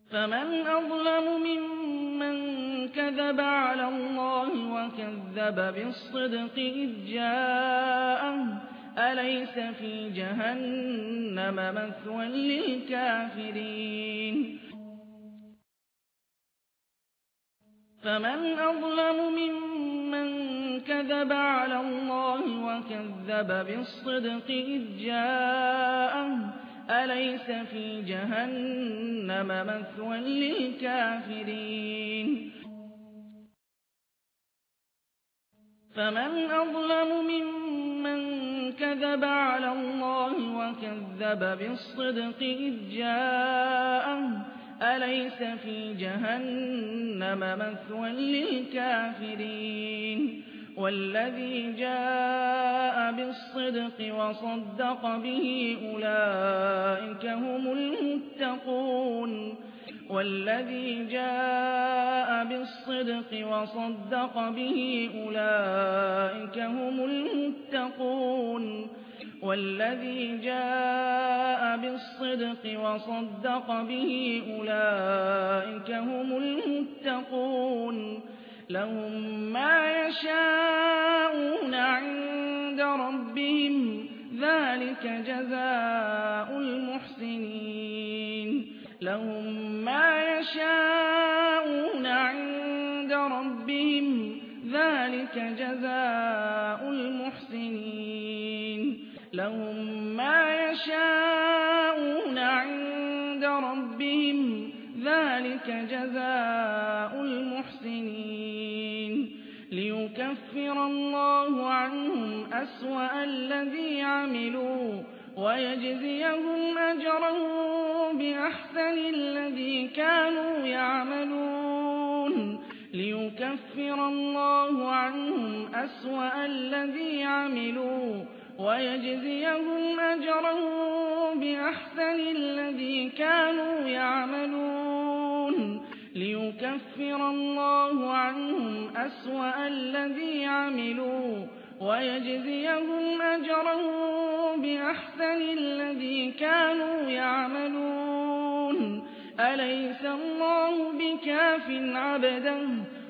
فمن أظلم ممن كذب على الله وكذب بالصدق إذ جاءه أليس في جهنم مثوى للكافرين فمن أظلم ممن كذب على الله وكذب بالصدق إذ جاءه أليس في جهنم مثوى للكافرين فمن أظلم ممن كذب على الله وكذب بالصدق إذ جاءه أليس في جهنم مثوى للكافرين والذي جاء بالصدق وصدق به أولئك هم المتقون والذي جاء بالصدق وصدق به أولئك هم المتقون والذي جاء بالصدق وصدق به أولئك هم المتقون لهم ما يشاءون عند ربهم ذلك جزاء المحسنين لهم ما يشاءون عند ربهم ذلك جزاء المحسنين لهم ما يشاءون عند ربهم ذلك جزاء المحسنين ليكفر الله عنهم أسوأ الذي عملوا ويجزيهم أجرهم بأحسن الذي كانوا يعملون ليكفر الله عنهم أسوأ الذي عملوا ويجزيهم أجرهم بأحسن الذي كانوا يعملون ليكفر الله عنهم أسوأ الذي عملوا ويجزيهم أجرهم بأحسن الذي كانوا يعملون أليس الله بكاف عبده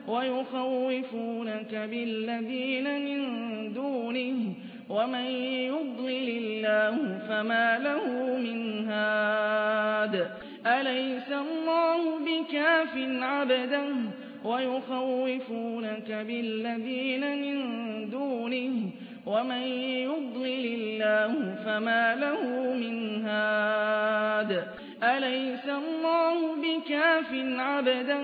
ويخوفونك بالذين من دونه ومن يضلل الله فما له من هاد أليس الله بكاف عبده ويخوفونك بالذين من دونه ومن يضلل الله فما له من هاد أليس الله بكاف عبده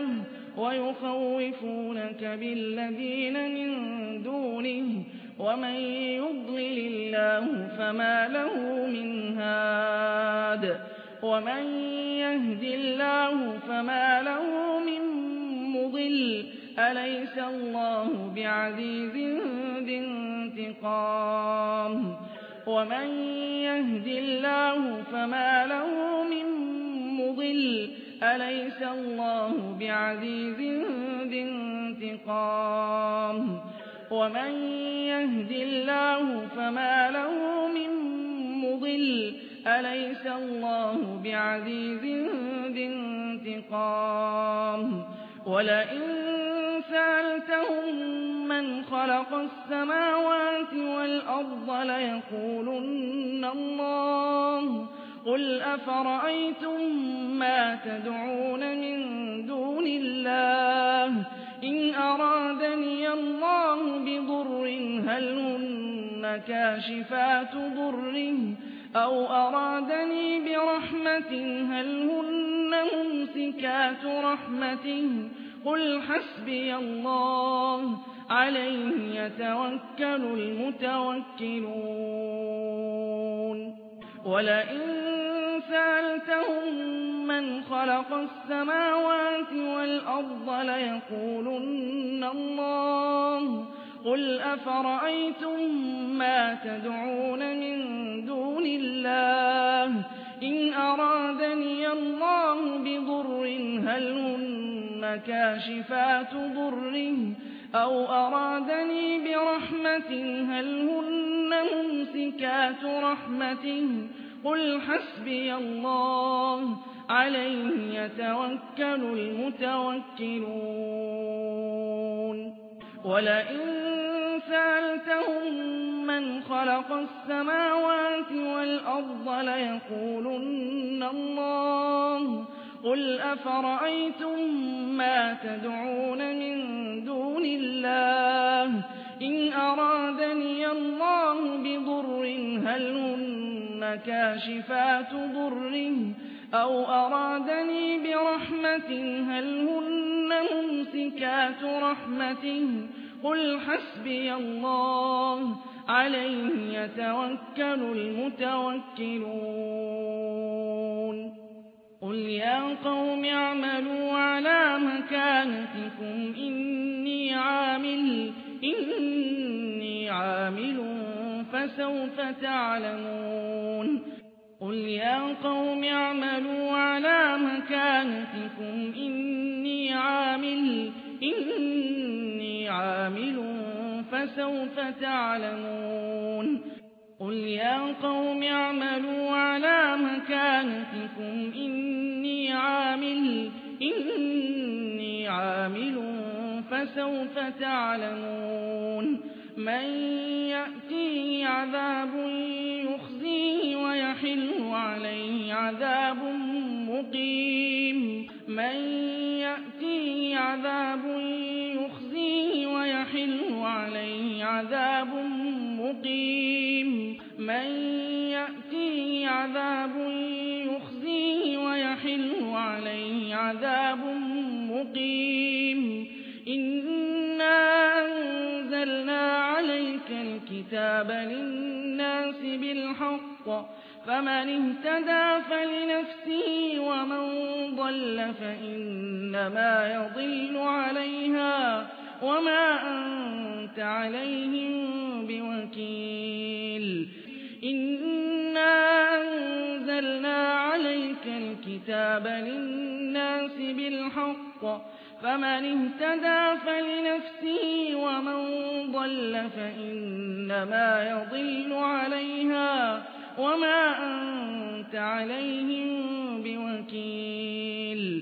ويخوفونك بالذين من دونه ومن يضلل الله فما له من هاد ومن يهد الله فما له من مضل أليس الله بعزيز ذي انتقام ومن يهد الله فما له من مضل أليس الله بعزيز ذي انتقام ومن يهد الله فما له من مضل أليس الله بعزيز ذي انتقام ولئن سألتهم من خلق السماوات والأرض ليقولن الله قل أفرأيتم ما تدعون من دون الله إن أرادني الله بضر هل هن كاشفات ضره أو أرادني برحمة هل هن ممسكات رحمته قل حسبي الله عليه يتوكل المتوكلون ولئن سألتهم من خلق السماوات والأرض ليقولن الله قل أفرأيتم ما تدعون من دون الله إن أرادني الله بضر هل هن كاشفات ضره أو أرادني برحمة هل هن ممسكات رحمته قُلْ حَسْبِيَ اللَّهُ عَلَيْهِ يَتَوَكَّلُ الْمُتَوَكِّلُونَ وَلَئِن سَأَلْتَهُم مَّنْ خَلَقَ السَّمَاوَاتِ وَالْأَرْضَ لَيَقُولُنَّ اللَّهُ قُلْ أَفَرَأَيْتُم مَّا تَدْعُونَ مِن دُونِ اللَّهِ إِنْ أَرَادَنِيَ اللَّهُ بِضُرٍّ هَلْ هُنَّ كَاشِفَاتُ ضُرِّهِ أَوْ أَرَادَنِي بِرَحْمَةٍ هَلْ هُنَّ مُمْسِكَاتُ رَحْمَتِهِ قُلْ حَسْبِيَ اللَّهُ عَلَيْهِ يَتَوَكَّلُ الْمُتَوَكِّلُونَ قُلْ يَا قَوْمِ اعْمَلُوا عَلَىٰ مَكَانَتِكُمْ إِنِّي عَامِلٌ فَسَوْفَ تَعْلَمُونَ قُلْ يَا قَوْمِ اعْمَلُوا عَلَىٰ مَكَانَتِكُمْ إِنِّي عَامِلٌ فَسَوْفَ تَعْلَمُونَ قُلْ يَا قَوْمِ اعْمَلُوا عَلَىٰ مَكَانَتِكُمْ إِنِّي عَامِلٌ فَسَوْفَ تَعْلَمُونَ مَن يَأْتِيهِ عَذَابٌ يُخْزِيهِ وَيَحِلُّ عَلَيْهِ عَذَابٌ مُّقِيمٌ مَن يَأْتِيهِ عَذَابٌ يُخْزِيهِ وَيَحِلُّ عَلَيْهِ عَذَابٌ مُّقِيمٌ مَن يَأْتِيهِ عَذَابٌ يُخْزِيهِ وَيَحِلُّ عَلَيْهِ عَذَابٌ مُّقِيمٌ إِنَّا أَنزَلْنَا عَلَيْكَ الْكِتَابَ لِلنَّاسِ بِالْحَقِّ فَمَنِ اهْتَدَىٰ فَلِنَفْسِهِ وَمَن ضَلَّ فَإِنَّمَا يَضِلُّ عَلَيْهَا وَمَا أَنتَ عَلَيْهِم بِوَكِيلٍ إِنَّا أَنزَلْنَا عَلَيْكَ الْكِتَابَ لِلنَّاسِ بِالْحَقِّ فَمَنِ اهْتَدَىٰ فَلِنَفْسِهِ وَمَن ضَلَّ فَإِنَّمَا يَضِلُّ عَلَيْهَا وَمَا أَنتَ عَلَيْهِم بِوَكِيلٍ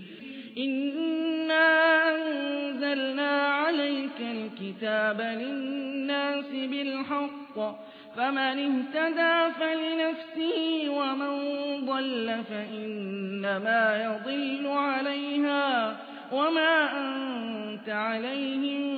إِنَّا أَنزَلْنَا عَلَيْكَ الْكِتَابَ لِلنَّاسِ بِالْحَقِّ فَمَنِ اهْتَدَىٰ فَلِنَفْسِهِ وَمَن ضَلَّ فَإِنَّمَا يَضِلُّ عَلَيْهَا وَمَا أَنتَ عَلَيْهِم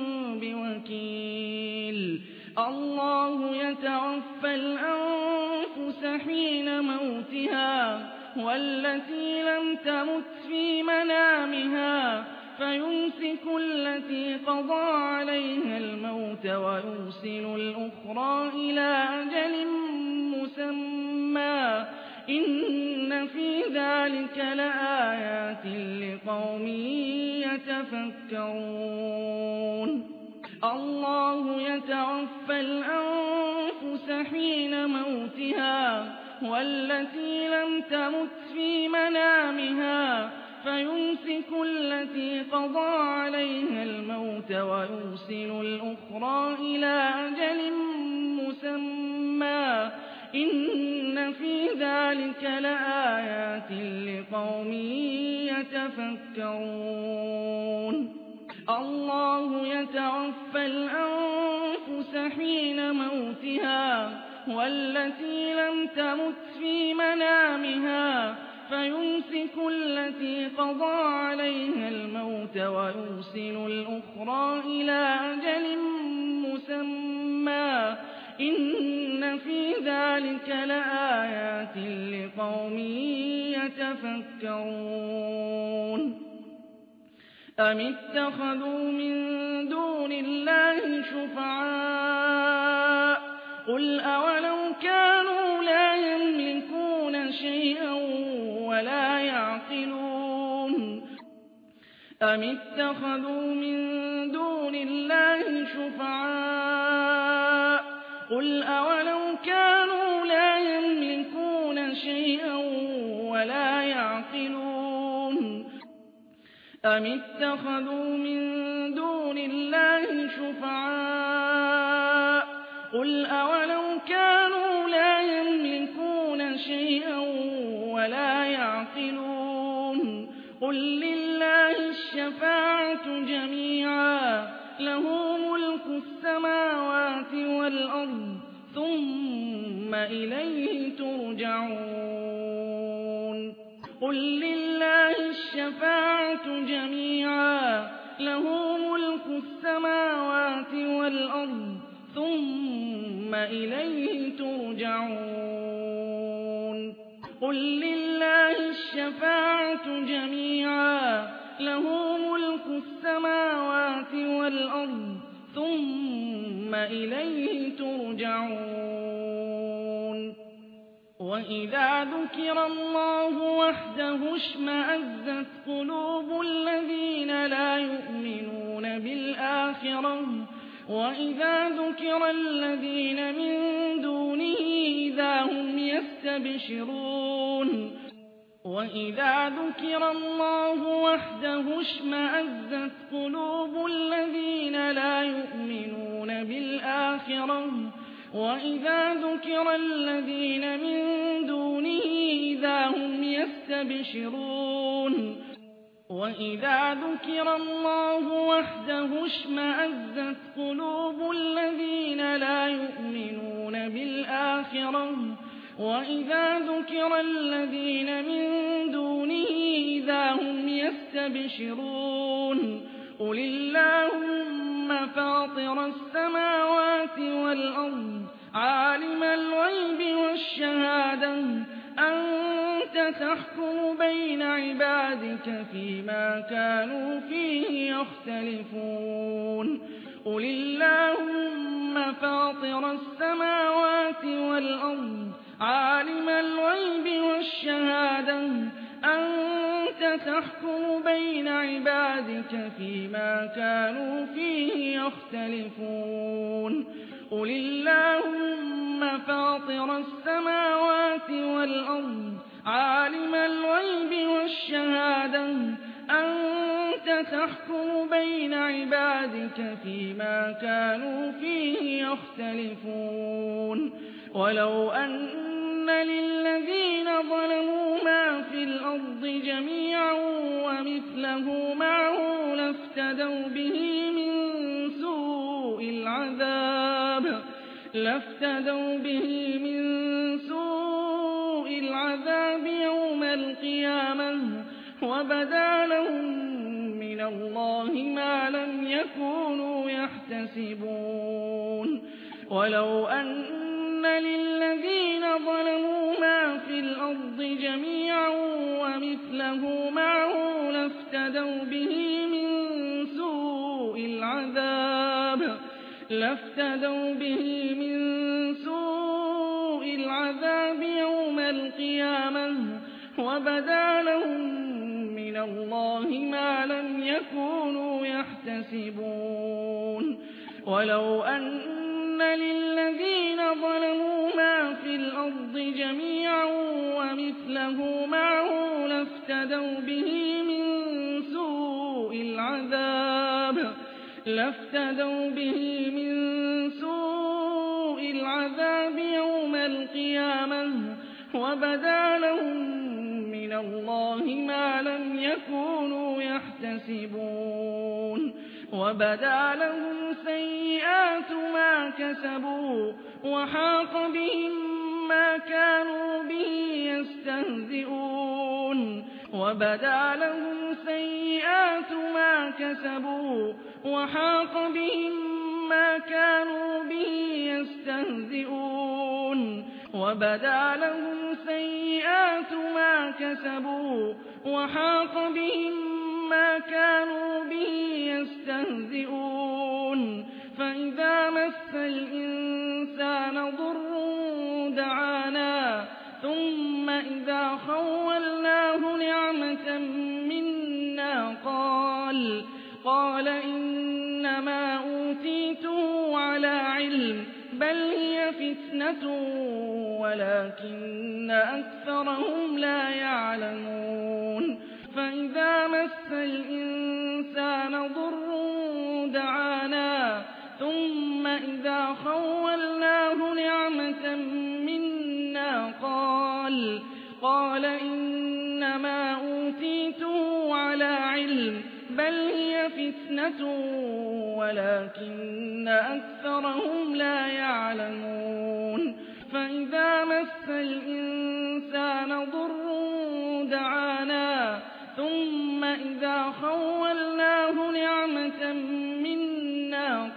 بِوَكِيلٍ اللَّهُ يَتَوَفَّى الْأَنفُسَ حِينَ مَوْتِهَا وَالَّتِي لَمْ تَمُتْ فِي مَنَامِهَا فَيُمْسِكُ الَّتِي قَضَىٰ عَلَيْهَا الْمَوْتَ وَيُرْسِلُ الْأُخْرَىٰ إِلَىٰ أَجَلٍ مُّسَمًّى إِنَّ فِي ذَٰلِكَ لَآيَاتٍ لِّقَوْمٍ يَتَفَكَّرُونَ اللَّهُ يَتَوَفَّى الْأَنفُسَ حِينَ مَوْتِهَا وَالَّتِي لَمْ تَمُتْ فِي مَنَامِهَا فَيُمْسِكُ الَّتِي قَضَىٰ عَلَيْهَا الْمَوْتَ وَيُرْسِلُ الْأُخْرَىٰ إِلَىٰ أَجَلٍ مُّسَمًّى إِنَّ فِي ذَٰلِكَ لَآيَاتٍ لِّقَوْمٍ يَتَفَكَّرُونَ اللَّهُ يَتَوَفَّى الْأَنفُسَ حِينَ مَوْتِهَا وَالَّتِي لَمْ تَمُتْ فِي مَنَامِهَا فَيُمْسِكُ الَّتِي قَضَىٰ عَلَيْهَا الْمَوْتَ وَيُرْسِلُ الْأُخْرَىٰ إِلَىٰ أَجَلٍ مُّسَمًّى إِنَّ فِي ذَٰلِكَ لَآيَاتٍ لِّقَوْمٍ يَتَفَكَّرُونَ أَمِ اتَّخَذُوا مِن دُونِ اللَّهِ شُفَعَاءَ قُلْ أَوَلَوْ كَانُوا لَا يَمْلِكُونَ شَيْئًا وَلَا يَعْقِلُونَ أَمِ اتَّخَذُوا مِن دُونِ اللَّهِ شُفَعَاءَ قُلْ أَوَلَوْ كَانُوا لَا يَمْلِكُونَ شَيْئًا وَلَا يَعْقِلُونَ أَمِ اتَّخَذُوا مِن دُونِ اللَّهِ شُفَعَاءَ قُلْ أَوَلَوْ كَانُوا لَا يَمْلِكُونَ شَيْئًا ولا يعقلون قل لله الشفاعة جميعا له ملك السماوات والأرض ثم إليه ترجعون قل لله الشفاعة جميعا له ملك السماوات والأرض ثم إليه ترجعون قل لله الشفاعة جميعا له ملك السماوات والأرض ثم إليه ترجعون وإذا ذكر الله وحده اشمأزت قلوب الذين لا يؤمنون بالآخرة وإذا ذكر الذين من دونه إذا هم يستبشرون وإذا ذكر الله وحده اشمأزت قلوب الذين لا يؤمنون بالآخرة وإذا ذكر الذين من دونه إذا هم يستبشرون وإذا ذكر الله وحده اشمأزت قلوب الذين لا يؤمنون بالآخرة وإذا ذكر الذين من دونه إذا هم يستبشرون قل اللهم فاطر السماوات والأرض عالم الغيب والشهادة أنت تحكم بين عبادك فيما كانوا فيه يختلفون قل اللهم فاطر السماوات والأرض عالم الغيب والشهادة أنت تحكم بين عبادك فيما كانوا فيه يختلفون قل اللهم فاطر السماوات والأرض عالم الغيب والشهادة أنت تحكم بين عبادك فيما كانوا فيه يختلفون ولو أن للذين ظلموا ما في الأرض جميعا ومثله معه لافتدوا به من سوء العذاب يوم القيامة وبدا لهم من الله ما لم يكونوا يحتسبون ولو أن للذين ظلموا ما في الأرض جميعا ومثله معه لافتدوا به من سوء العذاب يوم القيامة وبدا لهم من الله ما لم يكونوا يحتسبون ولو أن للذين ظلموا ما في الأرض جميعا ومثله معه لافتدوا به من سوء العذاب يوم القيامة وبدا لهم من الله ما لم يكونوا يحتسبون وبدا لهم سيئات ما كسبوا وحاق بهم ما كانوا به يستهزئون وبدا لهم سيئات ما كسبوا وحاق بهم ما كانوا به يستهزئون وبدا لهم سيئات ما كسبوا وحاق بهم ما كانوا به يستهزئون فإذا مس الإنسان ضر دعانا ثم إذا خولناه نعمة منا قال إنما أوتيته على علم بل هي فتنة ولكن أكثرهم لا يعلمون فإذا مس الإنسان ضر دعانا ثم إذا خولناه نعمة منا قال قَالَ إِنَّمَا أُوتِيتُهُ عَلَىٰ عِلْمٍ بَلْ هِيَ فِتْنَةٌ وَلَٰكِنَّ أَكْثَرَهُمْ لَا يَعْلَمُونَ فَإِذَا مَسَّ الْإِنسَانَ ضُرٌّ دَعَانَا ثُمَّ إِذَا خَوَّلْنَاهُ نِعْمَةً مِّنَّا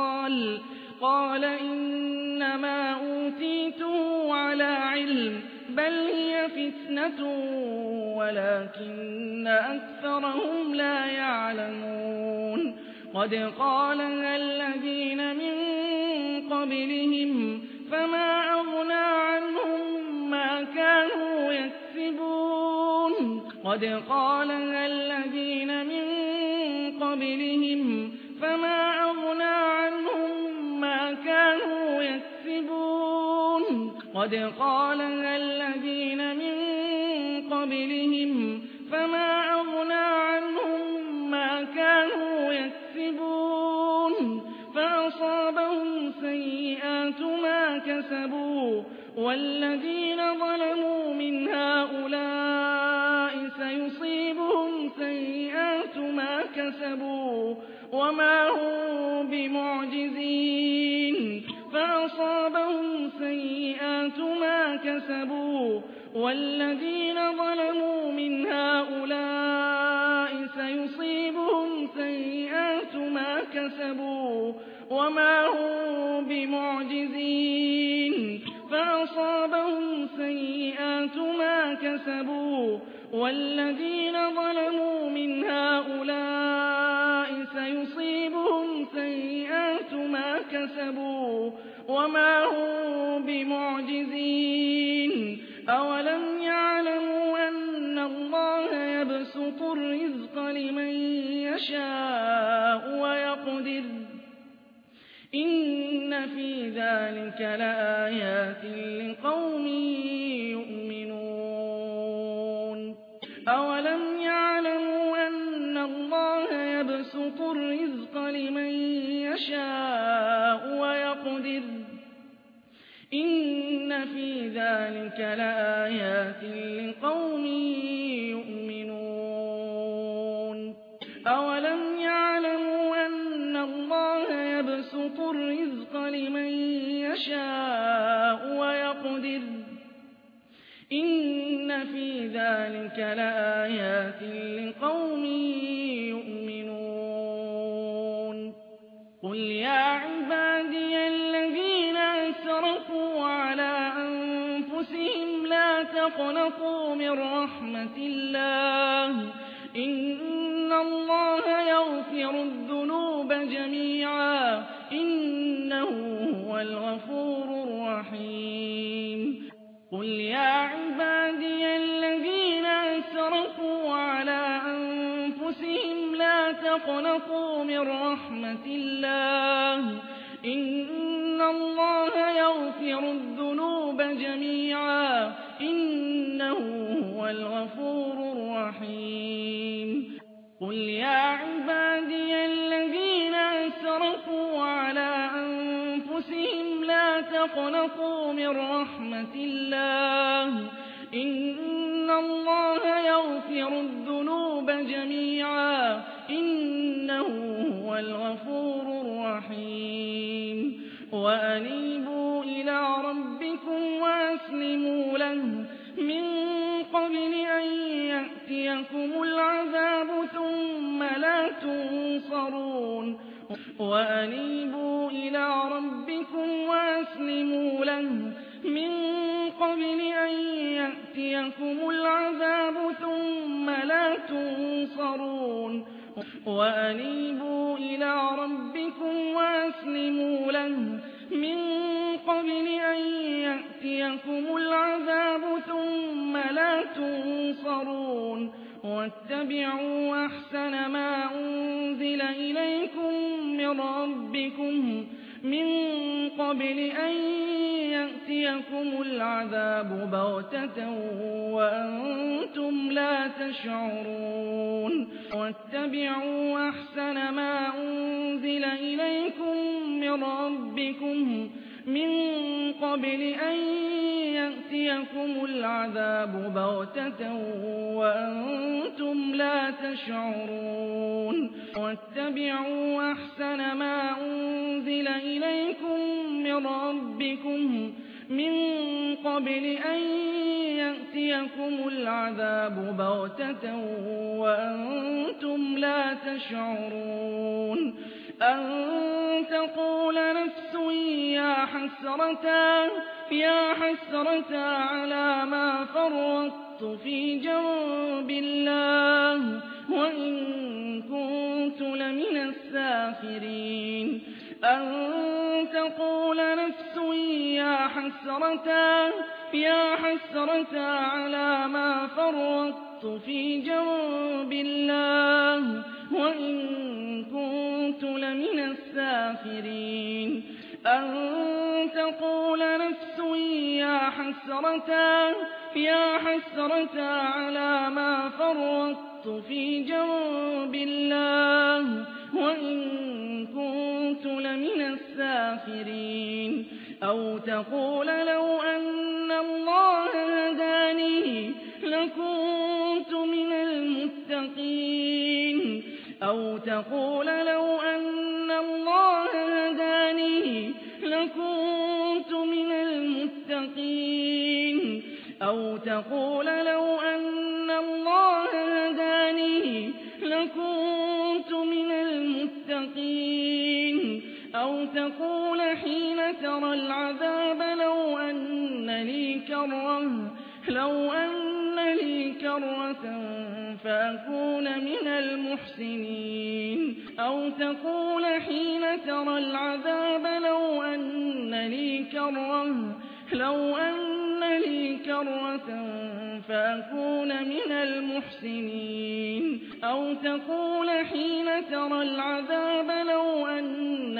قَالَ إِنَّمَا أُوتِيتُهُ عَلَىٰ عِلْمٍ بَلْ هِيَ فِتْنَةٌ وَلَٰكِنَّ أَكْثَرَهُمْ لَا يَعْلَمُونَ قَدْ قَالَهَا الَّذِينَ مِن قَبْلِهِمْ فَمَا أَغْنَىٰ عَنْهُم مَّا كَانُوا يَكْسِبُونَ قَدْ قَالَهَا الَّذِينَ مِن قَبْلِهِمْ فَمَا أَغْنَىٰ عَنْهُم مَّا كَانُوا يَكْسِبُونَ قَدْ قَالَهَا الَّذِينَ مِن قَبْلِهِمْ فَمَا أَغْنَىٰ عَنْهُم مَّا كَانُوا يَكْسِبُونَ فَأَصَابَهُمْ سَيِّئَاتُ مَا كَسَبُوا وَالَّذِينَ ظَلَمُوا مِنْ هَٰؤُلَاءِ سَيُصِيبُهُمْ سَيِّئَاتُ مَا كَسَبُوا وَمَا هُم بِمُعْجِزِينَ فَأَصَابَهُمْ سَيِّئَاتُ مَا كَسَبُوا وَالَّذِينَ ظَلَمُوا مِنْ هَٰؤُلَاءِ سَيُصِيبُهُمْ سَيِّئَاتُ مَا كَسَبُوا وَمَا هُم بِمُعْجِزِينَ فَأَصَابَهُمْ سَيِّئَاتُ مَا كَسَبُوا وَالَّذِينَ ظَلَمُوا مِنْ هَٰؤُلَاءِ سَيُصِيبُهُمْ سَيِّئَاتُ مَا كَسَبُوا وَمَا هُم بِمُعْجِزِينَ أَوَلَمْ يَعْلَمُوا أَنَّ اللَّهَ يَبْسُطُ الرِّزْقَ لِمَن يَشَاءُ وَيَقْدِرُ إِنَّ فِي ذَٰلِكَ لَآيَاتٍ لِّقَوْمٍ يُؤْمِنُونَ أَوَلَمْ يَعْلَمُوا أَنَّ اللَّهَ يَبْسُطُ الرِّزْقَ لِمَن يَشَاءُ وَيَقْدِرُ إِنَّ فِي ذَٰلِكَ لَآيَاتٍ لِّقَوْمٍ يُؤْمِنُونَ أَوَلَمْ يَعْلَمُوا أَنَّ اللَّهَ يَبْسُطُ الرِّزْقَ لِمَن يَشَاءُ وَيَقْدِرُ إِنَّ فِي ذَٰلِكَ لَآيَاتٍ لِّقَوْمٍ يُؤْمِنُونَ قُلْ يَا عِبَادِيَ الَّذِينَ أَسْرَفُوا عَلَىٰ أَنفُسِهِمْ لَا تَقْنَطُوا مِن رَّحْمَةِ اللَّهِ ۚ إِنَّ اللَّهَ يَغْفِرُ الذُّنُوبَ جَمِيعًا ۚ إِنَّهُ هُوَ الْغَفُورُ الرَّحِيمُ قُلْ يَا عِبَادِيَ الَّذِينَ أَسْرَفُوا عَلَىٰ أَنفُسِهِمْ لَا تَقْنَطُوا مِن رَّحْمَةِ اللَّهِ ۚ إِنَّ اللَّهَ يَغْفِرُ الذُّنُوبَ جَمِيعًا ۚ إِنَّهُ هُوَ الْغَفُورُ الرَّحِيمُ قُلْ يَا عِبَادِيَ الَّذِينَ أَسْرَفُوا عَلَىٰ أَنفُسِهِمْ لَا تَقْنَطُوا مِن رَّحْمَةِ اللَّهِ ۚ إِنَّ اللَّهَ يَغْفِرُ الذُّنُوبَ جَمِيعًا ۚ إِنَّهُ هُوَ الْغَفُورُ الرَّحِيمُ وَأَنِيبُوا إِلَىٰ رَبِّكُمْ وَأَسْلِمُوا لَهُ مِن قَبْلِ أَن يَأْتِيَكُمُ الْعَذَابُ ثُمَّ لَا تُنصَرُونَ وَأَنِيبُوا إِلَىٰ رَبِّكُمْ وَأَسْلِمُوا لَهُ مِن قَبْلِ أَن يَأْتِيَكُمُ الْعَذَابُ ثُمَّ لَا تُنصَرُونَ وَأَنِيبُوا إِلَىٰ رَبِّكُمْ وَأَسْلِمُوا لَهُ مِن قَبْلِ أَن يَأْتِيَكُمُ الْعَذَابُ ثُمَّ لَا تُنصَرُونَ وَاتَّبِعُوا أَحْسَنَ مَا أُنزِلَ إِلَيْكُم مِّن رَّبِّكُم مِّن قَبْلِ أَن يَأْتِيَكُمُ الْعَذَابُ بَغْتَةً وَأَنتُمْ لَا تَشْعُرُونَ وَاتَّبِعُوا أَحْسَنَ مَا أُنزِلَ إِلَيْكُم مِّن رَّبِّكُم من قبل أن يأتيكم العذاب بغتة وأنتم لا تشعرون واتبعوا أحسن ما أنزل إليكم من ربكم من قبل أن يأتيكم العذاب بغتة وأنتم لا تشعرون أن تقول نفس يا حسرة على ما فرطت في جنب الله وإن كنت لمن الساخرين أن تقول نفس يا حسرة على ما فرطت في جنب الله وإن كنت لمن الساخرين أن تقول نفس يا حسرة على ما فرطت في جنب الله وإن كنت لمن الساخرين أو تقول لو أن الله هداني لكنت من المتقين أو تقول لو أن الله هداني لكنت من المتقين أو تقول لو أن الله هداني لكنت من المتقين أو تقول حين ترى العذاب لو أن لي كرة فأكون من المحسنين أو تقول حين ترى العذاب لو أن لي كرة فأكون من المحسنين أو تقول حين ترى العذاب لو أن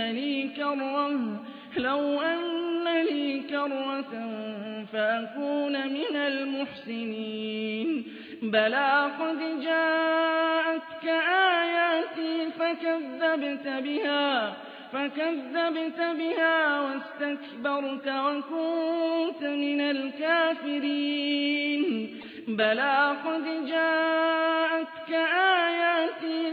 لي كرة فأكون من المحسنين بلى قد جاءتك آياتي فكذبت بها واستكبرت وكنت من الكافرين بلى قد جاءتك آياتي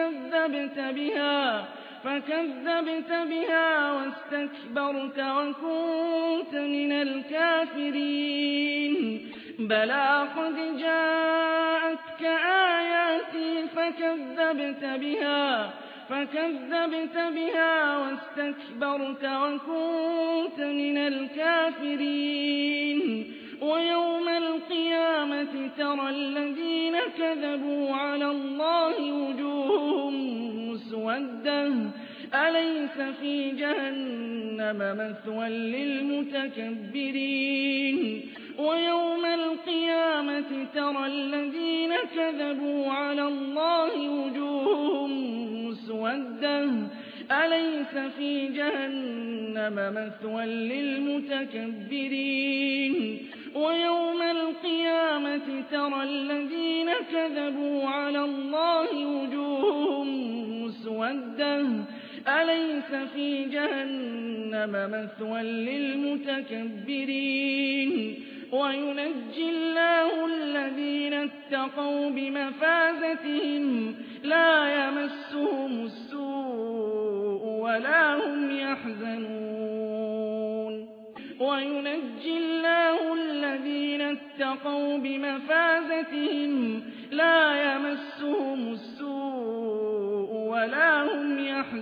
فكذبت بها واستكبرت وكنت من الكافرين بلى قد جاءتك آياتي فكذبت بها واستكبرت وكنت من الكافرين ويوم القيامة ترى الذين كذبوا على الله وجوههم مسودة أليس في جهنم مثوى للمتكبرين ويوم القيامة ترى الذين كذبوا على الله وجوههم مسودة أليس في جهنم مثوى للمتكبرين ويوم القيامة ترى الذين كذبوا على الله وجوههم مسودة أليس في جهنم مثوى للمتكبرين وينجي الله الذين اتقوا بمفازتهم لا يمسهم السوء ولا هم يحزنون وينجي الله الذين اتقوا بمفازتهم لا يمسهم السوء ولا هم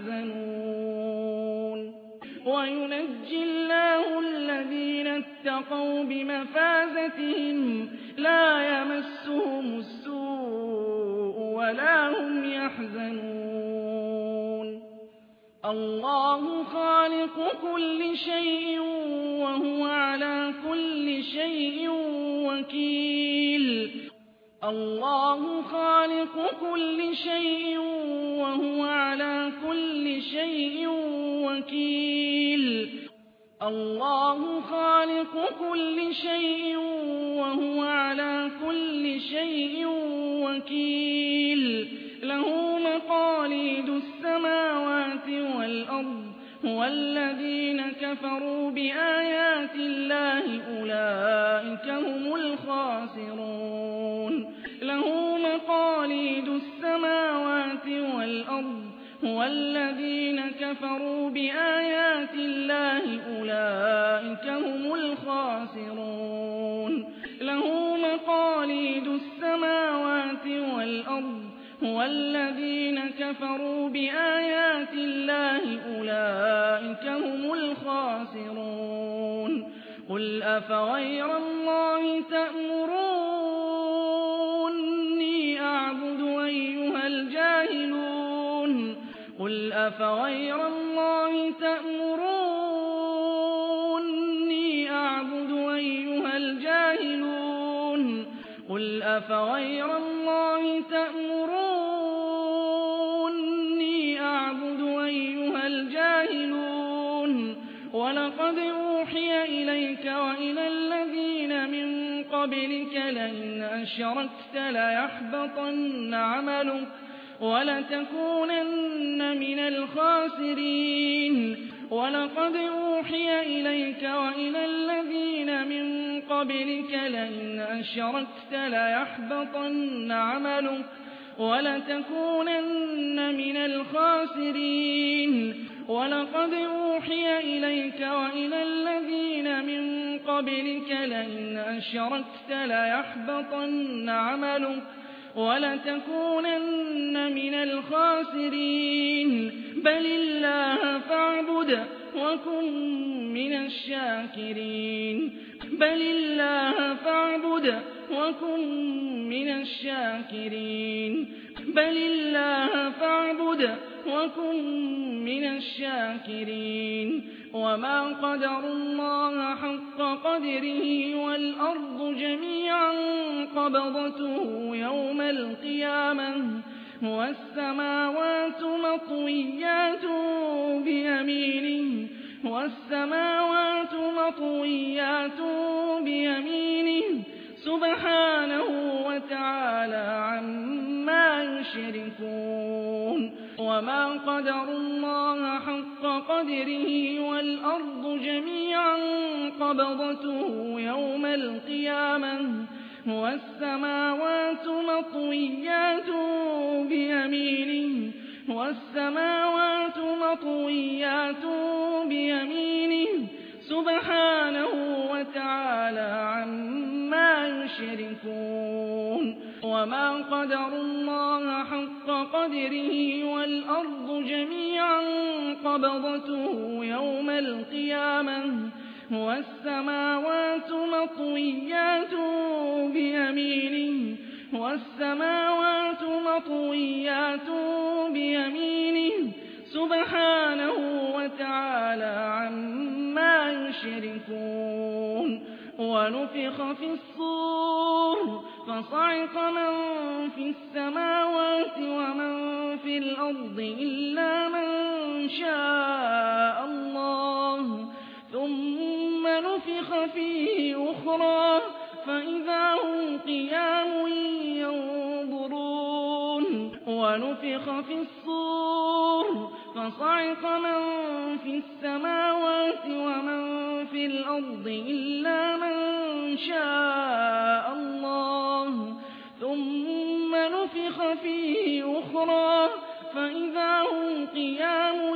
يحزنون وينجي الله الذين اتقوا بمفازتهم لا يمسهم السوء ولا هم يحزنون الله خالق كل شيء وهو على كل شيء وكيل الله خالق كل شيء وهو على كل شيء وكيل الله خالق كل شيء وهو على كل شيء وكيل له مقاليد السماوات والأرض والذين كفروا بآيات الله أولئك هم الخاسرون له مقاليد السماوات والأرض والذين كفروا بآيات الله أولئك هم الخاسرون له مقاليد السماوات والأرض والذين كفروا بآيات الله أولئك هم الخاسرون قل أفغير الله تأمروني أعبد أيها الجاهلون قل أفغير الله تأمروني أعبد أيها الجاهلون قل أفغير الله تأمروني أعبد أيها الجاهلون ولقد أوحي إليك وإلى الذين من قبلك لئن أشركت ليحبطن عملك ولتكونن من الخاسرين ولقد أوحي إليك وإلى الذين من قبلك لئن أشركت ليحبطن عملك ولتكونن من الخاسرين ولقد أوحي إليك وإلى الذين من قبلك لئن أشركت ليحبطن عملك ولتكونن من الخاسرين بل الله فاعبد وكن من الشاكرين بل الله فاعبد وكن من الشاكرين بل الله فاعبد وكن من الشاكرين وما قدروا الله حق قدره والأرض جميعا قبضته يوم القيامة والسماوات مطويات بيمينه والسماوات مطويات بيمينه سبحانه وتعالى عما يشركون وما قدروا الله حق قدره والأرض جميعا قبضته يوم القيامة والسماوات مطويات بيمينه والسماوات مطويات بيمينه سبحانه وتعالى عما يشركون وما قدروا الله حق قدره والأرض جميعا قبضته يوم القيامة والسماوات مطويات بيمينه والسماوات مطويات بيمينه سبحانه وتعالى عما يشركون ونفخ في الصور فصعق من في السماوات ومن في الأرض إلا من شاء الله ثم نفخ فيه أخرى فإذا هم قيام ينظرون ونفخ في الصور فصعق من في السماوات ومن في الأرض إلا من شاء الله ثم نفخ فيه أخرى فإذا هم قيام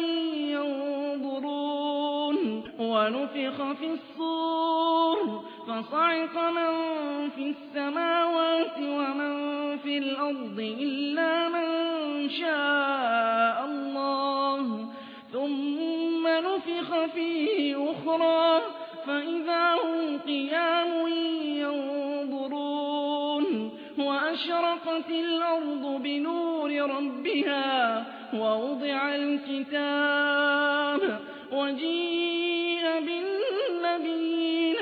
ينظرون ونفخ في الصور فصعق من في السماوات ومن في الأرض إلا من شاء الله ثم نفخ فيه أخرى فإذا هم قيام ينظرون وأشرقت الأرض بنور ربها ووضع الكتاب وجيء بالنبيين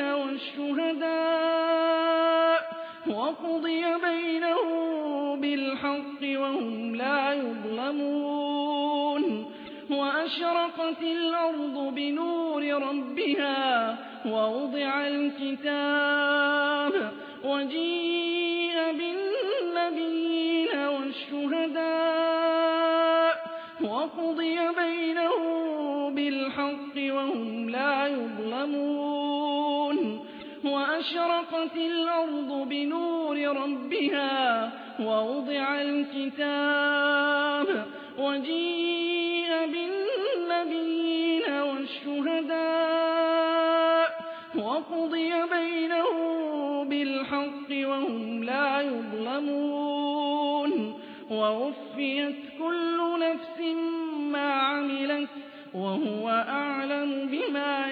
والشهداء وقضي بينهم بالحق وهم لا يظلمون وأشرقت الأرض بنور ربها ووضع الكتاب وجيء بالنبيين والشهداء وقضي بينهم بالحق بِالْحَقِّ وَهُمْ لَا يُظْلَمُونَ وَأَشْرَقَتِ الْأَرْضُ بِنُورِ رَبِّهَا وَوُضِعَ الْكِتَابُ وَجِيءَ بِالنَّبِيِّينَ وَالشُّهَدَاءِ وَقُضِيَ بَيْنَهُم بِالْحَقِّ وَهُمْ لَا يُظْلَمُونَ وَوُفِّيَتْ كُلُّ نَفْسٍ مَّا عَمِلَتْ وَهُوَ أَعْلَمُ بِمَا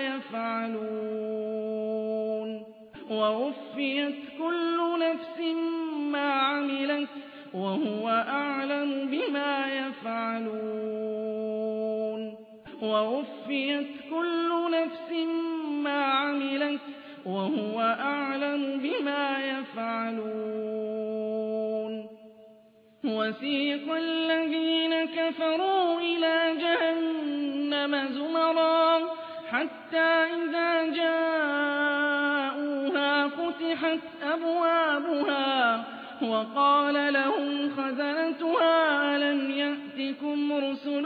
يَفْعَلُونَ وَوُفِّيَتْ كُلُّ نَفْسٍ مَّا عَمِلَتْ وَهُوَ أَعْلَمُ بِمَا يَفْعَلُونَ وَوُفِّيَتْ كُلُّ نَفْسٍ مَّا عَمِلَتْ وَهُوَ أَعْلَمُ بِمَا يَفْعَلُونَ وَسِيقَ الَّذِينَ كَفَرُوا إِلَىٰ جَهَنَّمَ زُمَرًا حَتَّىٰ إِذَا جَاءُوهَا فُتِحَتْ أَبْوَابُهَا وَقَالَ لَهُمْ خَزَنَتُهَا أَلَمْ يَأْتِكُمْ رُسُلٌ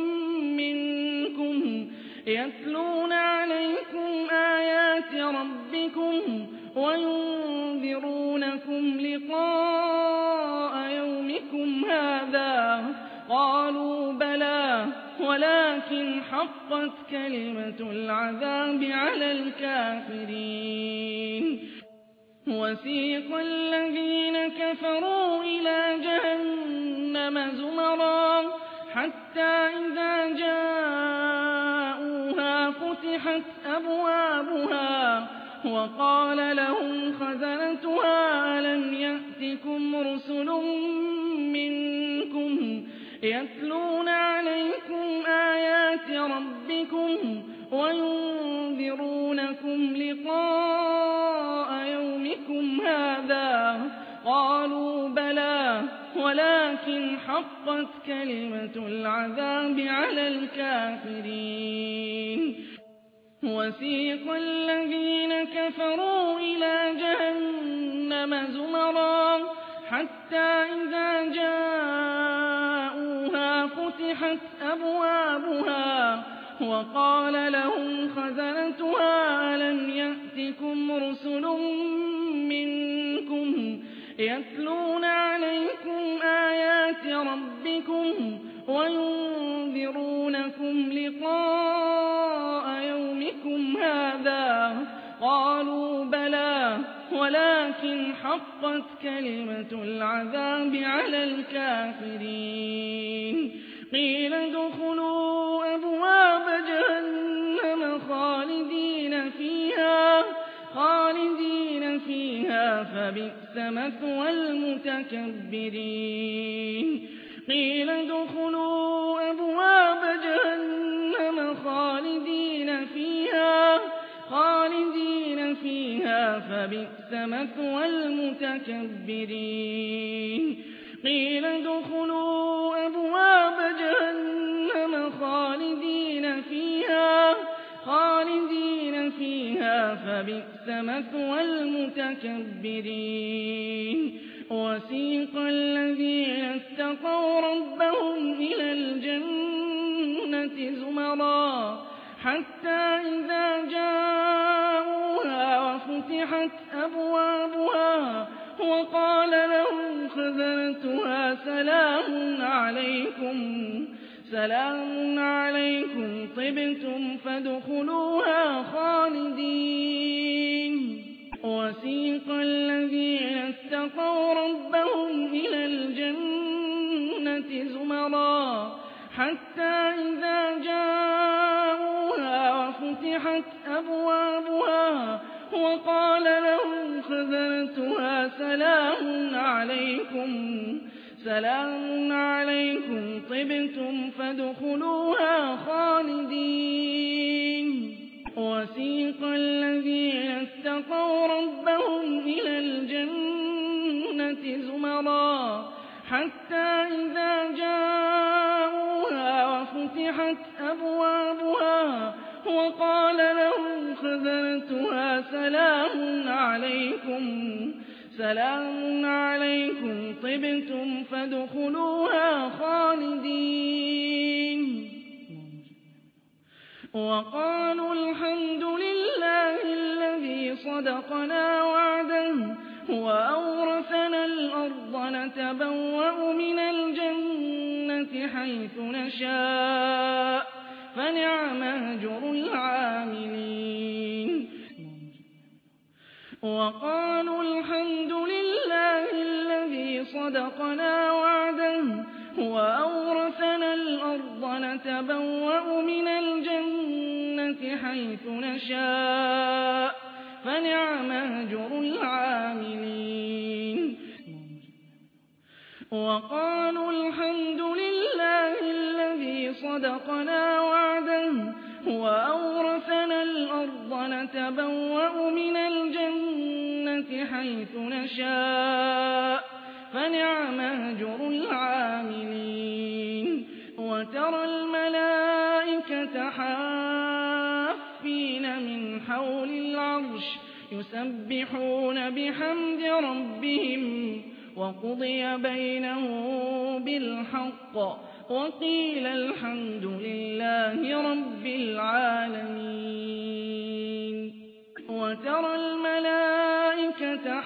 مِّنكُمْ يَتْلُونَ عَلَيْكُمْ آيَاتِ رَبِّكُمْ وَيُنذِرُونَكُمْ لِقَاءَ يَوْمِكُمْ هَٰذَا ۚ قَالُوا بَلَىٰ وَلَٰكِنْ حَقَّتْ كَلِمَةُ الْعَذَابِ عَلَى الْكَافِرِينَ وَسِيقَ الَّذِينَ كَفَرُوا إِلَىٰ جَهَنَّمَ زُمَرًا حَتَّىٰ إِذَا جَاءُوهَا فُتِحَتْ أَبْوَابُهَا وَقَالَ لَهُمْ خَزَنَتُهَا أَلَمْ يَأْتِكُمْ رُسُلٌ مِّنكُمْ يَتْلُونَ عَلَيْكُمْ آيَاتِ رَبِّكُمْ وَيُنذِرُونَكُمْ لِقَاءَ يَوْمِكُمْ هَٰذَا ۚ قَالُوا بَلَىٰ وَلَٰكِنْ حَقَّتْ كَلِمَةُ الْعَذَابِ عَلَى الْكَافِرِينَ وَسِيقَ الَّذِينَ كَفَرُوا إِلَىٰ جَهَنَّمَ زُمَرًا حَتَّىٰ إِذَا جَاءُوهَا فُتِحَتْ أَبْوَابُهَا وَقَالَ لَهُمْ خَزَنَتُهَا أَلَمْ يَأْتِكُمْ رُسُلٌ مِّنكُمْ يَتْلُونَ عَلَيْكُمْ آيَاتِ رَبِّكُمْ وَيُنذِرُونَكُمْ لِقَاءَ يَوْمِكُمْ هَٰذَا ۚ قَالُوا بَلَىٰ وَلَٰكِنْ حَقَّتْ كَلِمَةُ الْعَذَابِ عَلَى الْكَافِرِينَ قِيلَ ادْخُلُوا أَبْوَابَ جَهَنَّمَ خَالِدِينَ فِيهَا فَبِئْسَ مَثْوَى الْمُتَكَبِّرِينَ قِيلَ ادْخُلُوا أَبْوَابَ جَهَنَّمَ خَالِدِينَ فِيهَا فَبِئْسَ مَثْوَى الْمُتَكَبِّرِينَ قِيلَ ادْخُلُوا أَبْوَابَ جَهَنَّمَ خَالِدِينَ فِيهَا فَبِئْسَ مَثْوَى الْمُتَكَبِّرِينَ وَسِيقَ الَّذِينَ اتَّقَوْا رَبَّهُمْ إِلَى الْجَنَّةِ زُمَرًا حَتَّىٰ إِذَا جَاءُوهَا وَفُتِحَتْ أَبْوَابُهَا وَقَالَ لَهُمْ خَزَنَتُهَا سَلَامٌ عَلَيْكُمْ طِبْتُمْ فَادْخُلُوهَا خَالِدِينَ وَسِيقَ الَّذِينَ اتَّقَوْا رَبَّهُمْ إِلَى الْجَنَّةِ زُمَرًا حَتَّىٰ إِذَا جَاءُوهَا وَفُتِحَتْ أَبْوَابُهَا وَقَالَ لَهُمْ خَزَنَتُهَا سَلَامٌ عَلَيْكُمْ طِبْتُمْ فَادْخُلُوهَا خَالِدِينَ وَسِيقَ الَّذِينَ اتَّقَوْا رَبَّهُمْ إِلَى الْجَنَّةِ زُمَرًا حَتَّىٰ إِذَا جَاءُوهَا وَفُتِحَتْ أَبْوَابُهَا وَقَالَ لَهُمْ خَزَنَتُهَا سَلَامٌ عَلَيْكُمْ طِبْتُمْ فَادْخُلُوهَا خَالِدِينَ وقالوا الحمد لله الذي صدقنا وعده وأورثنا الأرض نتبوأ من الجنة حيث نشاء فنعم أجر العاملين وقالوا الحمد لله الذي صدقنا وعده وأورثنا الأرض نتبوأ من الجنة حيث نشاء فنعم أجر العاملين وقالوا الحمد لله الذي صدقنا وعده وأورثنا الأرض نتبوأ من الجنة حيث نشاء فنعم أجر العاملين وترى الملائكة حافين من حول العرش يسبحون بحمد ربهم وقضي بينهم بالحق وقيل الحمد لله رب العالمين وترى الملائكة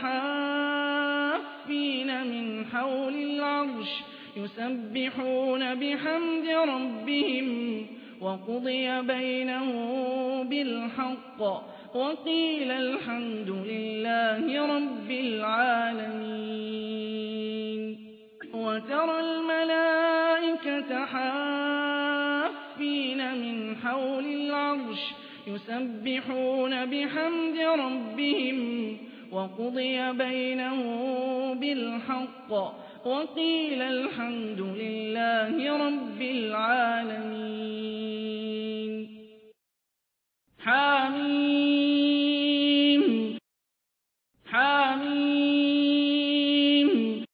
حافين من حول العرش يسبحون بحمد ربهم وقضي بينهم بالحق وقيل الحمد لله رب العالمين وترى الملائكة حافين من حول العرش يسبحون بحمد ربهم وقضي بينهم بالحق وقيل الحمد لله رب العالمين حميم حميم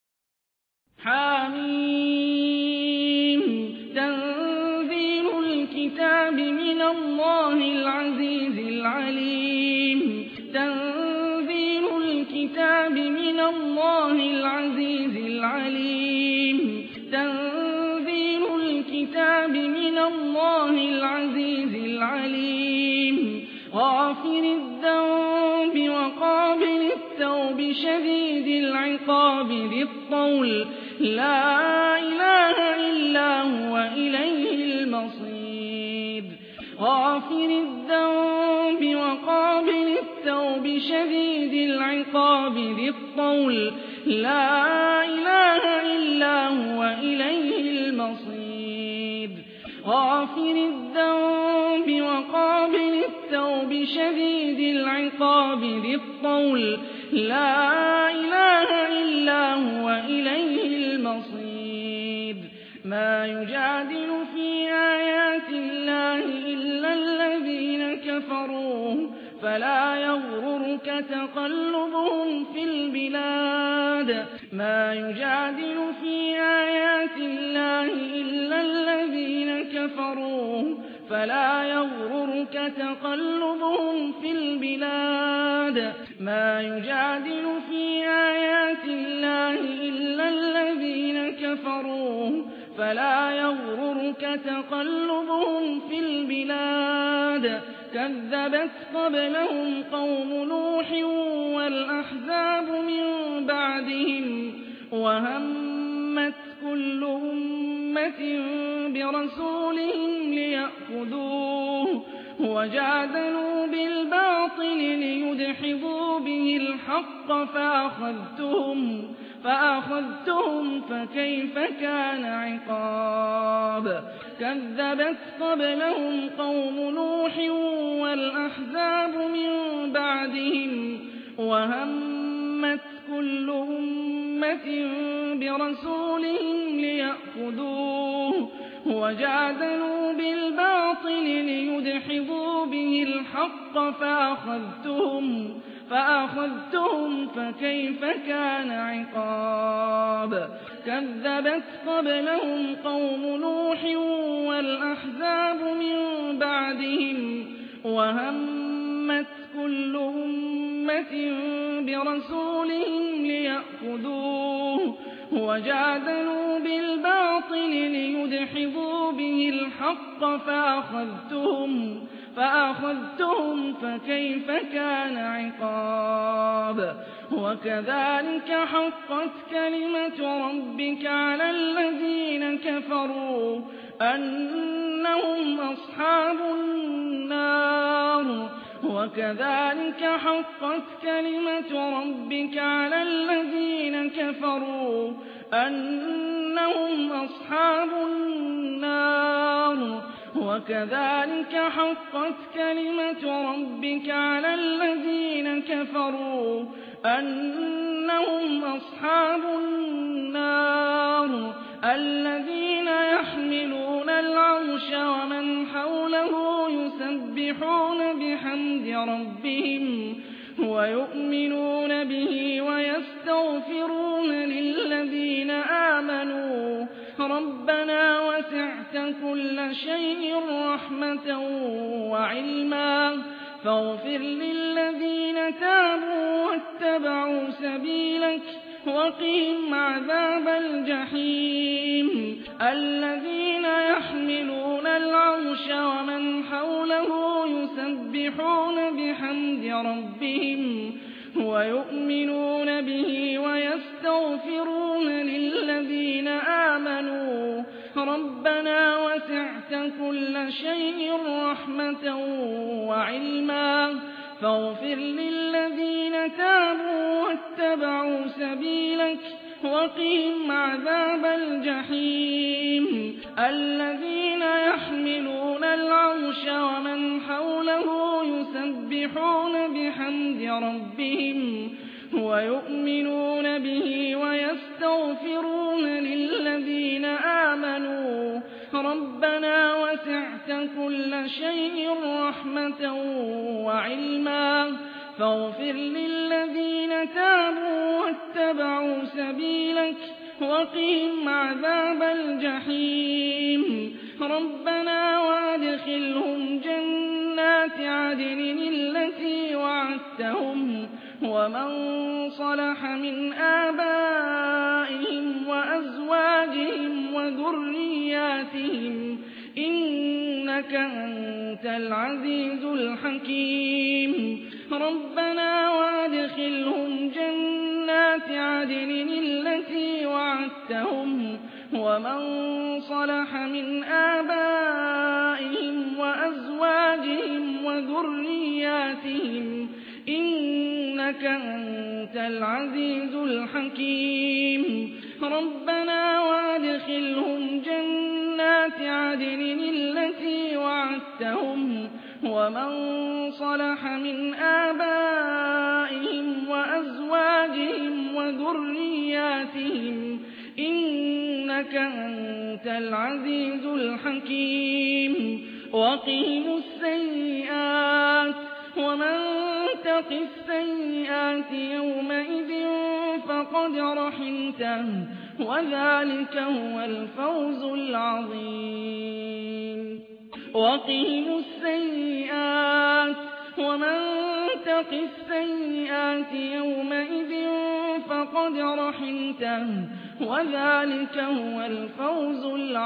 حميم تنزيل الكتاب من الله العزيز العليم تنزيل الكتاب من الله العزيز العليم تنزيل الكتاب من الله العزيز العليم غافر الذنب وقابل التوب شديد العقاب ذي الطول لا إله إلا هو إليه المصير غافر الذنب وقابل التوب شديد العقاب ذي الطول لا إله إلا هو إليه المصير غافر الذنب وقابل التوب شديد العقاب ذي الطول لا إله إلا هو إليه المصير ما يجادل في آيات الله إلا الذين كفروا فلا يغررك تقلبهم في البلاد ما يجادل في آيات الله إلا الذين كفروا فلا يغررك تقلبهم في البلاد ما يجادل في آيات الله إلا الذين كفروا فلا يغررك تقلبهم في البلاد كذبت قبلهم قوم نوح والأحزاب من بعدهم وهمت كل أمة برسولهم ليأخذوه وجادلوا بالباطل ليدحضوا به الحق فأخذتهم فكيف كان عقاب كذبت قبلهم قوم نوح والأحزاب من بعدهم وهمت كل أمة برسولهم ليأخذوه وجادلوا بالباطل ليدحضوا به الحق فأخذتهم فكيف كان عقاب كذبت قبلهم قوم نوح والأحزاب من بعدهم وهمت كل أمة برسولهم ليأخذوه وجادلوا بالباطل بالباطل ليدحضوا به الحق فأخذتهم فكيف كان عقاب وكذلك حقت كلمة ربك على الذين كفروا أنهم أصحاب النار وكذلك حقت كلمة ربك على الذين كفروا أنهم أصحاب النار وكذلك حقت كلمة ربك على الذين كفروا أنهم أصحاب النار الذين يحملون العرش ومن حوله يسبحون بحمد ربهم ويؤمنون به ويستغفرون للذين آمنوا ربنا وسعت كل شيء رحمة وعلما فاغفر للذين تابوا واتبعوا سبيلك وقهم عذاب الجحيم الذين يحملون العرش ومن حوله يسبحون بحمد ربهم ويؤمنون به ويستغفرون للذين آمنوا ربنا وسعت كل شيء رحمة وعلما فاغفر للذين تابوا واتبعوا سبيلك وقهم عذاب الجحيم الذين يحملون العرش ومن حوله يسبحون بحمد ربهم ويؤمنون به ويستغفرون للذين آمنوا ربنا وسعت كل شيء رحمة وعلما فاغفر للذين تابوا واتبعوا سبيلك وقهم عذاب الجحيم ربنا وادخلهم جنات عدن التي وعدتهم ومن صلح من آبائهم وأزواجهم وذرياتهم إنك أنت العزيز الحكيم ربنا وادخلهم جنات عدن التي وعدتهم ومن صلح من آبائهم وأزواجهم وذرياتهم إنك أنت العزيز الحكيم ربنا وادخلهم جنات عدن التي وعدتهم ومن صلح من آبائهم وأزواجهم وذرياتهم إنك أنت العزيز الحكيم وقهم السيئات ومن تق السيئات يومئذ فقد رحمته وذلك هو الفوز العظيم وقهم السيئات ومن تق السيئات يومئذ فقد رحمته وذلك هو الفوز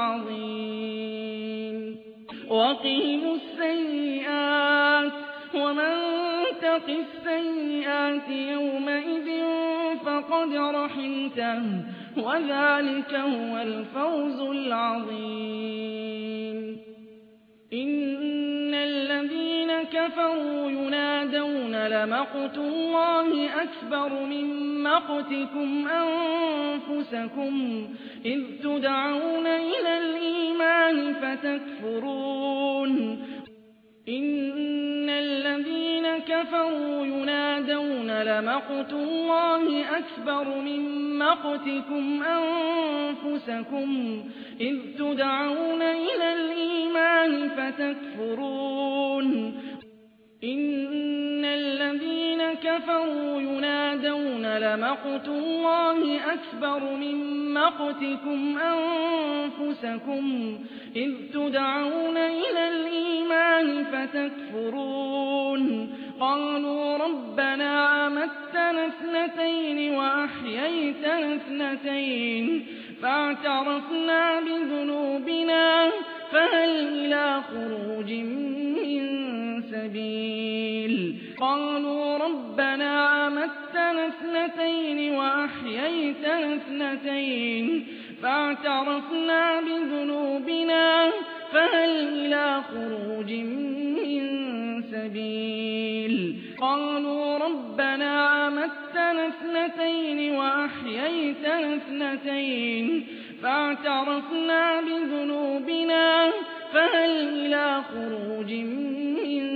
العظيم وقهم السيئات ومن تق السيئات يومئذ فقد رحمته وذلك هو الفوز العظيم إن الذين كفروا ينادون لمقت الله أكبر من مقتكم أنفسكم إذ تدعون إلى الإيمان فتكفرون إن الذين كفروا ينادون لمقت الله أكبر من مقتكم أنفسكم إذ تدعون إلى الإيمان فتكفرون إن الذين كفروا ينادون لمقت الله أكبر من مقتكم أنفسكم إذ تدعون إلى الإيمان فتكفرون قالوا ربنا أمتنا اثنتين وأحييتنا اثنتين فاعترفنا بذنوبنا فهل إلى خروج من سبيل قالوا ربنا أمتنا اثنتين وأحييتنا اثنتين فاعترفنا بذنوبنا فهل إلى خروج من سبيل قالوا ربنا أمتنا اثنتين وأحييتنا اثنتين فاعترفنا بذنوبنا فهل إلى خروج من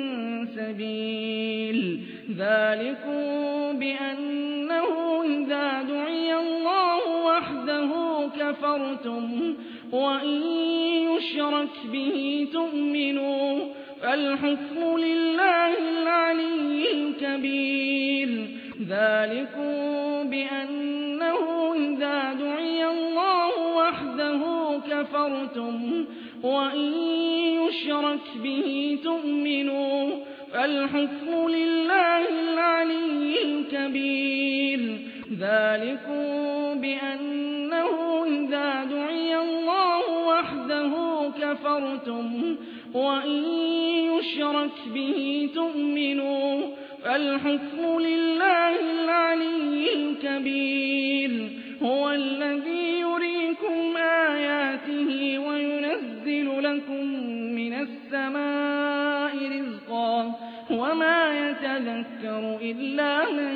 سبيل ذلكم بأنه إذا دعي الله وحده كفرتم وإن يشرك به تؤمنوا فالحكم لله العلي الكبير ذلكم بأنه إذا دعي الله وحده كفرتم وإن يشرك به تؤمنوا فالحكم لله العلي الكبير ذلكم بأنه إذا دعي الله وحده كفرتم وإن يشرك به تؤمنوا فالحكم لله العلي الكبير هو الذي يريكم آياته وينزل لكم من السماء رزقا وما يتذكر إلا من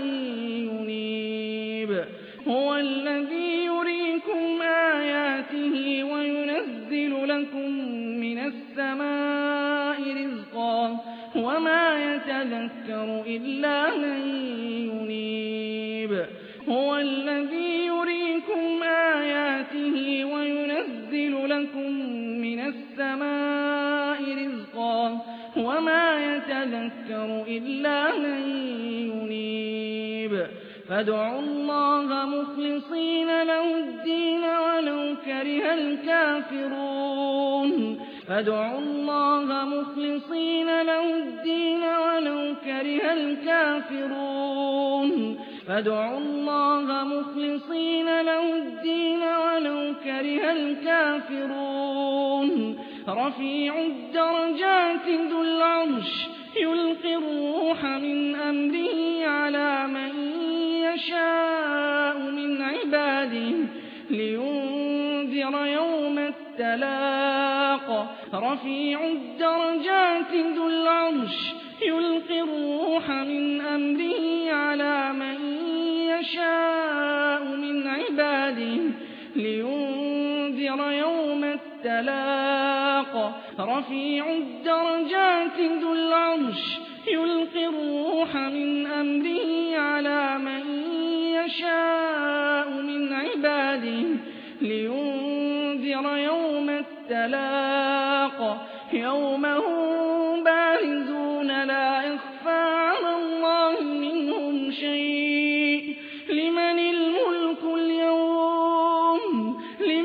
ينيب هو الذي يريكم آياته وينزل لكم من السماء رزقا وما يتذكر إلا من ينيب هو الذي يريكم آياته وينزل لكم من السماء رزقا وما يتذكر إلا من ينيب فادعوا الله مخلصين له الدين ولو كره الكافرون فادعوا الله مخلصين له الدين ولو كره الكافرون فادعوا الله مخلصين له الدين ولو كره الكافرون رفيع الدرجات ذو العرش يلقي الروح من أمره على من يشاء من عباده لينذر يوم التلاق رفيع الدرجات ذو العرش يلقي الروح من أمره على من يشاء من عباده لينذر يوم التلاق رفيع الدرجات ذو العرش يلقي الروح من أمره على من يشاء من عباده لينذر يوم التلاق يوم هم بارزون لا يخفى على الله منهم شيء لمن الملك اليوم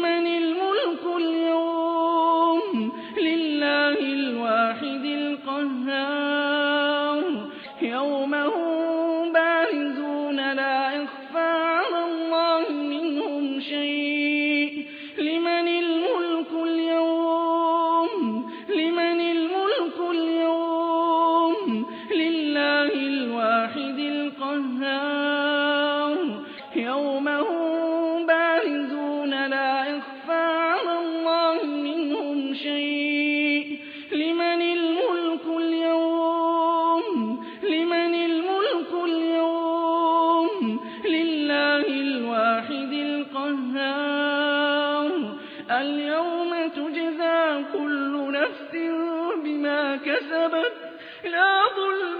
لله الواحد القهار يوم هم بارزون لا يخفى على الله منهم شيء لمن الملك اليوم لله الواحد القهار يوم هم بارزون لا يخفى على الله منهم شيء لمن الملك اليوم لله الواحد القهار اليوم تجزى كل نفس بما كسبت لا ظلم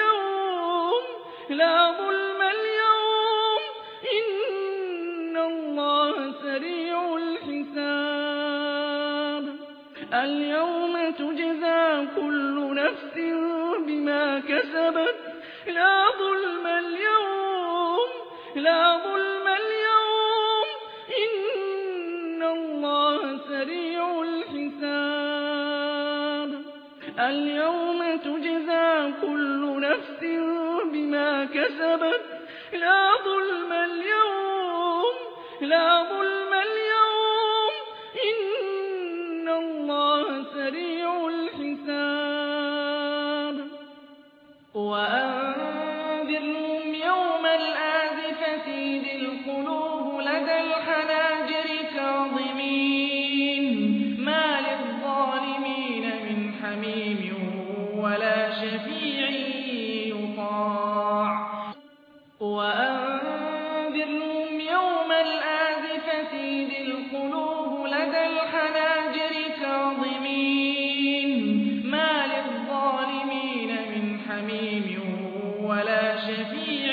اليوم إن الله سريع الحساب اليوم تجزى كل نفس بما بما كسبت لا ظلم اليوم إن الله سريع الحساب اليوم تجزى كل نفس بما كسبت لا ظلم اليوم إن الله سريع الحساب وأنذرهم يوم الآزفة إذ القلوب لدى الحناجر كاظمين ما للظالمين من حميم ولا شفيع يطاع وأنذرهم يوم الآزفة إذ القلوب لدى الحناجر كاظمين ما للظالمين من حميم ولا شفيع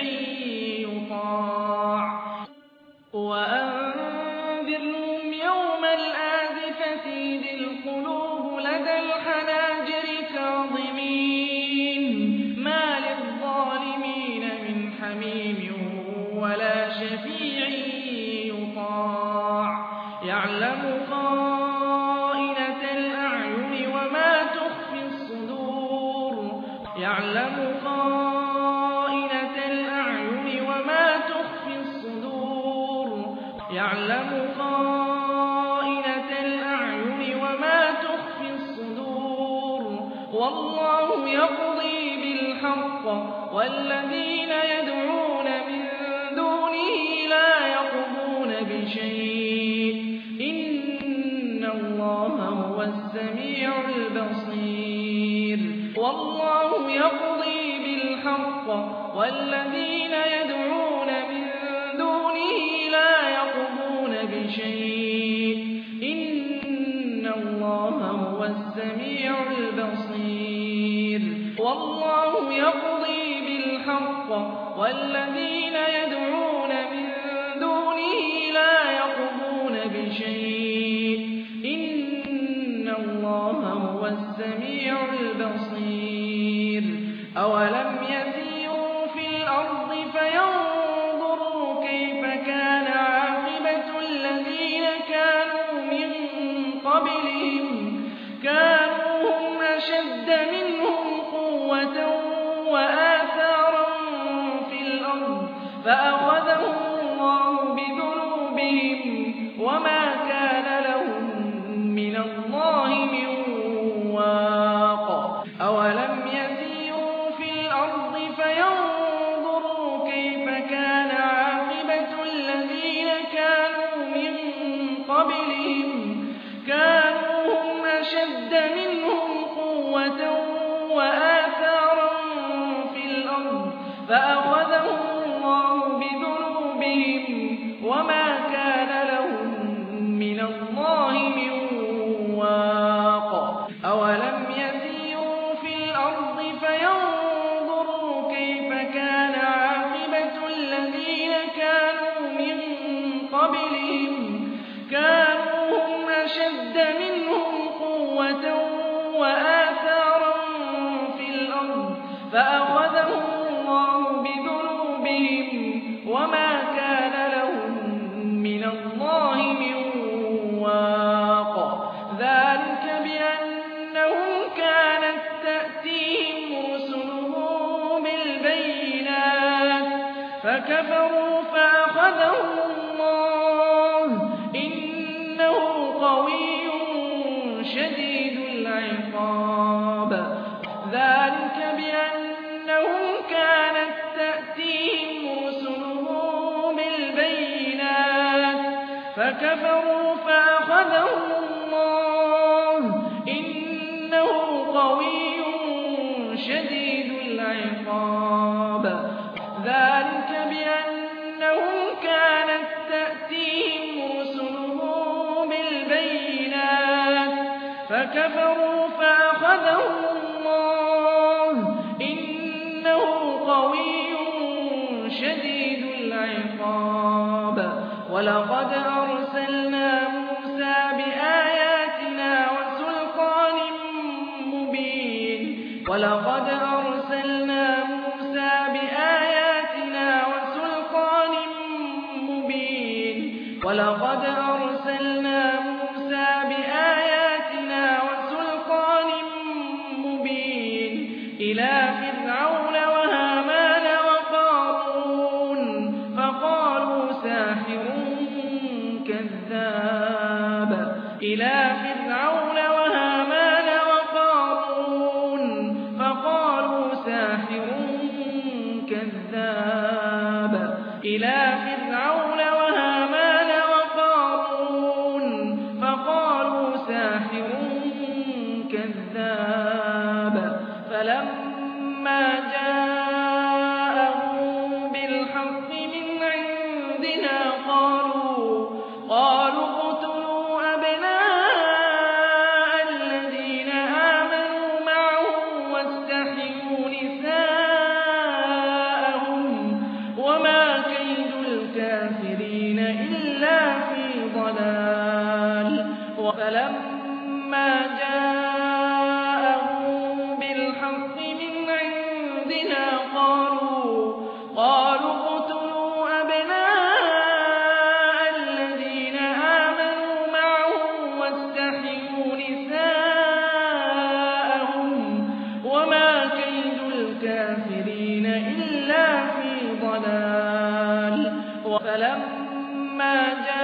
يطاع وأنذرهم يوم الآزفة إذ القلوب لدى الحناجر كاظمين ما للظالمين من حميم ولا شفيع يطاع يعلم خائنة الأعين وما تخفي الصدور والله يقضي بالحق والذين يدعون من دونه لا يقضون بشيء إن الله هو السميع البصير والله يقضي بالحق والذين يدعون من دونه لا يقضون بشيء إن الله هو السميع البصير والله يقضي بالحق والذين يدعون من دونه لا يقضون بشيء إن الله هو السميع البصير أولم يسيروا في الأرض فينظروا كيف كان عاقبة الذين كانوا من قبلهم كانوا هم أشد منهم قوة وآثارا في الأرض فأخذهم الله بذنوبهم وما كان لهم من الله من واق أولم يسيروا في الأرض فينظروا كيف كان عاقبة الذين كانوا من قبلهم كانوا هم أشد منهم قوة وآثارا في الأرض فأخذهم الله بذنوبهم وما كان لهم من الله من واق أولم يسيروا في الأرض فينظروا كيف كان عاقبة الذين كانوا من قبلهم كانوا هم أشد منهم قوة وآثارا في الأرض فأخذهم الله بذنوبهم وما كان لهم من الله من واق ذلك بأنهم كانت تأتيهم رسلهم بالبينات فكفروا فأخذهم الله إنه قوي شديد العقاب ذلك بأنهم كانت تأتيهم رسلهم بالبينات فكفروا فأخذهم الله إنه قوي شديد العقاب ذلك بأنهم كانت تأتيهم رسلهم بالبينات فكفروا فأخذهم الله إنه قوي شديد العقاب ولقد أرسلنا موسى بآياتنا وسلطان مبين ولقد أرسلنا أَرْسَلْنَا مُوسَىٰ بِآيَاتِنَا وَسُلْطَانٍ مُّبِينٍ إِلَىٰ فِرْعَوْنَ وَهَامَانَ وَقَارُونَ فَقَالُوا سَاحِرٌ كَذَّابٌ فَلَمَّا جَاءَهُم بِالْحَقِّ مِنْ عِندِنَا قَالُوا اقْتُلُوا أَبْنَاءَ الَّذِينَ آمَنُوا مَعَهُ وَاسْتَحْيُوا نِسَاءَهُمْ وَمَا كَيْدُ الْكَافِرِينَ إِلَّا فِي ضَلَالٍ فَلَمَّا جَاءَهُم بِالْحَقِّ مِنْ عِندِنَا قَالُوا اقْتُلُوا أَبْنَاءَ الَّذِينَ آمَنُوا مَعَهُ وَاسْتَحْيُوا نِسَاءَهُمْ وَمَا كَيْدُ الْكَافِرِينَ إِلَّا فِي ضَلَالٍ فَلَمَّا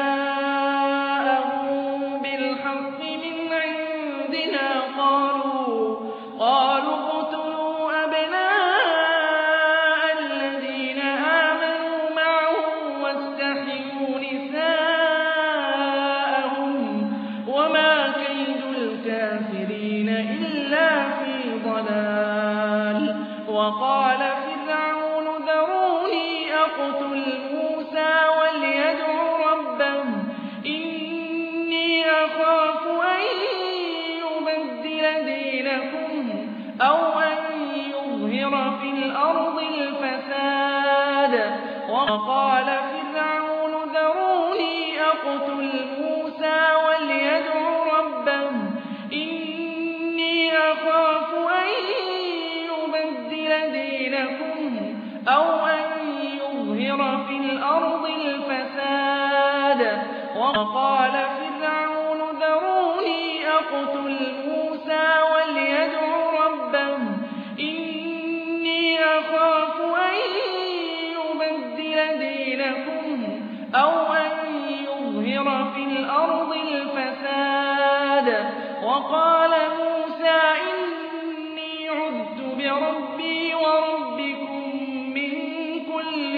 جَاءَهُم بِالْحَقِّ مِنْ عِندِنَا قَالُوا اقْتُلُوا أَبْنَاءَ الَّذِينَ آمَنُوا مَعَهُ وَاسْتَحْيُوا نِسَاءَهُمْ وَمَا كَيْدُ الْكَافِرِينَ إِلَّا فِي ضَلَالٍ وَقَالَ فِرْعَوْنُ ذَرُونِي أَقْتُلْ مُوسَىٰ وَلْيَدْعُ رَبَّهُ إِنِّي أَخَافُ أَن يُبَدِّلَ دِينَكُمْ أَوْ أَن يُظْهِرَ فِي الْأَرْضِ الْفَسَادَ وَقَالَ فِرْعَوْنُ ذَرُونِي أَقْتُلْ مُوسَىٰ وَلْيَدْعُ رَبَّهُ إِنِّي أَخَافُ أَن يُبَدِّلَ دِينَكُمْ أَوْ أَن يُظْهِرَ فِي الْأَرْضِ الْفَسَادَ وَقَالَ فِرْعَوْنُ ذَرُونِي أَقْتُلْ مُوسَىٰ وَلْيَدْعُ رَبَّهُ إِنِّي أَخَافُ أَن يُبَدِّلَ دِينَكُمْ أَوْ أَن يُظْهِرَ فِي الْأَرْضِ الْفَسَادَ وَقَالَ مُوسَىٰ إِنِّي عُذْتُ بِرَبِّي وَرَبِّكُم مِّن كُلِّ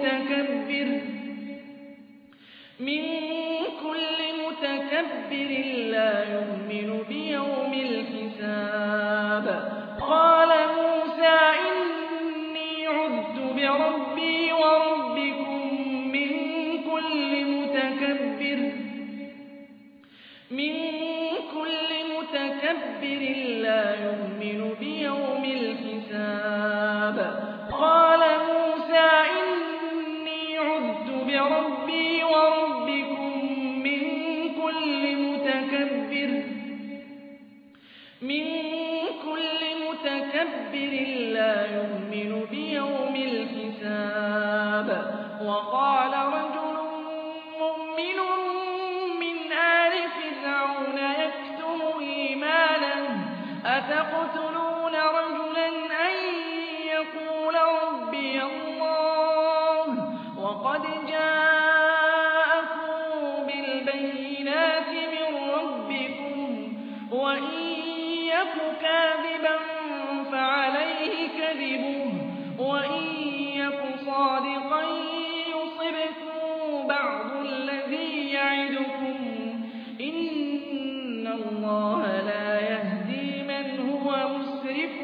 مُتَكَبِّرٍ لَّا يُؤْمِنُ بِيَوْمِ الْحِسَابِ قَالَ مُوسَىٰ إِنِّي عُذْتُ بِرَبِّي وَرَبِّكُم مِّن كُلِّ مُتَكَبِّرٍ لَّا يُؤْمِنُ بِيَوْمِ الْحِسَابِ قَالَ مُوسَىٰ إِنِّي عُذْتُ بِرَبِّي وَرَبِّكُم مِّن كُلِّ مُتَكَبِّرٍ لَّا يُؤْمِنُ بِيَوْمِ الْحِسَابِ وَقَالَ رَجُلٌ مُّؤْمِنٌ مِّنْ آلِ فِرْعَوْنَ يَكْتُمُ إِيمَانَهُ أَتَقْتُلُونَ رَجُلًا أَن يَقُولَ رَبِّيَ اللَّهُ وَقَدْ جَاءَكُم بِالْبَيِّنَاتِ مِن رَّبِّكُمْ وَإِن يَكُ كَاذِبًا فَعَلَيْهِ كَذِبُهُ وَإِن يَكُ صَادِقًا يُصِبْكُم بَعْضُ الَّذِي يَعِدُكُمْ ۖ إِنَّ اللَّهَ لَا يَهْدِي مَنْ هُوَ مُسْرِفٌ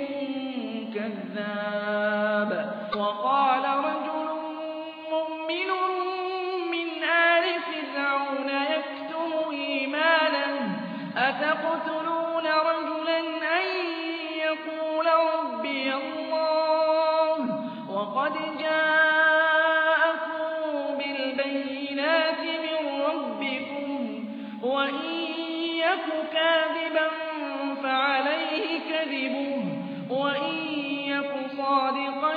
كَذَّابٌ وَقَالَ رَجُلٌ مُّؤْمِنٌ مِّنْ آلِ فِرْعَوْنَ يَكْتُمُ إِيمَانَهُ أَتَقْتُلُونَ رَجُلًا أَن يَقُولَ رَبِّيَ اللَّهُ وَقَدْ جَاءَكُم بِالْبَيِّنَاتِ مِن رَّبِّكُمْ وَإِن يَكُ كَاذِبًا فَعَلَيْهِ كَذِبُهُ وَإِن يَكُ صَادِقًا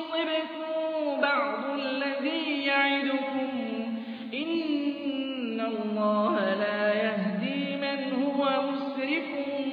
يُصِبْكُم بَعْضُ الَّذِي يَعِدُكُمْ ۖ إِنَّ اللَّهَ لَا يَهْدِي مَنْ هُوَ مُسْرِفٌ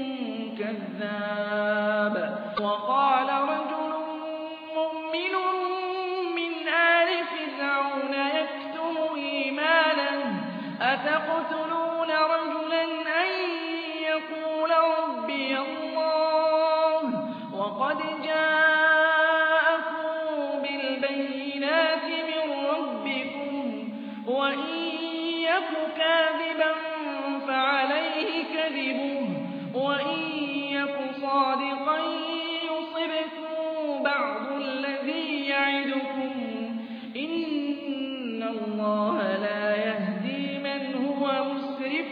كَذَّابٌ وَقَالَ رَجُلٌ مُّؤْمِنٌ مِّنْ آلِ فِرْعَوْنَ يَكْتُمُ إِيمَانَهُ أَتَقْتُلُونَ رَجُلًا أَن يَقُولَ رَبِّيَ اللَّهُ وَقَدْ جَاءَكُم بِالْبَيِّنَاتِ مِن رَّبِّكُمْ وَإِن يَكُ كَاذِبًا فَعَلَيْهِ كَذِبُهُ وَإِن يَكُ صَادِقًا يُصِبْكُم بَعْضُ الَّذِي يَعِدُكُمْ ۖ إِنَّ اللَّهَ لَا يَهْدِي مَنْ هُوَ مُسْرِفٌ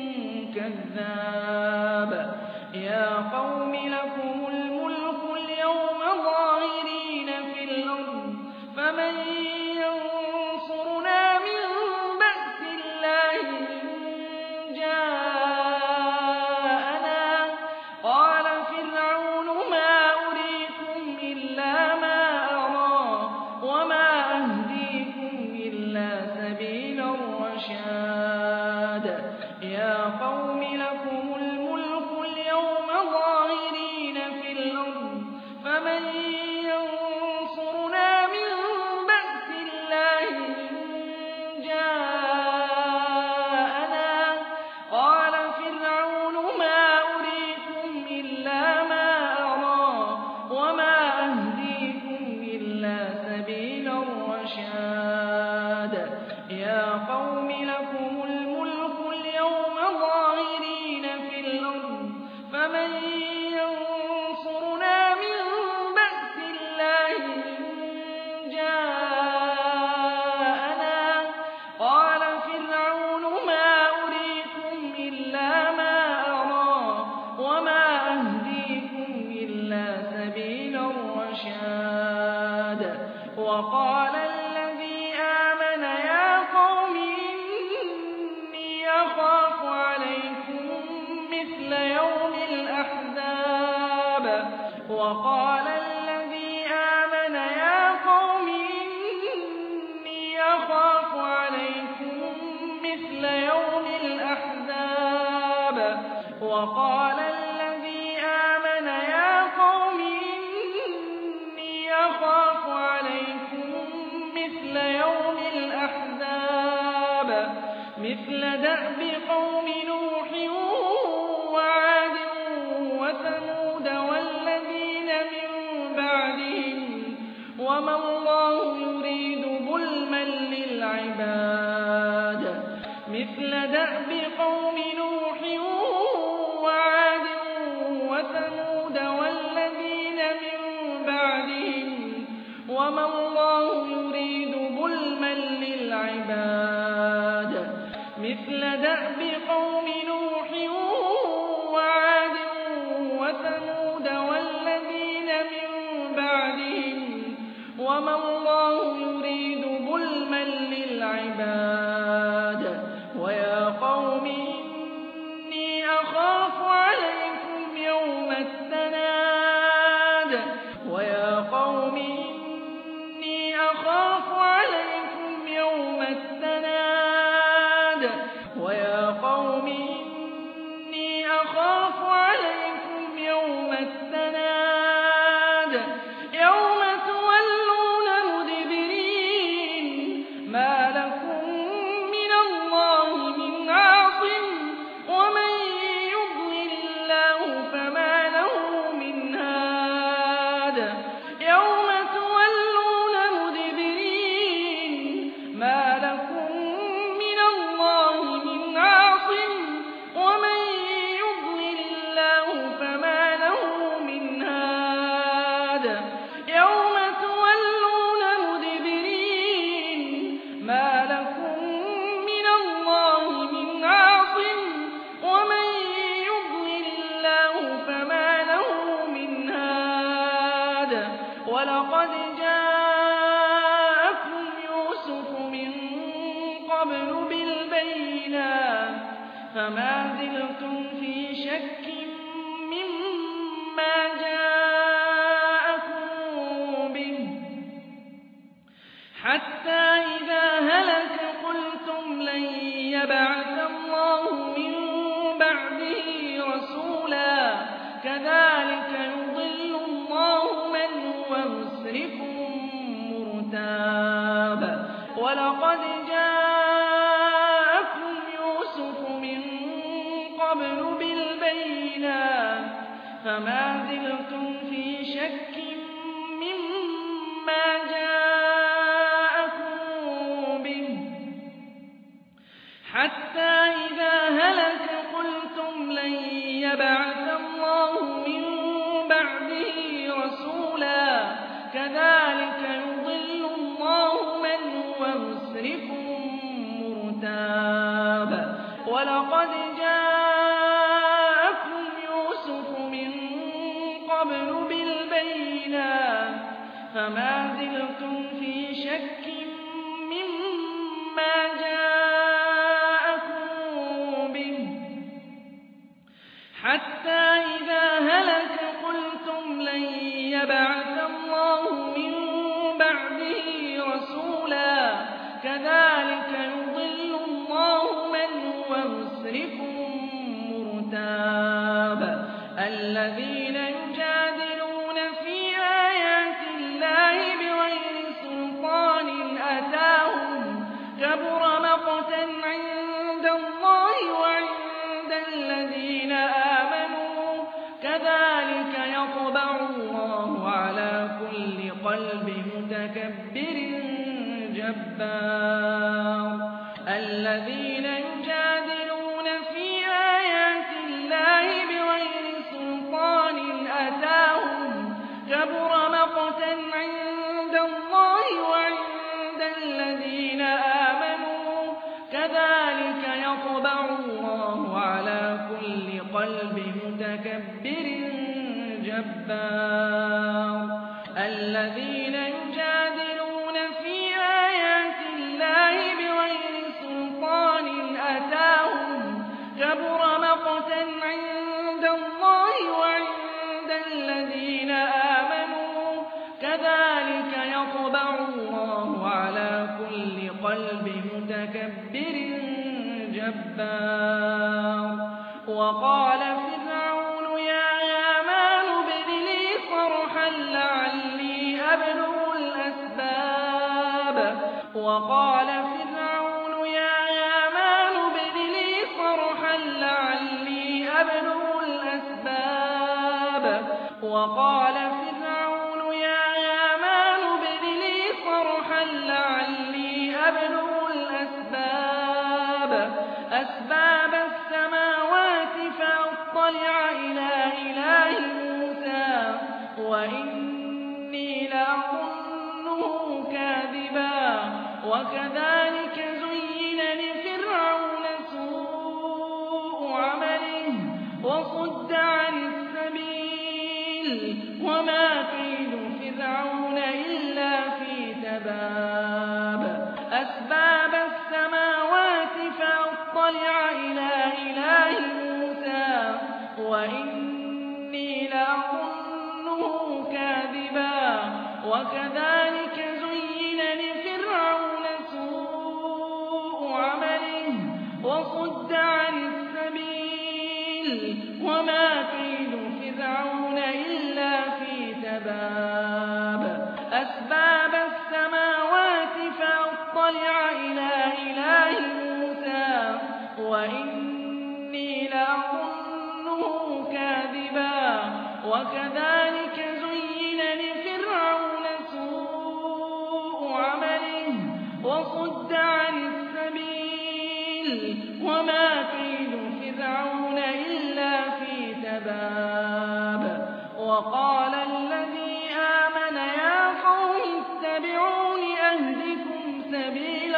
كَذَّابٌ يَا قَوْمِ لَكُمُ الْمُلْكُ الْيَوْمَ ظَاهِرِينَ فِي الْأَرْضِ فَمَن يَنصُرُنَا مِن بَأْسِ اللَّهِ إِن جَاءَنَا ۚ قَالَ فِرْعَوْنُ مَا أُرِيكُمْ إِلَّا مَا أَرَىٰ وَمَا أَهْدِيكُمْ إِلَّا سَبِيلَ الرَّشَادِ يَا قَوْمِ لَكُمُ الْمُلْكُ الْيَوْمَ ظَاهِرِينَ فِي الْأَرْضِ فَمَن يَنصُرُنَا مِن بَأْسِ اللَّهِ إِن جَاءَنَا ۚ قَالَ فِرْعَوْنُ مَا أُرِيكُمْ إِلَّا مَا أَرَىٰ وَمَا أَهْدِيكُمْ إِلَّا سَبِيلَ الرَّشَادِ يَا قَوْمِ لَكُمُ الْمُلْكُ الْيَوْمَ ظَاهِرِينَ فِي الْأَرْضِ فَمَن يَنصُرُنَا مِن بَأْسِ اللَّهِ إِن جَاءَنَا ۚ قَالَ فِرْعَوْنُ مَا أُرِيكُمْ إِلَّا مَا أَرَىٰ وَمَا أَهْدِيكُمْ إِلَّا سَبِيلَ الرَّشَادِ وَقَالَ الَّذِي آمَنَ يَا قَوْمِ إِنِّي أَخَافُ عَلَيْكُم مِّثْلَ يَوْمِ الْأَحْزَابِ وَقَالَ الَّذِي آمَنَ يَا قَوْمِ إِنِّي أَخَافُ عَلَيْكُم مِّثْلَ يَوْمِ الْأَحْزَابِ وَقَالَ الَّذِي آمَنَ يَا قَوْمِ إِنِّي أَخَافُ عَلَيْكُم مِّثْلَ يَوْمِ الْأَحْزَابِ مِثْلَ دَأْبِ قَوْمِ نُوحٍ وَعَادٍ وَثَمُودَ وَالَّذِينَ مِن بَعْدِهِمْ ۚ وَمَا اللَّهُ يُرِيدُ ظُلْمًا لِّلْعِبَادِ مِثْلَ دَأْبِ قَوْمِ نُوحٍ وَعَادٍ وَثَمُودَ وَالَّذِينَ مِن بَعْدِهِمْ ۚ وَمَا اللَّهُ يُرِيدُ ظُلْمًا لِّلْعِبَادِ مِثْلَ دَأْبِ قَوْمِ نُوحٍ وَعَادٍ وَثَمُودَ وَالَّذِينَ مِن بَعْدِهِمْ ۚ وَمَا اللَّهُ يُرِيدُ ظُلْمًا لِّلْعِبَادِ وَيَا قَوْمِ إِنِّي أَخَافُ عَلَيْكُمْ يَوْمَ التَّنَادِ وَيَا قَوْمِ إِنِّي أَخَافُ عَلَيْكُمْ يَوْمَ التَّنَادِ وَيَا قَوْمِ إِنِّي أَخَافُ عَلَيْكُمْ يَوْمَ التَّنَادِ يَوْمَ تُوَلُّونَ مُدْبِرِينَ مَا لَكُم مِّنَ اللَّهِ مِنْ عَاصِمٍ وَمَن يُضْلِلِ اللَّهُ فَمَا لَهُ مِنْ هَادٍ يَوْمَ تُوَلُّونَ مُدْبِرِينَ مَا لَكُم مِّنَ اللَّهِ مِنْ عَاصِمٍ وَمَن يُضْلِلِ اللَّهُ فَمَا لَهُ مِنْ هَادٍ يَوْمَ تُوَلُّونَ مُدْبِرِينَ مَا لَكُم مِّنَ اللَّهِ مِنْ عَاصِمٍ وَمَن يُضْلِلِ اللَّهُ فَمَا لَهُ مِنْ هَادٍ وَلَقَدْ جَاءَكُمْ يُوسُفُ مِن قَبْلُ بِالْبَيِّنَاتِ فَمَا زِلْتُمْ فِي شَكٍّ مِّمَّا جَاءَكُم بِهِ حَتَّىٰ إِذَا هَلَكَ قُلْتُمْ لَن يَبْعَثَ رسولا كذلك يضل الله من هو مسرف مرتاب ولقد جاءكم يوسف من قبل بالبينات فما زلتم في شك مما جاءكم به حتى إذا هلك قلتم لن يبعث الله من بعده رسولا كذلك يضل الله من هو مسرف مرتاب ولقد جاءكم يوسف من قبل بالبينات فما زلتم في شك مما جاءكم به حتى إذا هلك قلتم لن يبعث الله من بعده رسولا كذلك يضل الله من هو مسرف مرتاب الذين يجادلون في آيات الله بغير سلطان أتاهم كبر مقتا عند الله وعند الذين آمنوا كذلك يطبع الله على كل قلب متكبر جبار الذين يجادلون في آيات الله بغير سلطان أتاهم كبر مقتا عند الله وعند الذين آمنوا كذلك يطبع الله على كل قلب متكبر جبار الذين يجادلون في آيات الله بغير سلطان أتاهم كبر مقتا عند الله وعند الذين آمنوا كذلك يطبع الله على كل قلب متكبر جبار وقال فرعون يا هامان ابن لي صرحا لعلي أبلغ الأسباب وقال فرعون يا هامان ابن لي صرحا لعلي أبلغ الأسباب وقال فرعون يا هامان ابن لي صرحا لعلي أبلغ الأسباب أسباب السماوات فأطلع إلى إله موسى وإني لأظنه كاذبا وكذلك زين لفرعون سوء عمله وصد عن السبيل وما كيد فرعون إلا في تباب أسباب السماوات فأطلع إلى إله موسى وإني لأظنه كاذبا وكذلك زين لفرعون سوء عمله وصد عن السبيل وما كيد فرعون إلا في تباب أسباب السماوات فأطلع إلى إله موسى وإني لأظنه كاذبا وكذلك زين لفرعون سوء عمله وصد عن السبيل وما كيد فرعون إلا في تباب وقال الذي آمن يا قوم اتبعون أهدكم سبيل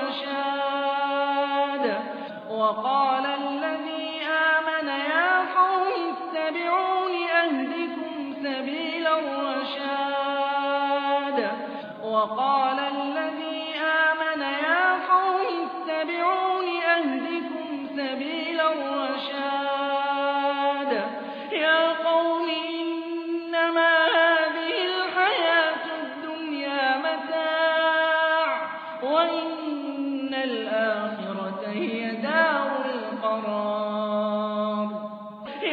الرشاد وقال الذي آمن يا قوم اتبعون أهدكم سبيل الرشاد وقال الذي آمن يا قوم اتبعون أهدكم سبيل الرشاد يا قوم إنما هذه الحياة الدنيا متاع وإن الآخرة هي دار القرار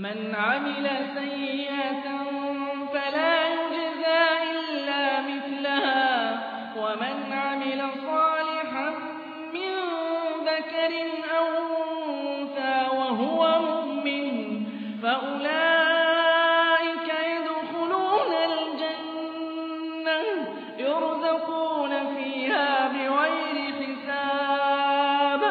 مَنْ عَمِلَ سَيِّئَةً فَلَا يُجْزَىٰ إِلَّا مِثْلَهَا وَمَنْ عَمِلَ صَالِحًا مِّن ذَكَرٍ أَوْ أُنثَىٰ وَهُوَ مُؤْمِنٌ فَأُولَٰئِكَ يَدْخُلُونَ الْجَنَّةَ يُرْزَقُونَ فِيهَا بِغَيْرِ حِسَابٍ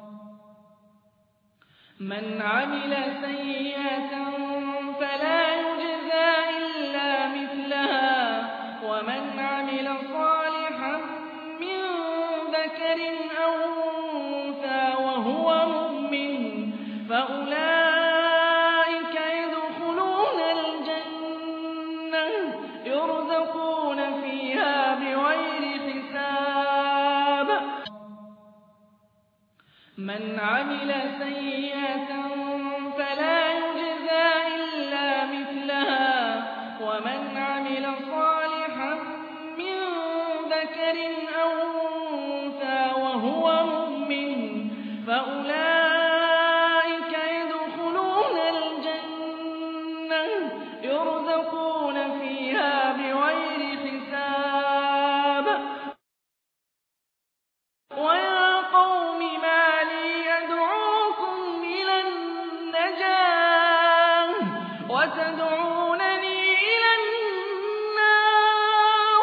مَنْ عَمِلَ سَيِّئَةً فَلَا يُجْزَىٰ إِلَّا مِثْلَهَا وَمَنْ عَمِلَ صَالِحًا مِّن ذَكَرٍ أَوْ أُنثَىٰ وَهُوَ مُؤْمِنٌ فَأُولَٰئِكَ يَدْخُلُونَ الْجَنَّةَ يُرْزَقُونَ فِيهَا بِغَيْرِ حِسَابٍ مَنْ عَمِلَ سَيِّئَةً فَلَا يُجْزَىٰ إِلَّا مِثْلَهَا وَمَنْ عَمِلَ صَالِحًا مِّن ذَكَرٍ أَوْ أُنثَىٰ وَهُوَ مُؤْمِنٌ فَأُولَٰئِكَ يَدْخُلُونَ الْجَنَّةَ يُرْزَقُونَ فِيهَا بِغَيْرِ حِسَابٍ وَيَا قَوْمِ مَا لِي أَدْعُوكُمْ إِلَى النَّجَاةِ وَتَدْعُونَنِي إِلَى النَّارِ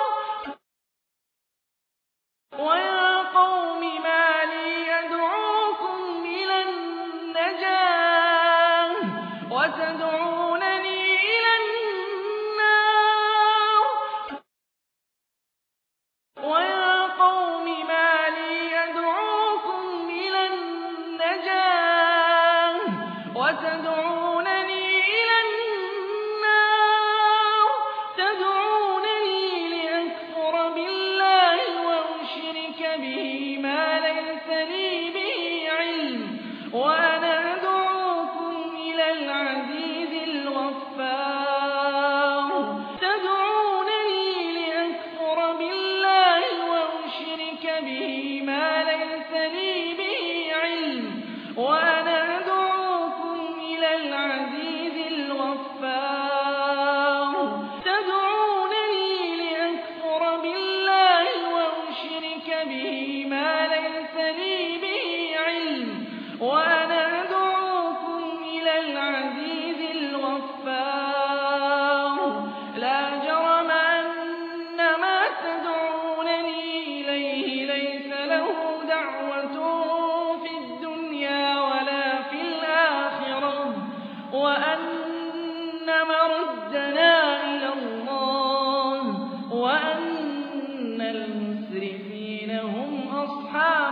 وَيَا قَوْمِ مَا لِي أَدْعُوكُمْ إِلَى النَّجَاةِ وَتَدْعُونَنِي إِلَى النَّارِ وَيَا قَوْمِ مَا لِي أَدْعُوكُمْ إِلَى النَّجَاةِ وَتَدْعُونَنِي إِلَى النَّارِ تَدْعُونَنِي لِأَكْفُرَ بِاللَّهِ وَأُشْرِكَ بِهِ مَا لَيْسَ لِي بِهِ عِلْمٌ وَأَنَا أَدْعُوكُمْ إِلَى الْعَزِيزِ الْغَفَّارِ تَدْعُونَني لِأَكْفُرَ بِاللَّهِ وَأُشْرِكَ بِهِ مَا لَيْسَ لِي بِهِ عِلْمٌ وَأَنَا أَدْعُوكُمْ إِلَى الْعَزِيزِ الْغَفَّارِ تَدْعُونَني لِأَكْفُرَ بِاللَّهِ وَأُشْرِكَ بِهِ مَا لَيْسَ لِي بِهِ عِلْمٌ وَأَنَا أَدْعُوكُمْ إِلَى الْعَزِيزِ الْغَفَّارِ لَا جَرَمَ أَنَّ مَا تَدْعُونَنِي إِلَيْهِ لَيْسَ لَهُ دَعْوَةٌ فِي الدُّنْيَا وَلَا فِي الْآخِرَةِ وَأَنَّ مَرَدَّنَا إِلَى اللَّهِ وَأَنَّ الْمُسْرِفِينَ هُمْ أَصْحَابُ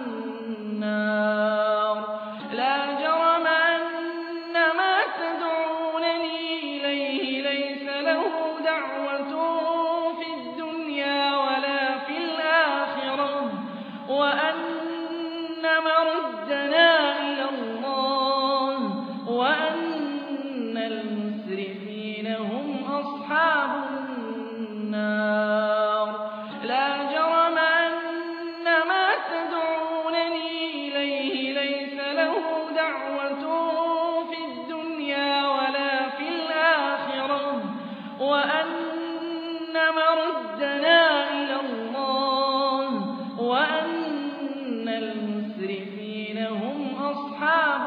النَّارِ لَا جَرَمَ أَنَّ مَا تَدْعُونَنِي إِلَيْهِ لَيْسَ لَهُ دَعْوَةٌ فِي الدُّنْيا وَلَا فِي الْآخِرَةِ وَأَنَّ مَرَدَّنَا إِلَى اللَّهِ وَأَنَّ الْمُسْرِفِينَ هُمْ أَصْحَابُ النَّارِ لَا جَرَمَ أَنَّ مَا تَدْعُونَنِي إِلَيْهِ لَيْسَ لَهُ دَعْوَةٌ فِي الدُّنْيا وَلَا فِي الْآخِرَةِ وَأَنَّ مَرَدَّنَا إِلَى اللَّهِ وَأَنَّ الْمُسْرِفِينَ هُمْ أَصْحَابُ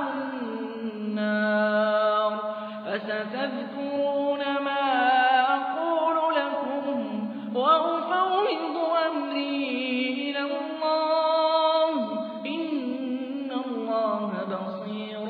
النَّارِ فَسَتَذْكُرُونَ مَا أَقُولُ لَكُمْ وَأُفَوِّضُ أَمْرِي إِلَى اللَّهِ إِنَّ اللَّهَ بَصِيرٌ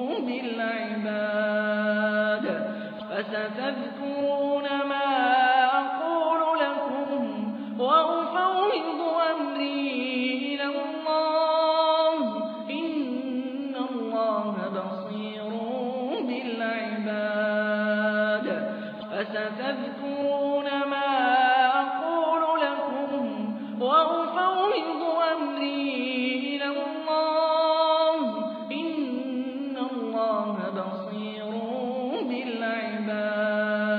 بِالْعِبَادِ فَسَتَذْكُرُونَ مَا أَقُولُ لَكُمْ وَأُفَوِّضُ أَمْرِي إِلَى اللَّهِ إِنَّ اللَّهَ بَصِيرٌ بِالْعِبَادِ فَسَتَذْكُرُونَ مَا أَقُولُ لَكُمْ وَأُفَوِّضُ أَمْرِي إِلَى اللَّهِ إِنَّ اللَّهَ بَصِيرٌ بِالْعِبَادِ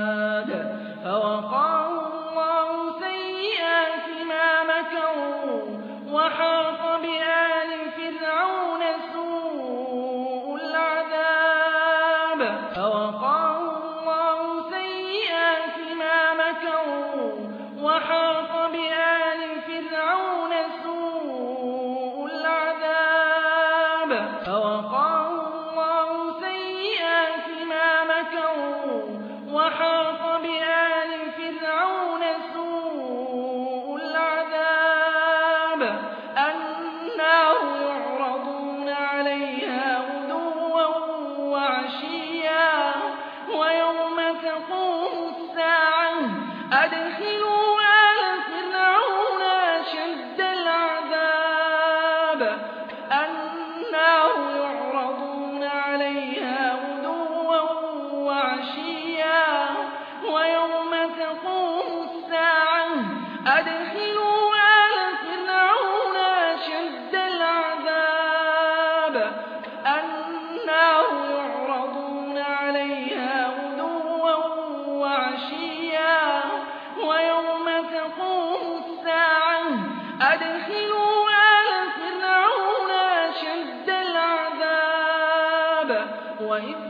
فوقاه الله سيئات ما مكروا وحاق بآل فرعون سوء العذاب فوقاه الله سيئات ما مكروا وحاق بآل فرعون سوء العذاب النار يعرضون عليها غدوا وعشيا ويوم تقوم الساعة أدخلوا آل فرعون أشد العذاب النار يعرضون عليها غدوا وعشيا ويوم تقوم الساعة أدخلوا آل فرعون أشد العذاب النار يعرضون عليها غدوا وعشيا ويوم تقوم الساعة أدخلوا آل فرعون أشد العذاب وإذ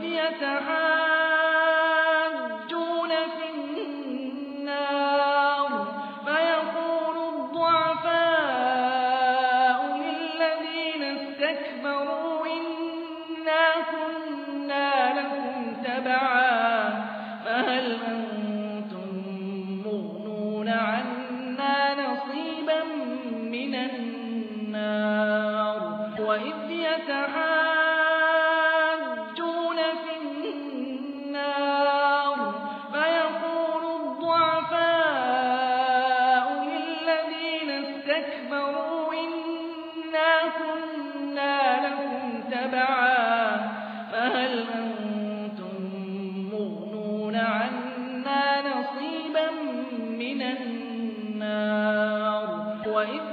يتحاجون في النار فيقول الضعفاء للذين استكبروا إنا كنا لكم تبعا فهل أنتم مغنون عنا نصيبا من النار وإذ يتحاجون في النار فيقول الضعفاء للذين استكبروا إنا كنا لكم تبعا فهل أنتم مغنون عنا نصيبا من النار وإذ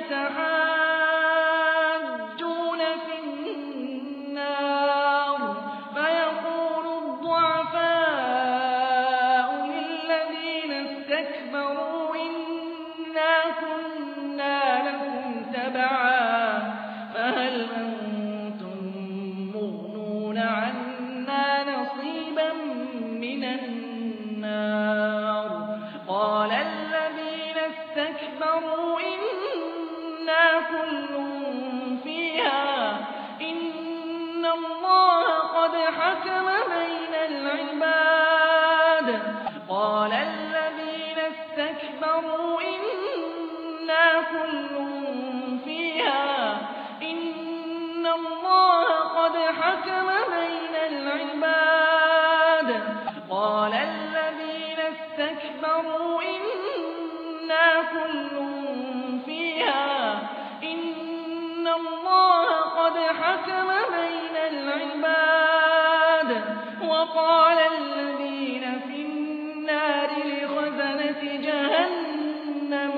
يتحاجون في النار فيقول الضعفاء للذين استكبروا إنا كنا لكم تبعا فهل أنتم مغنون عنا نصيبا من النار قال الذين استكبروا إنا كل فيها إن الله قد حكم بين العباد قال الذين استكبروا إنا كل فيها إن الله قد حكم بين العباد قال الذين استكبروا إنا كل فيها إن الله قد حكم بين العباد وقال الذين في النار لخزنة جهنم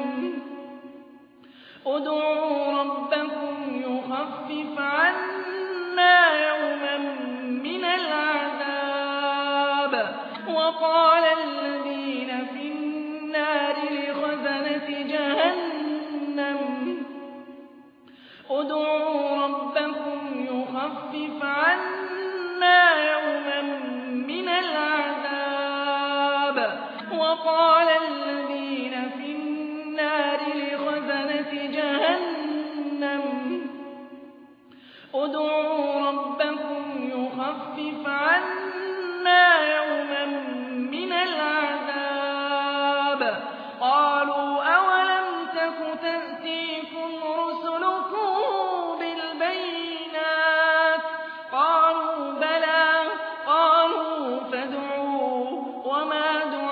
ادعوا ربكم يخفف عنا يوما من العذاب وقال الذين في النار لخزنة جهنم ادعوا ربكم يخفف عنا يوما من العذاب وقال الذين في النار لخزنة جهنم ادعوا ربكم يخفف عنا يوما من العذاب قالوا أولم تك تأتيكم رسلكم بالبينات قالوا بلى قالوا فادعوا وما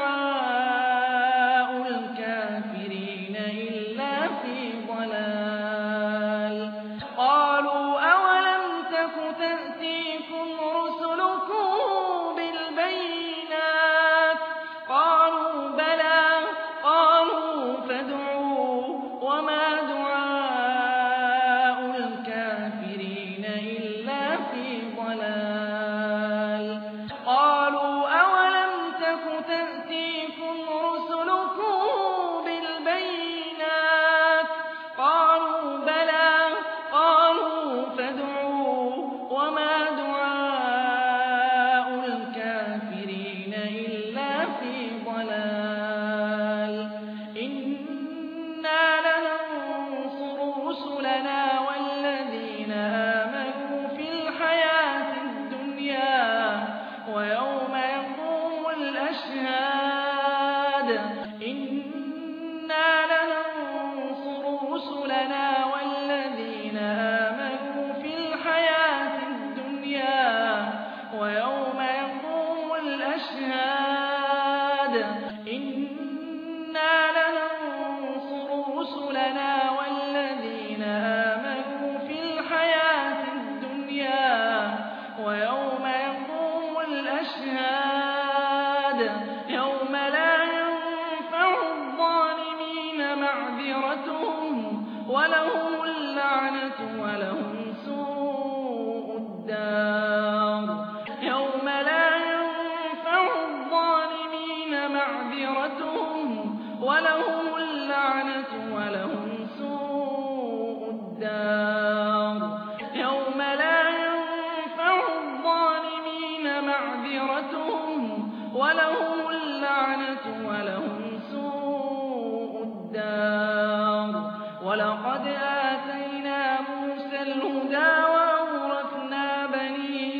دعاء الكافرين إلا في ضلال قالوا أولم تك تأتيكم رسلكم بالبينات قالوا بلى قالوا فادعوا وما دعاء الكافرين إلا في ضلال قالوا أولم تك تأتيكم رسلكم بالبينات قالوا بلى قالوا فادعوا وما ويوم يقوم الأشهاد يوم لا ينفع الظالمين معذرتهم ولهم اللعنة ولهم سوء الدار يوم لا ينفع الظالمين معذرتهم ولهم اللعنة ولهم سوء الدار يوم لا ينفع الظالمين معذرتهم ولهم اللعنة ولهم سوء الدار ولقد آتينا موسى الهدى وأورثنا بني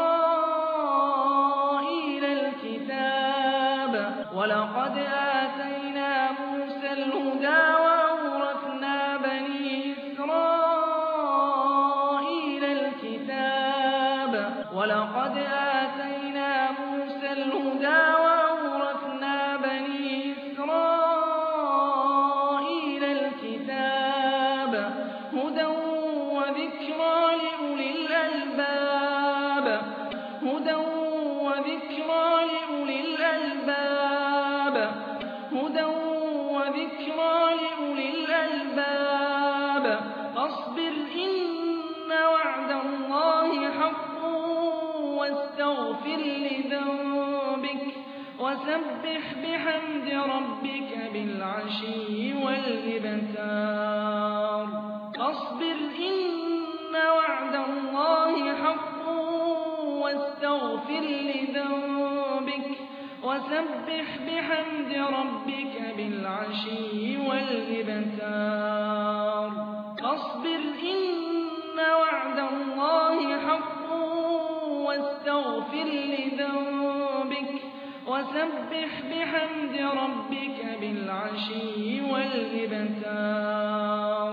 إسرائيل الكتاب ولقد آتينا موسى الهدى وأورثنا بني إسرائيل الكتاب ولقد آتينا موسى الهدى وأورثنا بني إسرائيل الكتاب هدى وذكرى لأولي الألباب هدى وذكرى لأولي الألباب هدى وذكرى لأولي الألباب فاصبر إن وعد الله حق واستغفر لذنبك وسبح بحمد ربك بالعشي والإبكار فاصبر إن وعد الله حق واستغفر لذنبك وسبح بحمد ربك بالعشي والإبكار فاصبر إن وعد الله حق واستغفر لذنبك وسبح بحمد ربك بالعشي والإبكار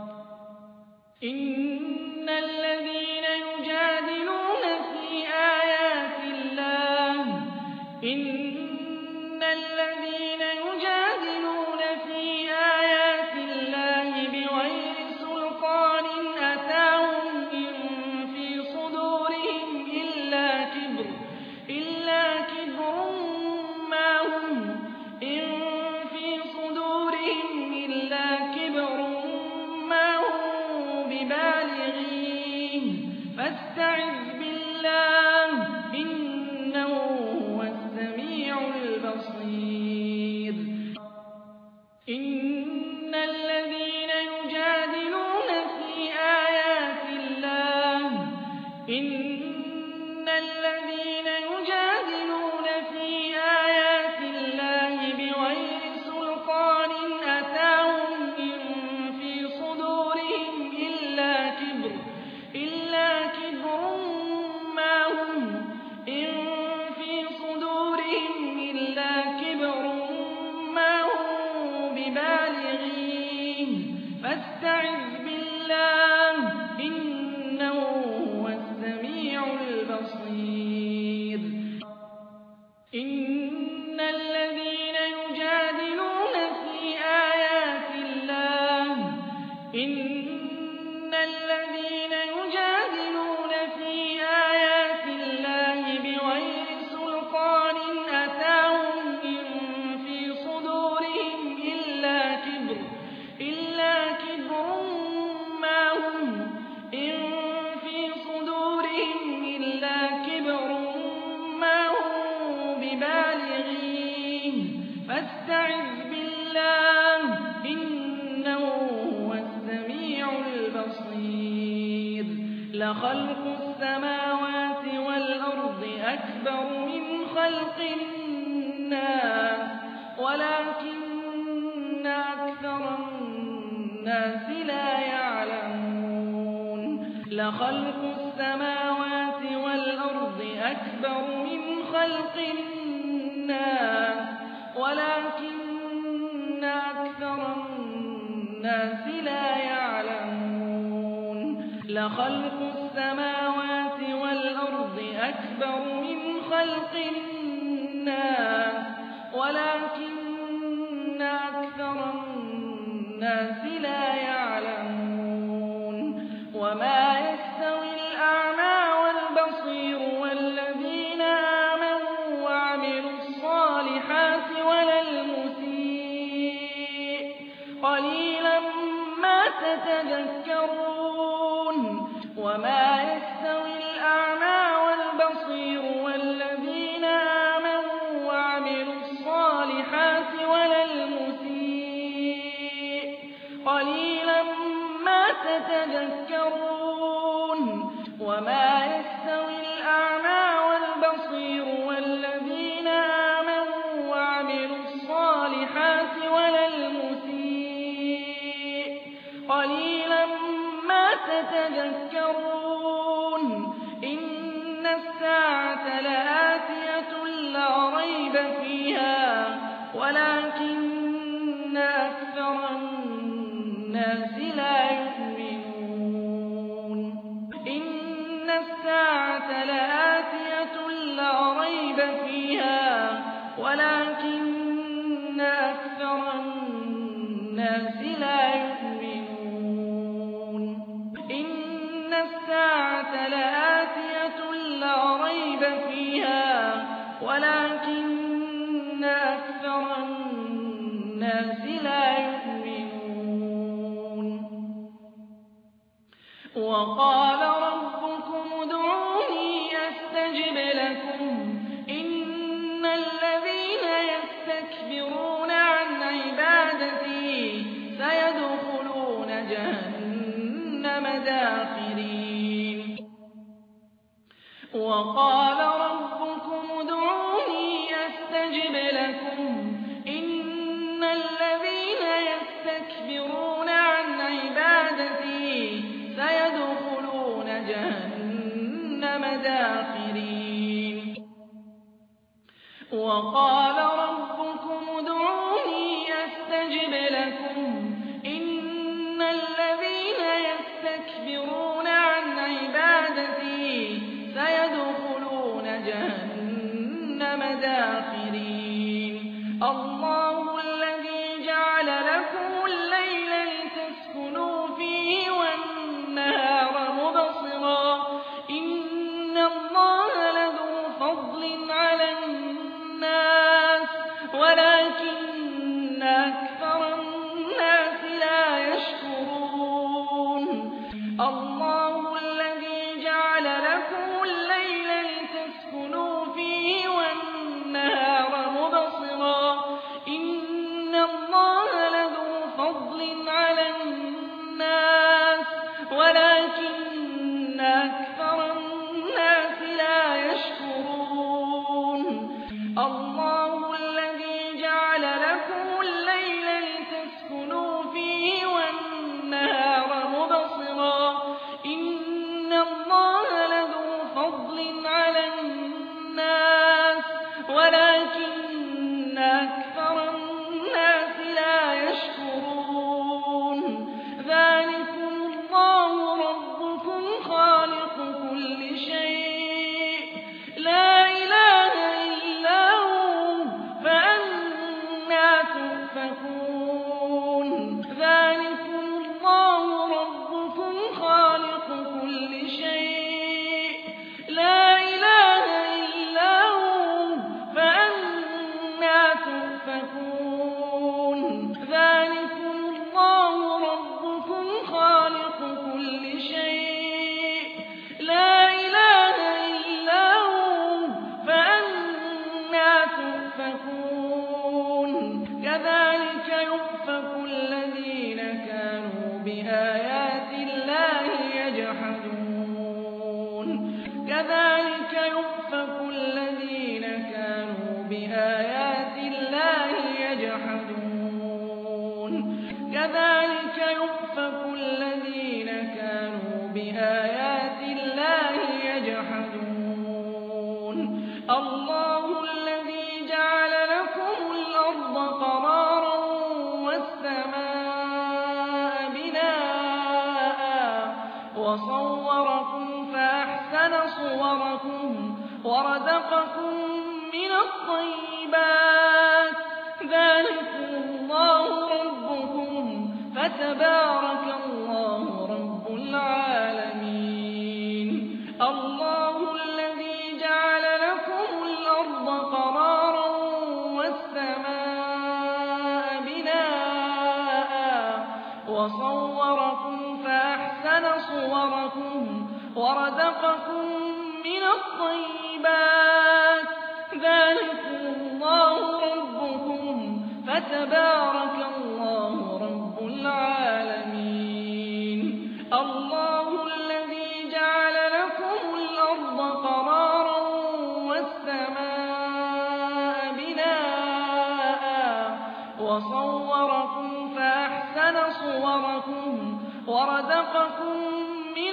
إن الذين يجادلون في آيات الله إن الذين يجادلون في آيات الله بغير سلطان أتاهم إن في صدورهم إلا كبر ما هم إن في صدورهم إلا كبر ما هم ببالغيه فاستعذ بالله إنه هو السميع البصير إن الذين يجادلون في آيات الله إن الذين يجادلون في آيات الله بغير سلطان أتاهم إن في صدورهم إلا كبر ما هم إن في صدورهم إلا كبر ما هم ببالغيه فاستعذ بالله إنه هو السميع البصير إن الذين يجادلون في آيات الله إن الذين يجادلون في آيات الله بغير سلطان أتاهم إن في صدورهم إلا كبر ما هم إن في صدورهم إلا كبر ما هم ببالغيه فاستعذ بالله إنه هو السميع البصير لخلق السماوات والأرض أكبر من خلق الناس ولكن أكثر الناس لا يعلمون لخلق السماوات والأرض أكبر من خلق الناس ولكن أكثر الناس لا يعلمون لخلق السماوات والأرض أكبر من خلق الناس ولكن أكثر الناس لا يعلمون وما يستوي الأعمى والبصير ريب فيها ولكن أكثر الناس لا يؤمنون إن الساعة لآتية لا ريب فيها ولكن أكثر الناس لا يؤمنون إن الساعة لآتية لا ريب فيها ولكن أكثر الناس لا يؤمنون وقال ربكم ادعوني أستجب لكم إن الذين يستكبرون عن عبادتي سيدخلون جهنم داخرين وقال ربكم ادعوني أستجب لكم إن الذين يستكبرون عن عبادتي سيدخلون جهنم داخرين وقال ربكم ادعوني أستجب لكم إن الذين يستكبرون عن عبادتي سيدخلون جهنم داخرين الله الذي جعل لكم الليل لتسكنوا فيه والنهار مبصرا إن الله لذو فضل على الناس ولكن أكثر الناس لا يشكرون الله الذي جعل لكم الليل لتسكنوا فيه والنهار مبصرا إن الله لذو فضل على الناس ولكن أكثر الناس لا يشكرون الله الذي جعل لكم الليل لتسكنوا فيه والنهار مبصرا إن الله لذو فضل على الناس ولكن أكثر الناس لا يشكرون ذلكم الله ربكم خالق كل شيء لا إله إلا هو فأنى تؤفكون ذلكم الله ربكم خالق كل شيء لا إله إلا هو فأنى تؤفكون ذلكم الله ربكم خالق كل شيء لا إله إلا هو فأنى تؤفكون كذلك يؤفك الذين كانوا بآيات الله يجحدون كذلك يؤفك الذين كانوا بآيات الله يجحدون كذلك يؤفك الذين كانوا بآيات الله يجحدون الله الذي جعل لكم الأرض قرارا والسماء بناء وصوركم فأحسن صوركم ورزقكم من الطيبات ذلكم الله ربكم فتبارك الله رب العالمين الله الذي جعل لكم الأرض قرارا والسماء بناء وصوركم فأحسن صوركم ورزقكم من الطيبات ذلكم الله ربكم فتبارك الله رب العالمين الله الذي جعل لكم الأرض قرارا والسماء بناء وصوركم فأحسن صوركم ورزقكم من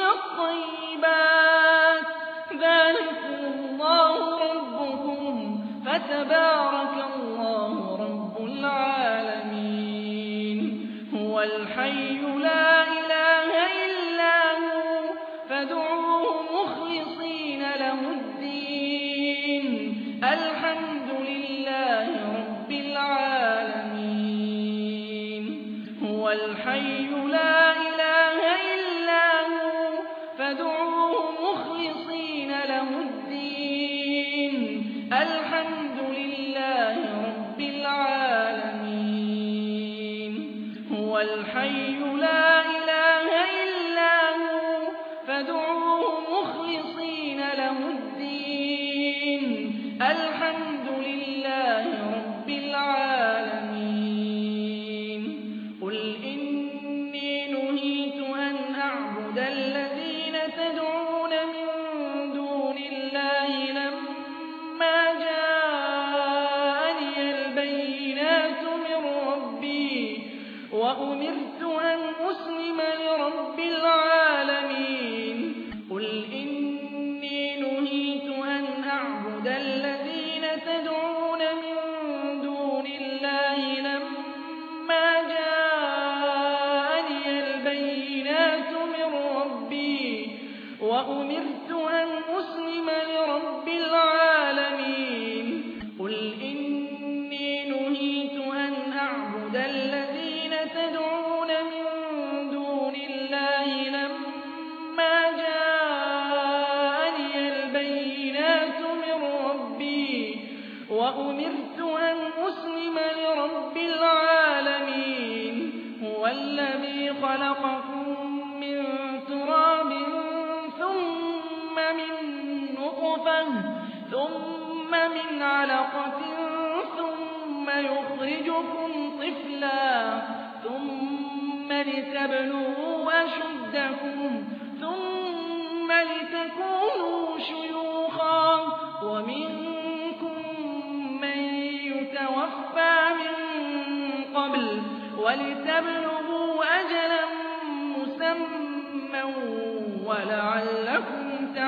الطيبات ذلكم الله ربكم فتبارك الحي لا إله إلا هو فادعوه مخلصين له الدين الحمد لله رب العالمين هو الحي لا إله إلا هو فادعوه مخلصين له الدين الحمد لله رب العالمين قل إني نهيت أن أعبد الذين تدعون من دون الله لما جاءني البينات من ربي وأمرت أن أسلم لرب العالمين قل إني نهيت أن أعبد الذين تدعون من دون الله لما جاءني البينات من ربي وأمرت أن أسلم لرب العالمين قل إني نهيت أن أعبد الذين تدعون من دون الله لما جاءني البينات من ربي وأمرت أن أسلم لرب العالمين هو الذي خلقكم من تراب ثم من نطفة ثم من علقة ثم يخرجكم طفلا ثم لتبلغوا أشدكم ثم لتكونوا شيوخا ومنكم من يتوفى من قبل ولتبلغوا أجلا مسمى ولعلكم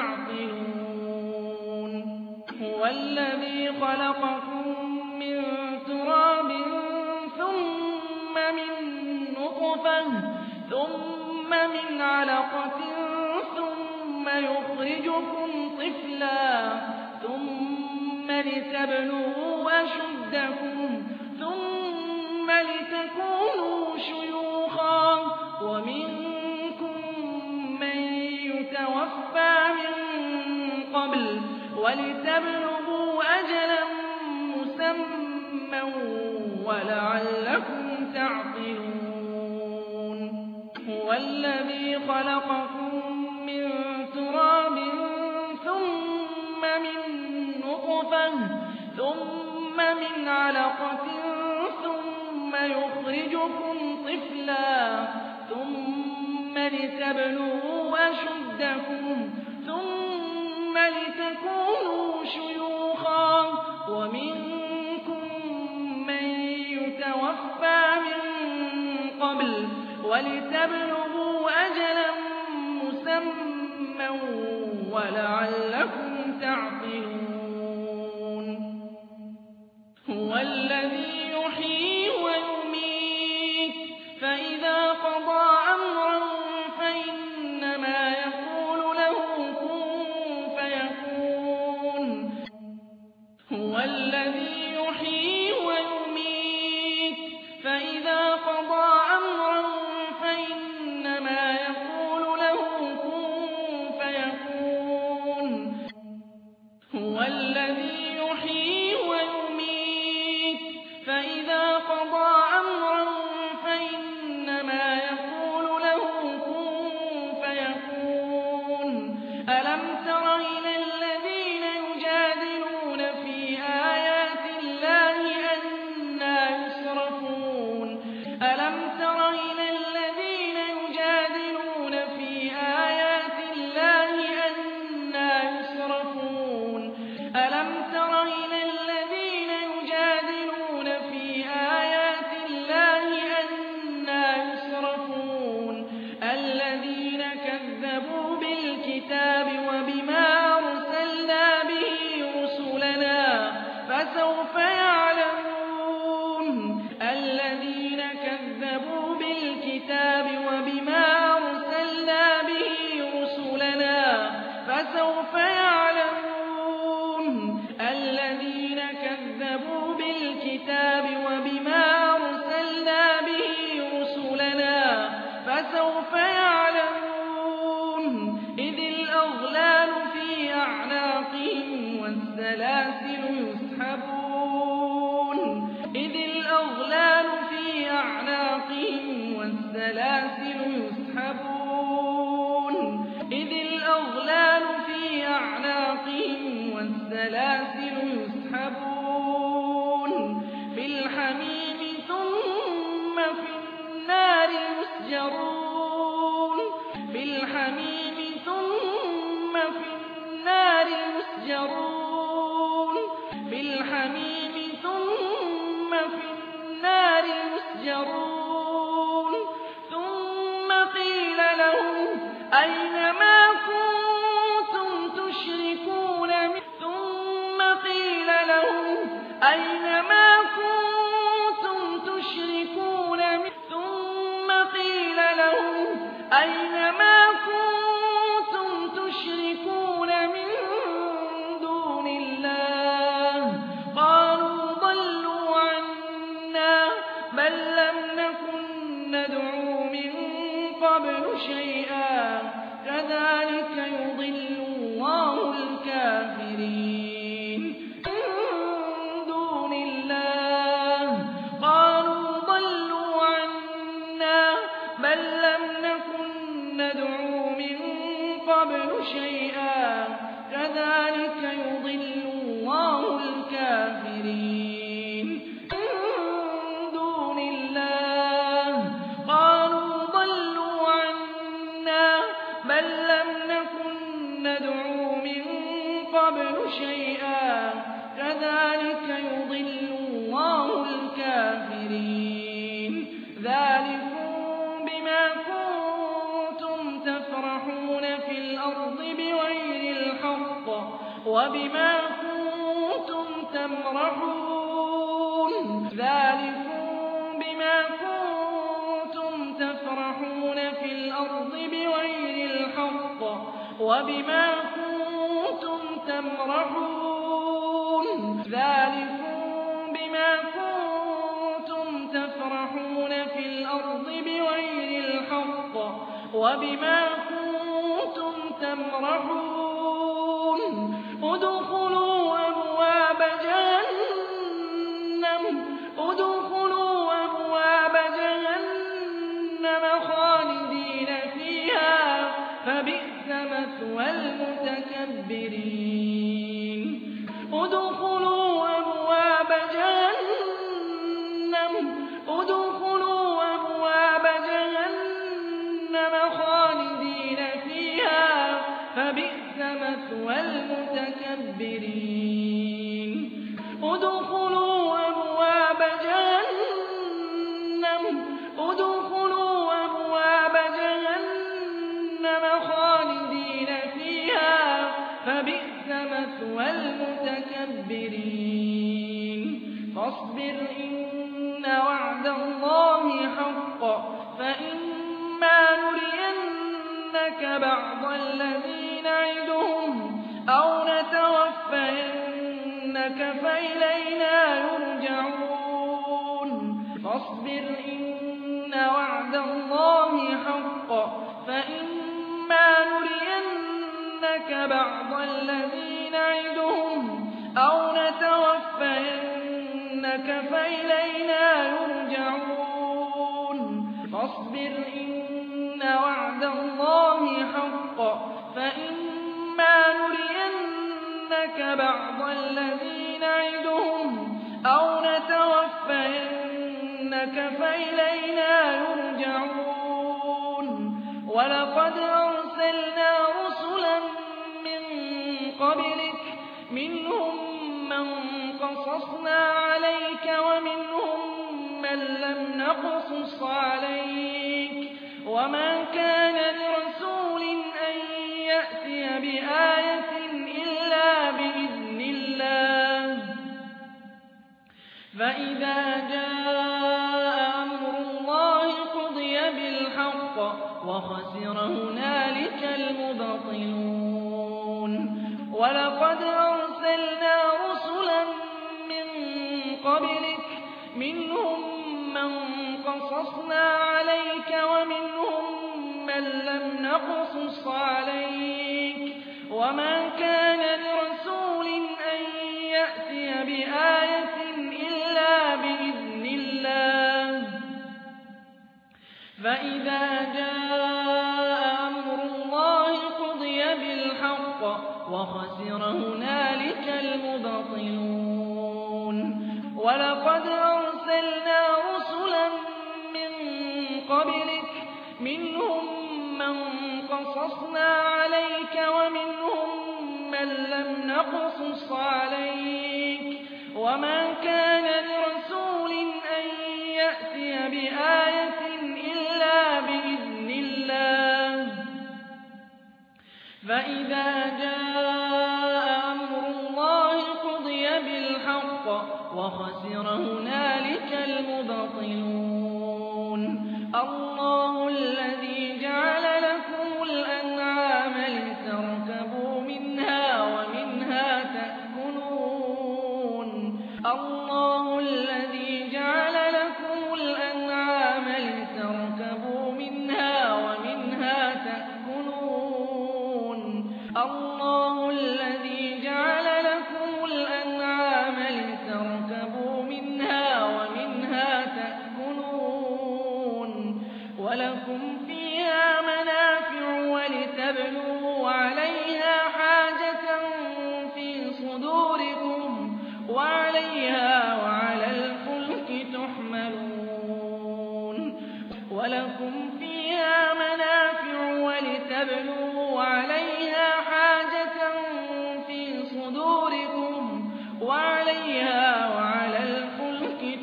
تعقلون هو الذي خلقكم من تراب ثم من نطفة ثم من علقة ثم يخرجكم طفلا ثم لتبلغوا أشدكم ثم لتكونوا شيوخا ومنكم من يتوفى من قبل ولتبلغوا أجلا مسمى ولعلكم تعقلون هو الذي خلقكم من تراب ثم من نطفة ثم من علقة ثم يخرجكم طفلا ثم لتبلغوا أشدكم ثم لتكونوا شيوخا ومنكم من يتوفى من قبل ولتبلغوا أجلا مسمى ولعلكم تعقلون هو الذي يحيي ويميت فإذا قضى أمرا فإنما يقول له كن فيكون هو الذي يحيي ويميت فإذا قضى أمرا فإنما يقول له كن فيكون هو الذي يحيي ويميت فإذا قضى أمرا فإنما يقول له كن فيكون ألم تر إلى الذين يجادلون في آيات الله أنى يصرفون ألم تر إلى الذين يجادلون في آيات الله أنى يصرفون ألم تر إلى الذين يجادلون في آيات الله أنى يصرفون الذين كذبوا بالكتاب وبما أرسلنا به رسلنا فسوف يعلمون الذين كذبوا بالكتاب وبما أرسلنا به رسلنا فسوف يعلمون الذين كذبوا بالكتاب وبما أرسلنا به رسلنا يسجرون بالحميم ثم في النار يسجرون ثم قيل لهم أين ما كنتم تشركون ثم قيل لهم أين ما كنتم تشركون ثم قيل لهم أين ما كنتم تشركون من دون الله قالوا ضلوا عنا بل لم نكن ندعو من قبل شيئا كذلك يضل الله الكافرين من دون الله قالوا ضلوا عنا بل لم نكن ندعو من قبل شيئا كذلك يضل الله الكافرين من دون الله قالوا ضلوا عنا بل لم نكن ندعو من قبل شيئا كذلك يضل الله الكافرين ذلكم بما كنتم تفرحون في الأرض بغير الحق وبما كنتم تمرحون ذلكم بما كنتم تفرحون في الأرض بغير الحق وبما كنتم تمرحون ذلكم بما كنتم تفرحون في الأرض بغير الحق وبما كنتم تمرحون ادخلوا أبواب جهنم خالدين فيها فبئس مثوى المتكبرين ادخلوا أبواب جهنم خالدين فيها فبئس مثوى المتكبرين ادخلوا أبواب جهنم خالدين فيها فبئس مثوى المتكبرين فاصبر إن وعد الله حق فإما نرينك بعض الذي نعدهم أو نتوفينك فإلينا يرجعون فاصبر إن وعد الله حق فإما نرينك بعض الذي نعدهم أو نتوفينك فإلينا يرجعون فاصبر إن وعد الله حق فإما نرينك بعض الذي نعدهم أو نتوفينك فإلينا يرجعون ولقد أرسلنا رسلا من قبلك منهم من قصصنا عليك ومنهم من لم نقصص عليك وما كان لرسول أن يأتي بآية إلا بإذن الله فإذا جاء أمر الله قضي بالحق وخسر هنالك المبطلون ولقد أرسلنا رسلا من قبلك منهم من قصصنا عليك ومنهم من لم نقصص عليك وما كان لرسول أن يأتي بآية إلا بإذن الله فإذا جاء أمر الله قضي بالحق وخسر هنالك المبطلون ولقد أرسلنا رسلا من قبلك منهم من قصصنا عليك ومنهم من لم نقصص عليك وما كان لرسول أن يأتي بآية إلا بإذن الله فإذا جاء أمر الله قضي بالحق وخسر هنالك المبطلون الله الذي جعل لكم الأنعام لتركبوا منها ومنها تأكلون الله الذي جعل لكم الأنعام لتركبوا منها ومنها تأكلون الله الذي جعل لكم الأنعام لتركبوا منها ومنها تأكلون ولكم فيها منافع ولتبلغوا عليها حاجة في صدوركم وعليها وعلى الفلك تحملون ولكم فيها منافع ولتبلغوا عليها حاجة في صدوركم وعليها وعلى الفلك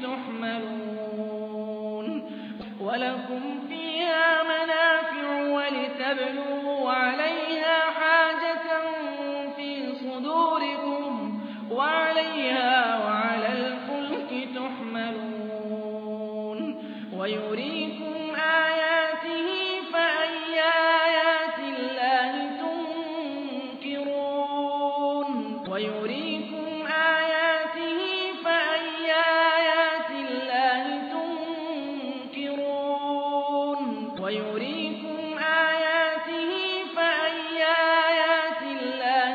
تحملون ولكم فيها منافع ولتبلغوا عليها حاجة في صدوركم وعليها وعلى الفلك تحملون ويريكم آياته فأي آيات الله تنكرون ويريكم آياته فأي آيات الله تنكرون ويريكم آياته فأي آيات الله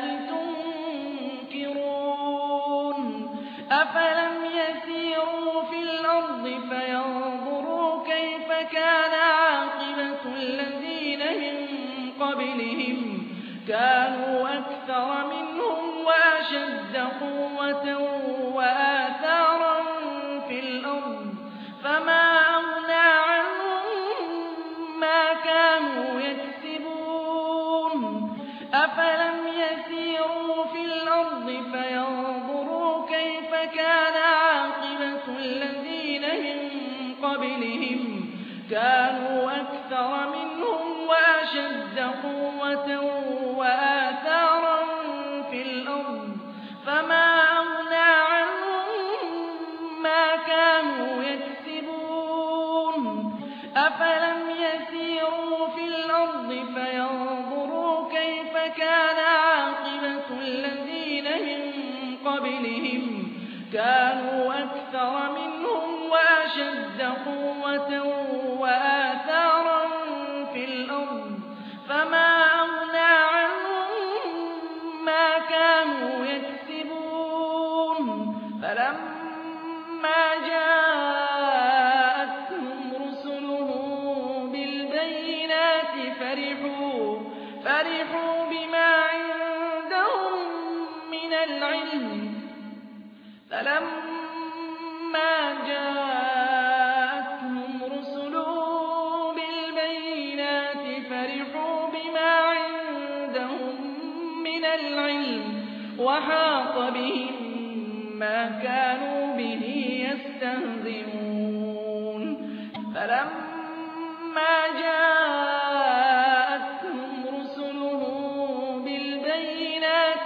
تنكرون أفلم يسيروا في الأرض فينظروا كيف كان عاقبة الذين من قبلهم كانوا أكثر منهم وأشد قوة وآثارا في الأرض فما أغنى عنهم ما كانوا يكسبون أفلم يسيروا في الأرض فينظروا كيف كان عاقبة الذين من قبلهم كانوا أكثر منهم وأشد قوة وآثارا في الأرض فما أغنى عنهم ما كانوا يكسبون أفلم يسيروا في الأرض فينظروا كيف كان عاقبة الذين من قبلهم كانوا أكثر منهم وأشد قوة وآثارا في الأرض فما أغنى عنهم ما كانوا يكسبون فلما جاءتهم رسلهم بالبينات فرحوا بما عندهم من العلم فلما جاءتهم رسلهم بالبينات فرحوا بما عندهم من العلم وحاق بهم ما كانوا به يستهزئون فلما جاءتهم رسلهم بالبينات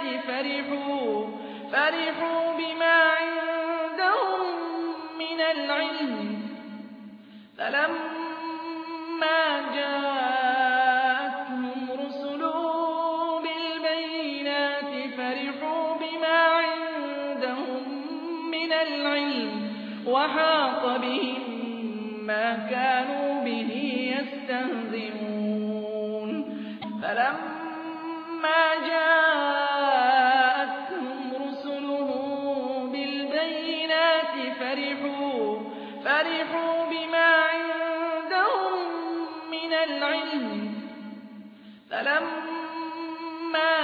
فرحوا بما عندهم من العلم فلما جاءتهم رسلهم بالبينات فرحوا بما عندهم من العلم وحاق بهم ما كانوا به يستهزئون فلما جاءتهم رسلهم بالبينات فرحوا بما عندهم من العلم فلما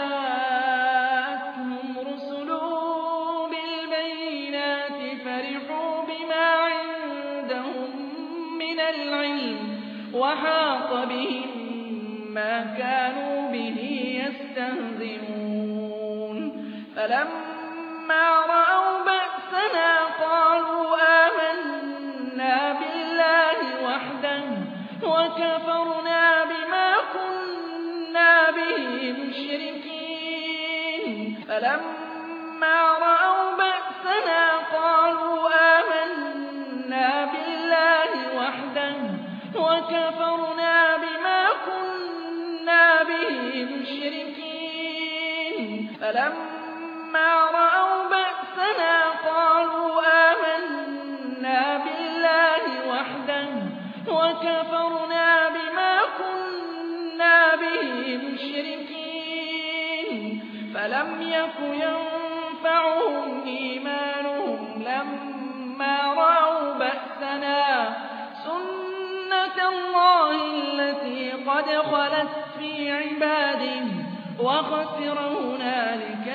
جاءتهم رسلهم بالبينات فرحوا بما عندهم من العلم وحاق بهم ما كانوا به يستهزئون فلما رأوا بأسنا قالوا آمنا بالله وحده وكفرنا بما كنا به مشركين فلما رأوا بأسنا قالوا آمنا بالله وحده وكفرنا بما كنا به مشركين فلما رأوا بأسنا قالوا آمنا بالله وحده وكفرنا بما كنا به مشركين فلم يك ينفعهم إيمانهم لما رأوا بأسنا سنة الله التي قد خلت في عباده وخسر هنالك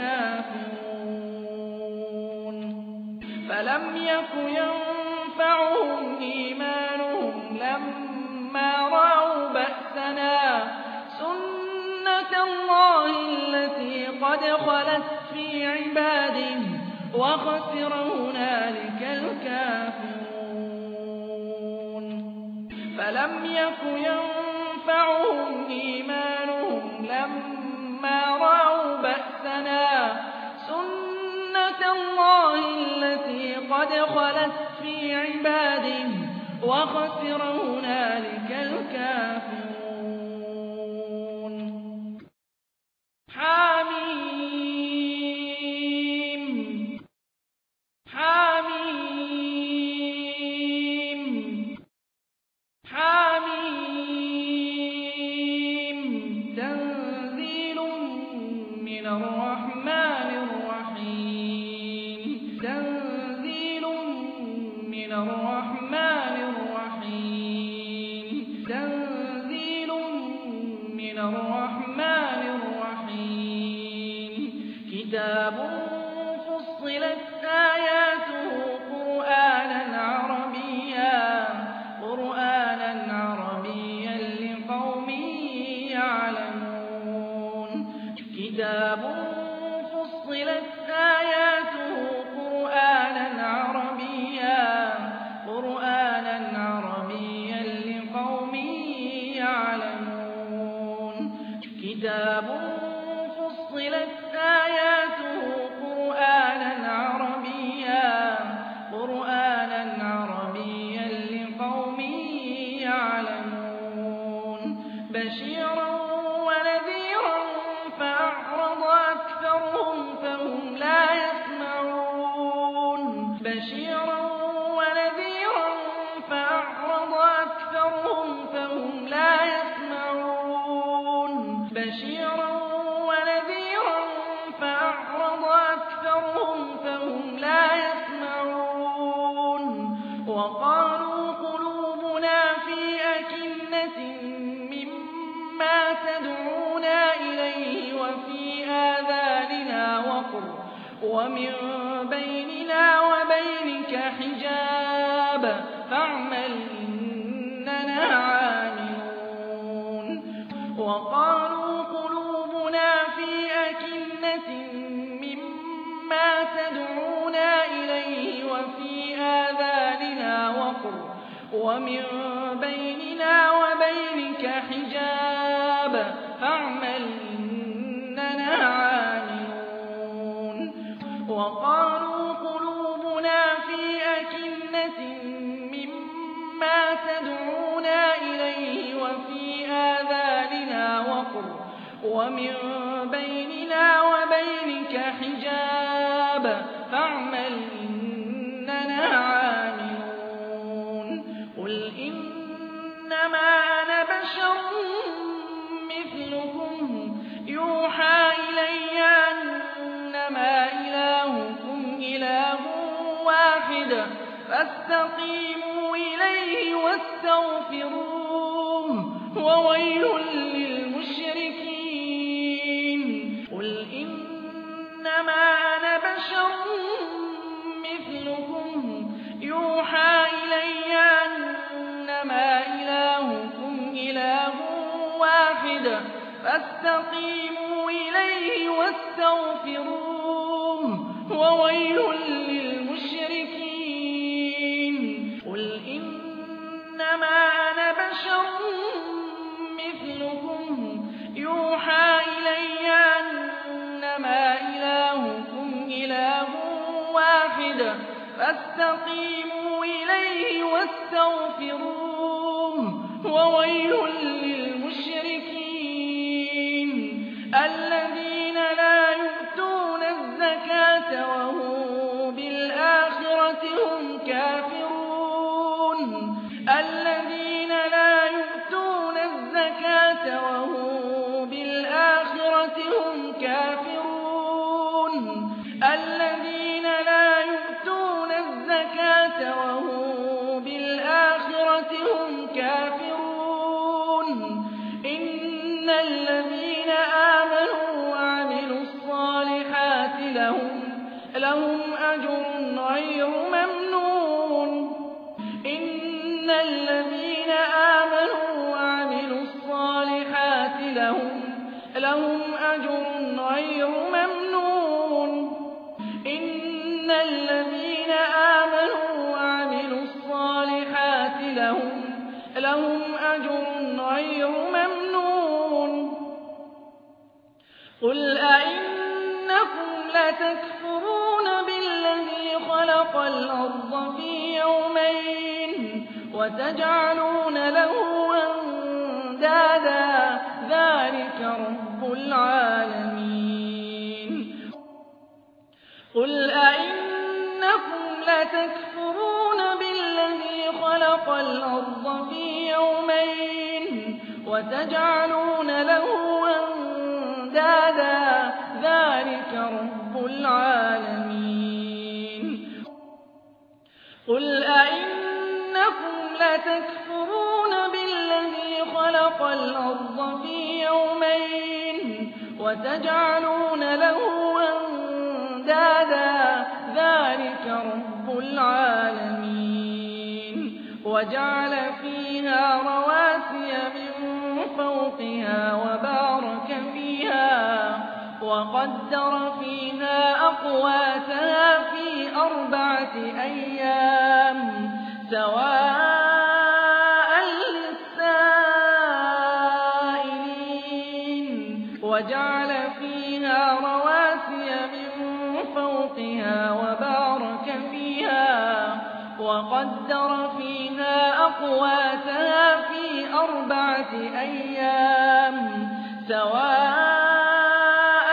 الكافرون فلم يك ينفعهم إيمانهم لما رأوا بأسنا سنة الله التي قد خلت في عباده وخسر هنالك الكافرون فلم يك ينفعهم إيمانهم لما رأوا بأسنا سنة الله التي قد خلت في عباده وخسر هنالك الكافرون حميم حميم حميم تنزيل من الرحمن الرحيم تنزيل من الرحمن الرحيم تنزيل من الرحمن الرحيم كتاب فصلت آياته قرآنا عربيا لقوم يعلمون كتاب فصلت آياته قرآنا عربيا لقوم يعلمون كتاب فصلت آياته قرآنا عربيا لقوم يعلمون بشيرا ونذيرا فأعرض أكثرهم فهم لا يسمعون بشيرا ونذيرا فأعرض أكثرهم فهم لا يسمعون بشيرا ونذيرا فأعرض أكثرهم فهم لا يسمعون وقالوا قلوبنا في أكنة مما تدعونا إليه وفي آذاننا وقر ومن بيننا وبينك حجاب فاعمل إننا عاملون وقالوا قلوبنا في أكنة مما تدعونا إليه وفي آذاننا وقر ومن بيننا وبينك حجاب فاعمل إننا عاملون وقالوا قلوبنا في أكنة مما تدعونا إليه وفي آذاننا وقر ومن بيننا وبينك حجاب فاعمل إننا عاملون قل إنما أنا بشر مثلكم يوحى إلي أنما إلهكم إله واحد فاستقيموا إليه واستغفروه وويل للمشركين قل إنما أنا بشر مثلكم يوحى إلي أنما إلهكم إله واحد فاستقيموا إليه واستغفروه وويل للمشركين قل إنما أنا بشر مثلكم يوحى إلي أنما إلهكم إله واحد فاستقيموا إليه واستغفروه وويل للمشركين الذين لا يؤتون الزكاة وهم بالآخرة هم كافرون الذين لا يؤتون الزكاة وهم بالآخرة هم كافرون الذين لا يؤتون الزكاة وهم بالآخرة هم كافرون إن الذين آمنوا وعملوا الصالحات لهم أجر غير ممنون إن الذين آمنوا وعملوا الصالحات لهم أجر غير ممنون إن الذين آمنوا وعملوا الصالحات لهم أجر غير ممنون قل أئنكم لتكفرون بالذي خلق الأرض في يومين وتجعلون له أندادا ذلك رب العالمين قل أئنكم لتكفرون بالذي خلق الأرض في يومين وتجعلون له أندادا ذلك رب العالمين قل أئنكم لتكفرون بالذي خلق الأرض في يومين وتجعلون له أندادا ذلك رب العالمين وجعل فيها رواسي من فوقها وبارك فيها وقدر فيها أقواتها في 4 أيام سواء للسائلين وجعل فيها رواسي من فوقها وبارك فيها وقدر فيها أقواتها في 4 أيام سواء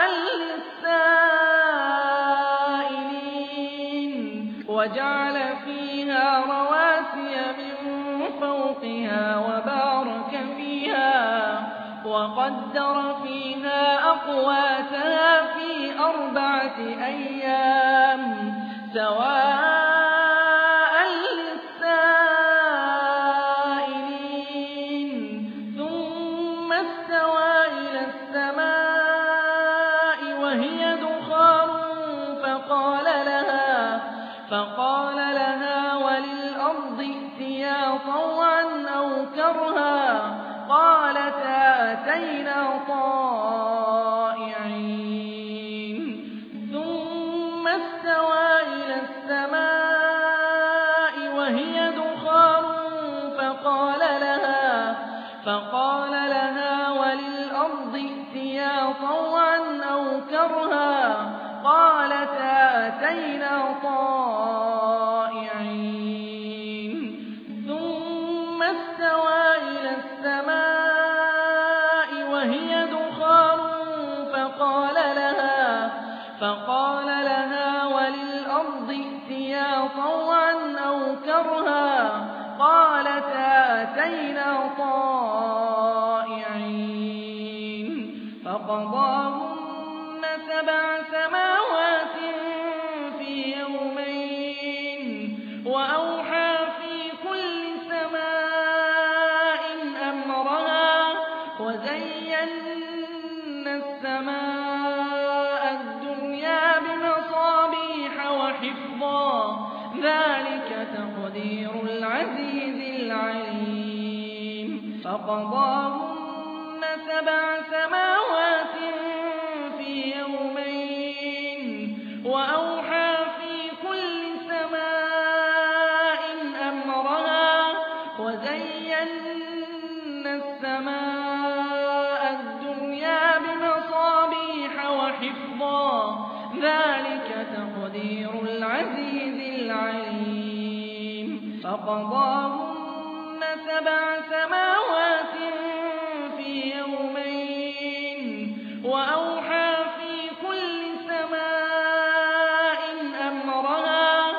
للسائلين وجعل فيها رواسي من فوقها وبارك فيها وقدر فيها أقواتها في 4 أيام سواء للسائلين ثم استوى إلى السماء وهي دخان فقال لها وللأرض ائتيا طوعا أو كرها قالتا أتينا طائعين ثم استوى إلى السماء وهي دخان فقال لها وللأرض ائتيا طوعا أو كرها قالتا أتينا طائعين ثم استوى إلى السماء وهي دخان فقال لها وللأرض ائتيا طوعا أو كرها قالتا أتينا طائعين فقضاهن 7 سماوات في يومين وأوحى في كل سماء أمرها وزينا السماء الدنيا بمصابيح وحفظا ذلك تقدير العزيز العليم فقضاهن 7 سماوات في يومين ذلك تقدير العزيز العليم فقضاهن 7 سماوات في يومين وأوحى في كل سماء أمرها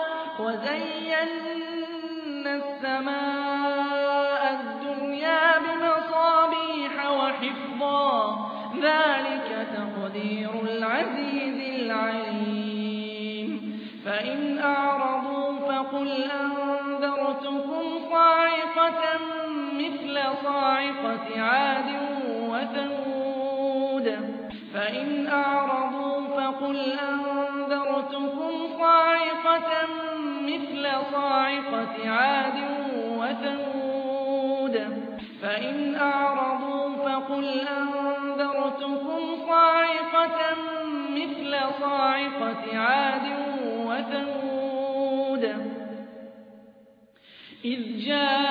وزينا السماء الدنيا بمصابيح وحفظا ذلك تقدير العزيز العليم فإن أعرضوا فقل أنذرتكم صاعقة مثل صاعقة عاد وثمود فإن أعرضوا فقل أنذرتكم صاعقة مثل صاعقة عاد وثمود فإن أعرضوا فقل أنذرتكم صاعقة مثل صاعقة عاد وثمود إذ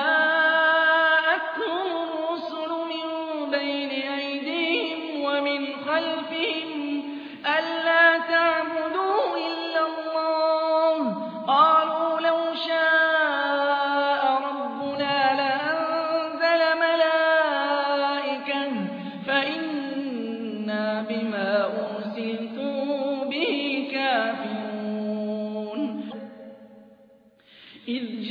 جاءتهم الرسل من بين أيديهم ومن خلفهم ألا تعبدوا إلا الله قالوا لو شاء ربنا لأنزل ملائكة فإنا بما أرسلتم به كافرون إذ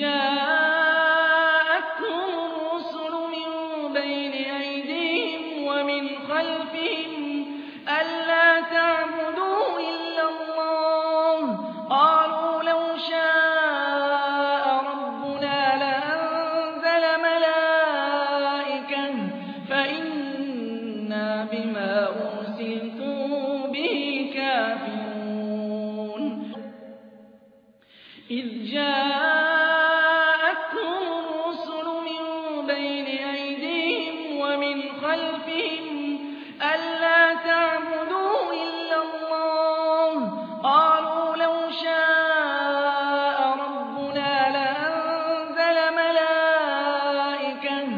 جاءتهم الرسل من بين أيديهم ومن خلفهم ألا تعبدوا إلا الله قالوا لو شاء ربنا لأنزل ملائكة فإنا بما أرسلتم به كافرون إذ جاءتهم الرسل من بين أيديهم ومن خلفهم ألا تعبدوا إلا الله قالوا لو شاء ربنا لأنزل ملائكة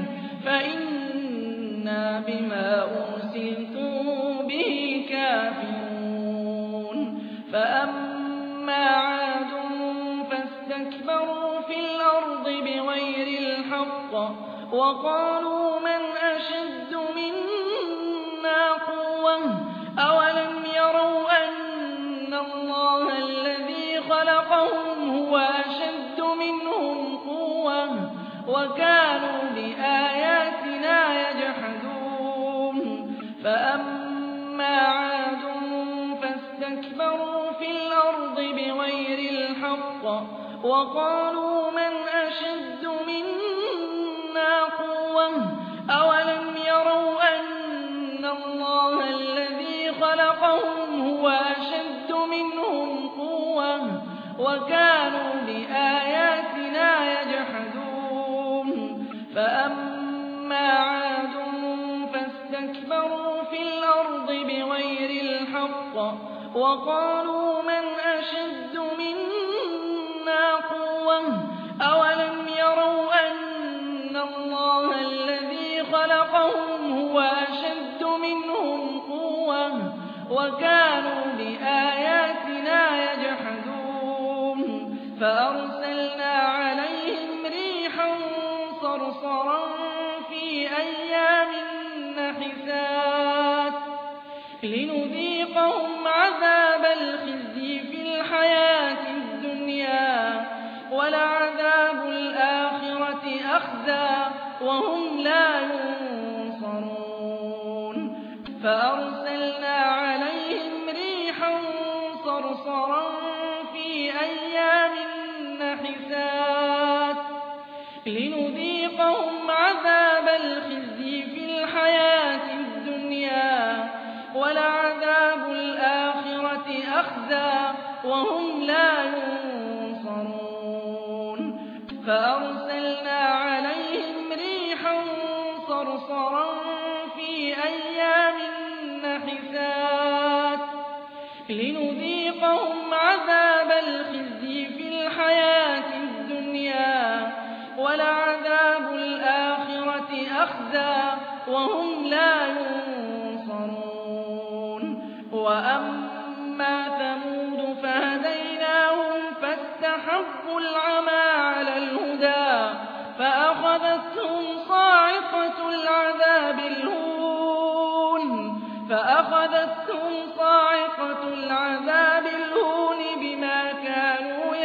فإنا بما أرسلتم به كافرون فأما عاد فاستكبروا في الأرض بغير الحق وقالوا من أشد منا قوة أولم يروا أن الله الذي خلقهم هو أشد منهم قوة وكانوا بآياتنا يجحدون فأما عاد فاستكبروا في الأرض بغير الحق وقالوا من أشد منا قوة أولم يروا أن الله الذي خلقهم هو أشد منهم قوة وكانوا بآياتنا يجحدون فأما عاد فاستكبروا في الأرض بغير الحق وقالوا من أشد منا قوة أولم يروا أن الله الذي خلقهم هو أشد منهم قوة وكانوا بآياتنا يجحدون فأرسلنا عليهم ريحا صرصرا في أيام نحسات لنذيقهم عذاب الخزي في الحياة الدنيا ولعذاب الآخرة أخزى وهم لا ينصرون فأرسلنا عليهم ريحا صرصرا في أيام نحسات لنذيقهم عذاب الخزي في الحياة الدنيا ولعذاب الآخرة أخزى وهم لا ينصرون فأرسلنا عليهم ريحا صرصرا في أيام نحسات لنذيقهم عذاب الخزي في الحياة الدنيا ولعذاب الآخرة أخزى وهم لا ينصرون وأما ثمود فاستحبوا العمى على الهدى فأخذتهم صاعقة العذاب الهون بما كانوا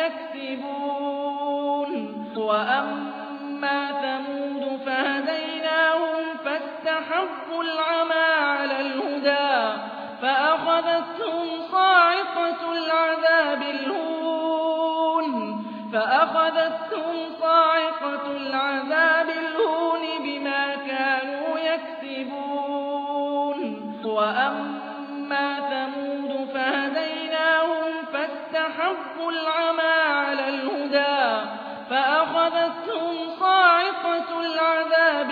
يكسبون وأما ثمود فهديناهم فاستحبوا العمى على الهدى فأخذتهم صاعقة العذاب الهون بما كانوا يكسبون وأما ثمود فهديناهم فاستحبوا العمى على الهدى فأخذتهم صاعقة العذاب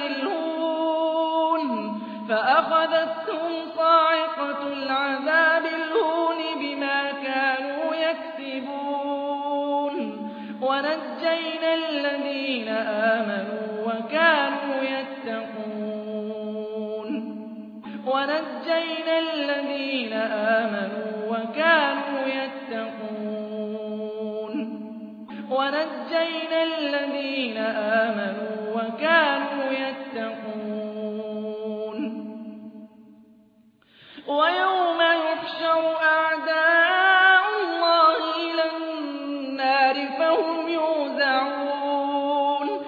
الهون بما كانوا يكسبون ونجينا الذين آمنوا وكانوا يتقون ويوم يحشر أعداء الله إلى النار فهم يوزعون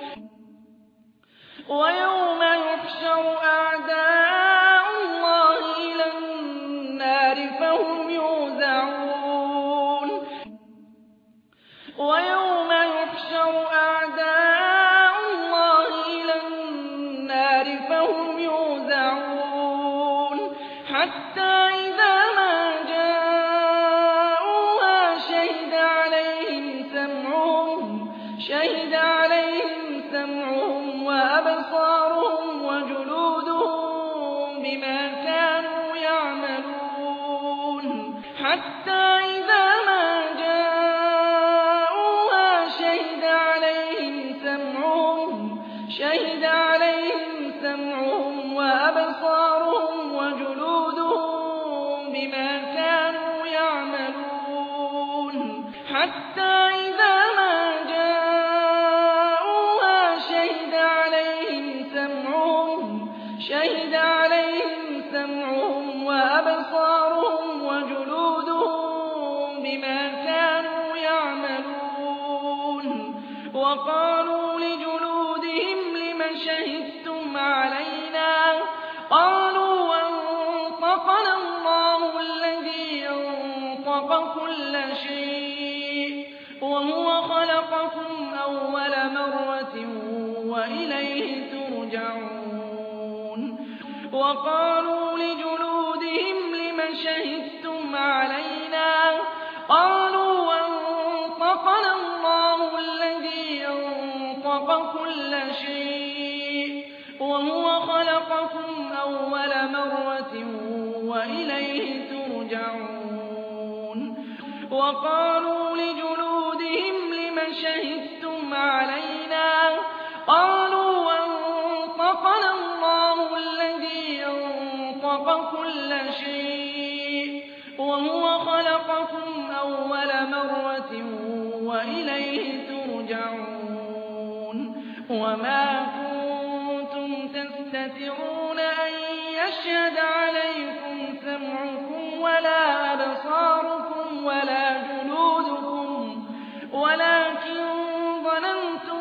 حتى إذا ما جاءوها شهد عليهم سمعهم وأبصارهم وجلودهم بما كانوا يعملون حتى إذا ما جاءوها شهد عليهم سمعهم وأبصارهم وجلودهم بما كانوا يعملون حتى إذا ما جاءوها شهد عليهم سمعهم وأبصارهم وجلودهم بما كانوا يعملون وقالوا لجلودهم لم شهدتم علينا قالوا أنطقنا الله الذي أنطق كل شيء وهو خلقكم أول مرة وإليه ترجعون وقالوا لجلودهم لم شهدتم علينا قالوا أنطقنا الله الذي أنطق كل شيء وهو خلقكم أول مرة وإليه ترجعون وقالوا لجلودهم لم شهدتم علينا قالوا أنطقنا الله الذي أنطق كل شيء وهو خلقكم أول مرة وإليه ترجعون وما كنتم تستترون أن يشهد عليكم سمعكم ولا أبصاركم ولا جلودكم ولكن ظننتم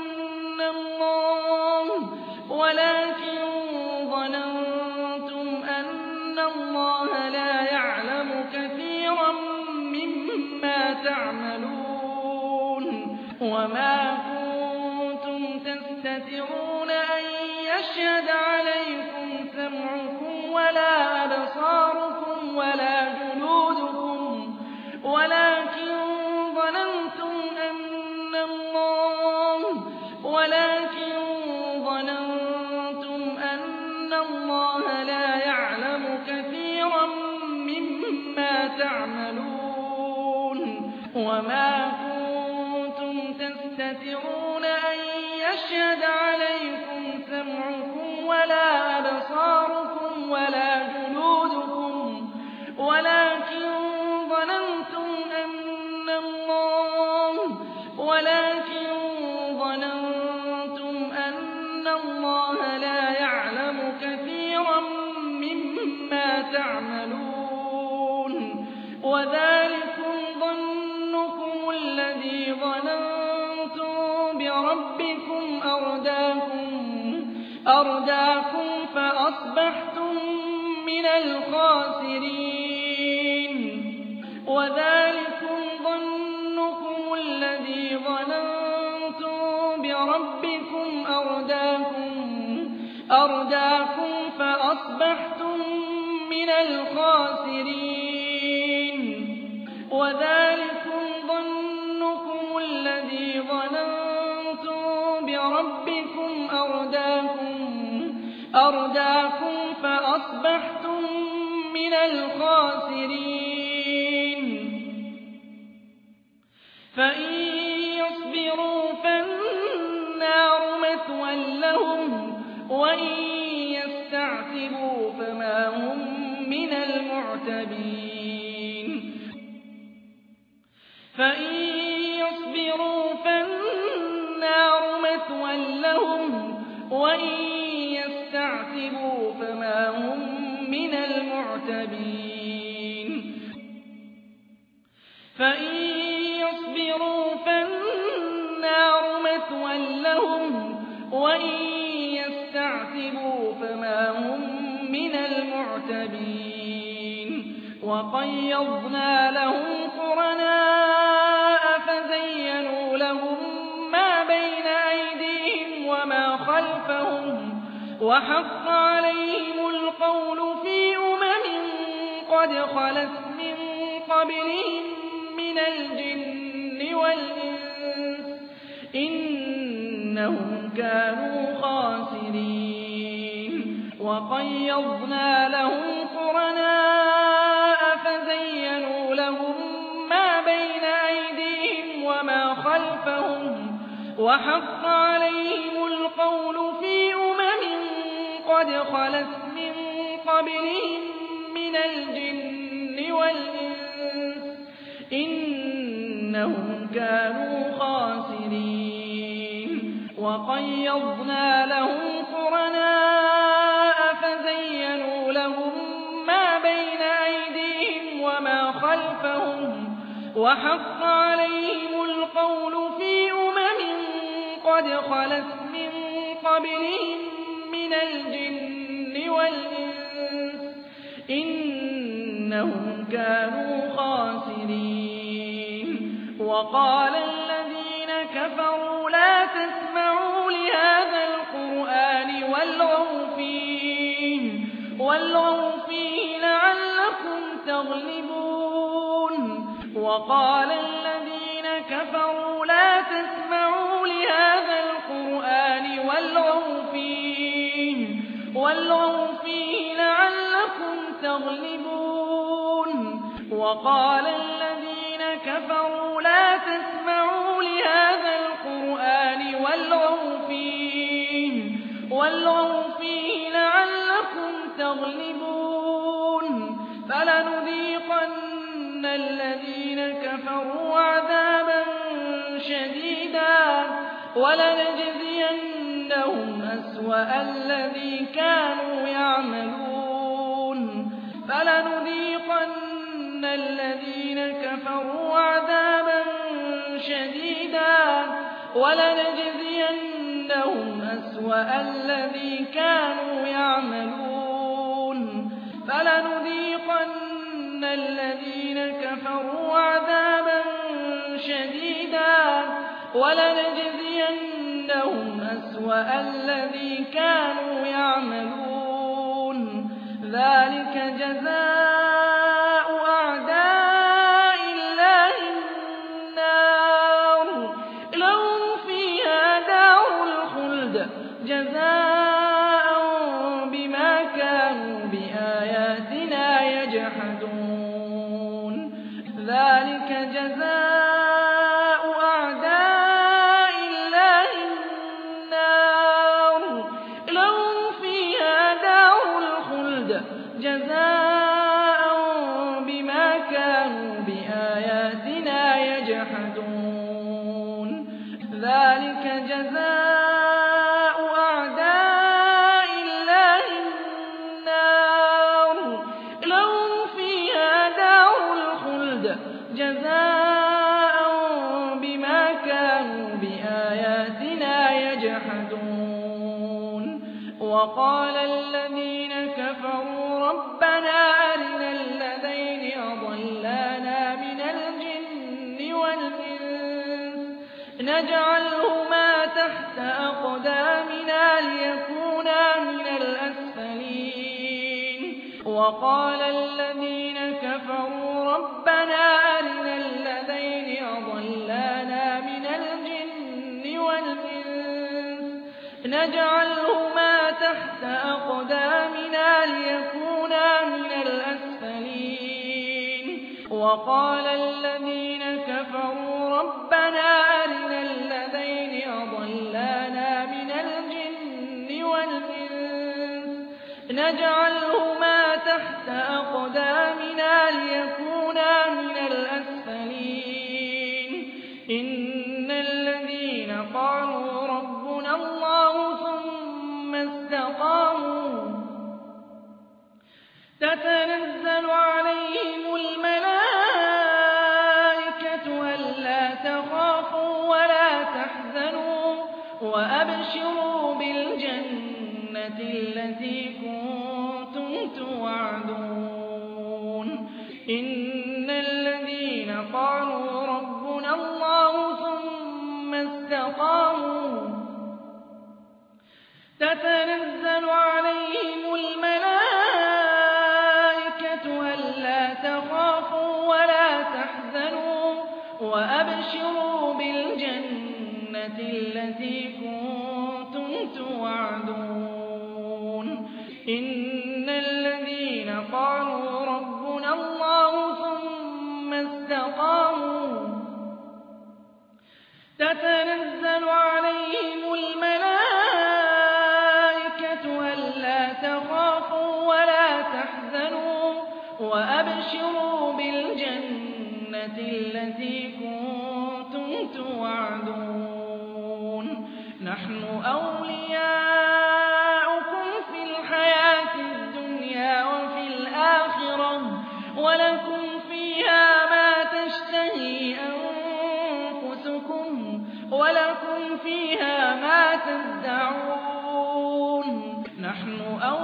أن الله لا يعلم كثيرا مما تعملون وما كنتم تستترون أن يشهد عليكم سمعكم ولا أبصاركم ولا جلودكم ولكن ظننتم أن الله لا يعلم كثيرا مما تعملون وما كنتم تستترون أن يشهد عليكم سمعكم ولا أبصاركم ولا جلودكم ولكن ظننتم أن الله الْخَاسِرِينَ وَذَٰلِكُمْ ظَنُّكُمُ الَّذِي ظَنَنتُم بِرَبِّكُمْ أَرْدَاكُمْ فَأَصْبَحْتُم مِّنَ الْخَاسِرِينَ وَذَٰلِكُمْ ظَنُّكُمُ الَّذِي ظَنَنتُم بِرَبِّكُمْ أَرْدَاكُمْ فَأَصْبَحْتُم مِّنَ الْخَاسِرِينَ فَإِن يَصْبِرُوا فَالنَّارُ مَثْوًى لَّهُمْ وَإِن يَسْتَعْتِبُوا فَمَا هُم مِّنَ الْمُعْتَبِينَ فَإِن يَصْبِرُوا فَالنَّارُ مَثْوًى لَّهُمْ وَإِن يَسْتَعْتِبُوا فَمَا هُم مِّنَ الْمُعْتَبِينَ فَإِن يَصْبِرُوا فَالنَّارُ مَثْوًى لَّهُمْ وَإِن يَسْتَعْتِبُوا فَمَا هُم مِّنَ الْمُعْتَبِينَ وَقَيَّضْنَا لَهُمْ قُرَنَاءَ فَزَيَّنُوا لَهُم مَّا بَيْنَ أَيْدِيهِمْ وَمَا خَلْفَهُمْ وَحَقَّ عَلَيْهِمُ الْقَوْلُ فِي قَدْ خَلَتْ مِن قَبْلِهِم مِّنَ الْجِنِّ وَالْإِنسِ ۖ إِنَّهُمْ كَانُوا خَاسِرِينَ وَقَيَّضْنَا لَهُمْ قُرَنَاءَ فَزَيَّنُوا لَهُم مَّا بَيْنَ أَيْدِيهِمْ وَمَا خَلْفَهُمْ وَحَقَّ عَلَيْهِمُ الْقَوْلُ فِي قَدْ خَلَتْ مِن قَبْلِهِم مِّنَ الْجِنِّ وَالْإِنسِ ۖ إِنَّهُمْ كَانُوا خَاسِرِينَ وَقَيَّضْنَا لَهُمْ قُرَنَاءَ فَزَيَّنُوا لَهُم مَّا بَيْنَ أَيْدِيهِمْ وَمَا خَلْفَهُمْ وَحَقَّ عَلَيْهِمُ الْقَوْلُ فِي قَدْ خَلَتْ مِن قَبْلِهِم مِّنَ الْجِنِّ وَالْإِنسِ ۖ إِنَّهُمْ كَانُوا خَاسِرِينَ وَقَالَ الَّذِينَ كَفَرُوا لَا تَسْمَعُوا لِهَٰذَا الْقُرْآنِ وَالْغَوْا فِيهِ لَعَلَّكُمْ تَغْلِبُونَ وَقَالَ الَّذِينَ كَفَرُوا لَا تَسْمَعُوا لِهَٰذَا الْقُرْآنِ وَالْغَوْا فِيهِ لَعَلَّكُمْ تَغْلِبُونَ وَقَالَ الَّذِينَ كَفَرُوا لَا تَسْمَعُوا لِهَٰذَا الْقُرْآنِ وَالْغَوْا فِيهِ لَعَلَّكُمْ تَغْلِبُونَ فَلَنُذِيقَنَّ الَّذِينَ كَفَرُوا عَذَابًا شَدِيدًا وَلَنَجْزِيَنَّهُمْ أَسْوَأَ الَّذِي كَانُوا يَعْمَلُونَ فَلَنُذِيقَنَّ الَّذِينَ كَفَرُوا عَذَابًا شَدِيدًا وَلَنَجْزِيَنَّهُمْ أَسْوَأَ الَّذِي كَانُوا يَعْمَلُونَ فَلَنُذِيقَنَّ الَّذِينَ كَفَرُوا عَذَابًا شَدِيدًا وَلَنَجْزِيَنَّهُمْ أَسْوَأَ الَّذِي كَانُوا يَعْمَلُونَ ذَٰلِكَ جَزَاءُ أَعْدَاءِ اللَّهِ النَّارُ لَهُمْ فِيهَا دَارُ الْخُلْدِ جَزَاءً بِمَا كَانُوا بِآيَاتِنَا يَجْحَدُونَ ذَٰلِكَ جَزَاءُ أَعْدَاءِ اللَّهِ النَّارُ لَهُمْ فِيهَا دَارُ الْخُلْدِ جَزَاءً بِمَا كَانُوا بِآيَاتِنَا يَجْحَدُونَ ذَٰلِكَ جَزَاءُ أَعْدَاءِ اللَّهِ النَّارُ لَهُمْ فِيهَا دَارُ الْخُلْدِ جَزَاءً بِمَا كَانُوا بِآيَاتِنَا يَجْحَدُونَ وَقَالَ الَّذِينَ كَفَرُوا رَبَّنَا أَرِنَا الَّذَيْنِ أَضَلَّانَا مِنَ الْجِنِّ وَالْإِنسِ نَجْعَلْهُمَا تَحْتَ أَقْدَامِنَا لِيَكُونَا مِنَ الْأَسْفَلِينَ وَقَالَ الَّذِينَ كَفَرُوا رَبَّنَا أَرِنَا الَّذَيْنِ أَضَلَّانَا مِنَ الْجِنِّ وَالْإِنسِ نَجْعَلْهُمَا تَحْتَ أَقْدَامِنَا لِيَكُونَا مِنَ الْأَسْفَلِينَ وَقَالَ الَّذِينَ كَفَرُوا رَبَّنَا أَرِنَا الَّذَيْنِ أَضَلَّانَا مِنَ الْجِنِّ وَالْإِنسِ نَجْعَلْهُمَا تَحْتَ أَقْدَامِنَا لِيَكُونَا مِنَ الْأَسْفَلِينَ إِنَّ الَّذِينَ قَالُوا رَبُّنَا اللَّهُ ثُمَّ اسْتَقَامُوا تَتَنَزَّلُ عَلَيْهِمُ الْمَلَائِكَةُ أَلَّا تَخَافُوا وَلَا تَحْزَنُوا وَأَبْشِرُوا بِالْجَنَّةِ الَّتِي كُنتُمْ تُوعَدُونَ إِنَّ الَّذِينَ قَالُوا رَبُّنَا اللَّهُ ثُمَّ اسْتَقَامُوا تَتَنَزَّلُ عَلَيْهِمُ الْمَلَائِكَةُ أَلَّا تَخَافُوا وَلَا تَحْزَنُوا وَأَبْشِرُوا بِالْجَنَّةِ الَّتِي كُنتُمْ تُوعَدُونَ إِنَّ الَّذِينَ قَالُوا رَبُّنَا اللَّهُ ثُمَّ اسْتَقَامُوا تَتَنَزَّلُ عَلَيْهِمُ الْمَلَائِكَةُ أَلَّا تَخَافُوا وَلَا تَحْزَنُوا وَأَبْشِرُوا بِالْجَنَّةِ الَّتِي كُنتُمْ تُوعَدُونَ نَحْنُ أَوْلِيَاؤُكُمْ فِي الْحَيَاةِ الدُّنْيَا وَفِي الْآخِرَةِ وَلَكُمْ فِيهَا مَا تَشْتَهِي أَنفُسُكُمْ وَلَكُمْ فِيهَا مَا تَدَّعُونَ نَحْنُ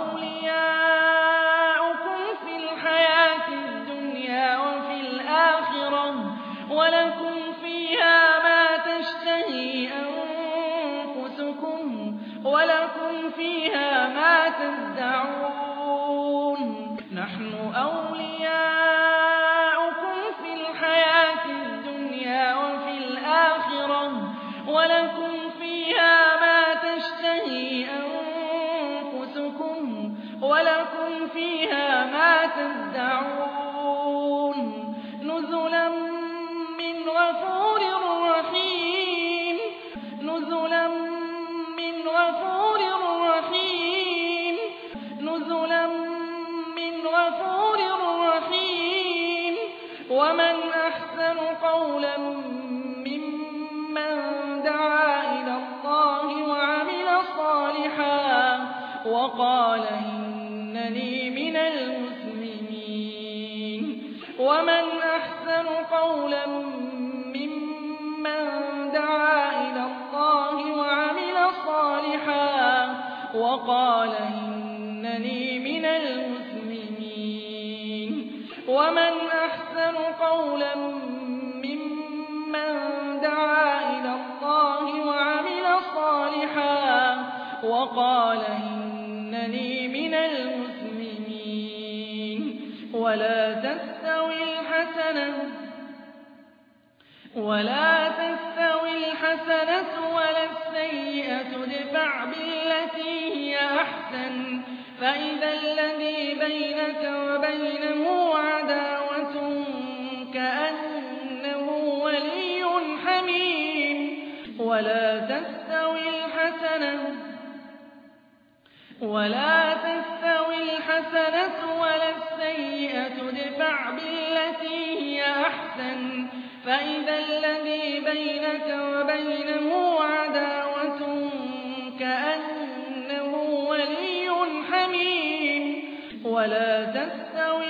أَوْلِيَاؤُكُمْ فِي الْحَيَاةِ الدُّنْيا وَفِي الْآخِرَةِ وَلَكُمْ فِيهَا مَا تَشْتَهِي أَنفُسُكُمْ وَلَكُمْ فِيهَا مَا تَدَّعُونَ نَحْنُ أَوْلِيَاؤُكُمْ فِي الْحَيَاةِ الدُّنْيا وَفِي الْآخِرَةِ وَلَكُمْ فِيهَا مَا تَشْتَهِي أَنفُسُكُمْ وَلَكُمْ فِيهَا مَا تَدَّعُونَ نُزُلًا مِّنْ غَفُورٍ رَّحِيمٍ نُزُلًا مِّنْ غَفُورٍ رَّحِيمٍ نُزُلًا مِّنْ غَفُورٍ رَّحِيمٍ وَمَنْ أَحْسَنُ قَوْلًا مِّمَّن دَعَا إِلَى اللَّهِ وَعَمِلَ صَالِحًا وَقَالَ إِنَّنِي مِنَ الْمُسْلِمِينَ وَمَنْ أَحْسَنُ قَوْلًا مِّمَّن دَعَا إِلَى اللَّهِ وَعَمِلَ صَالِحًا وَقَالَ إِنَّنِي مِنَ الْمُسْلِمِينَ وَمَنْ أَحْسَنُ قَوْلًا مِّمَّن دَعَا إِلَى اللَّهِ وَعَمِلَ صَالِحًا وَقَالَ إِنَّنِي مِنَ الْمُسْلِمِينَ وَلَا تَسْتَوِي الْحَسَنَةُ وَلَا السَّيِّئَةُ ادْفَعْ بِالَّتِي هِيَ أَحْسَنُ فَإِذَا الَّذِي بَيْنَكَ وَبَيْنَهُ عَدَاوَةٌ كَأَنَّهُ وَلِيٌّ حَمِيمٌ وَلَا تَسْتَوِي الْحَسَنَةُ وَلَا السَّيِّئَةُ ادْفَعْ بِالَّتِي هِيَ أَحْسَنُ فَإِذَا الَّذِي بَيْنَكَ وَبَيْنَهُ عَدَاوَةٌ كَأَنَّهُ وَلِيٌّ حَمِيمٌ وَلَا تَسْتَوِي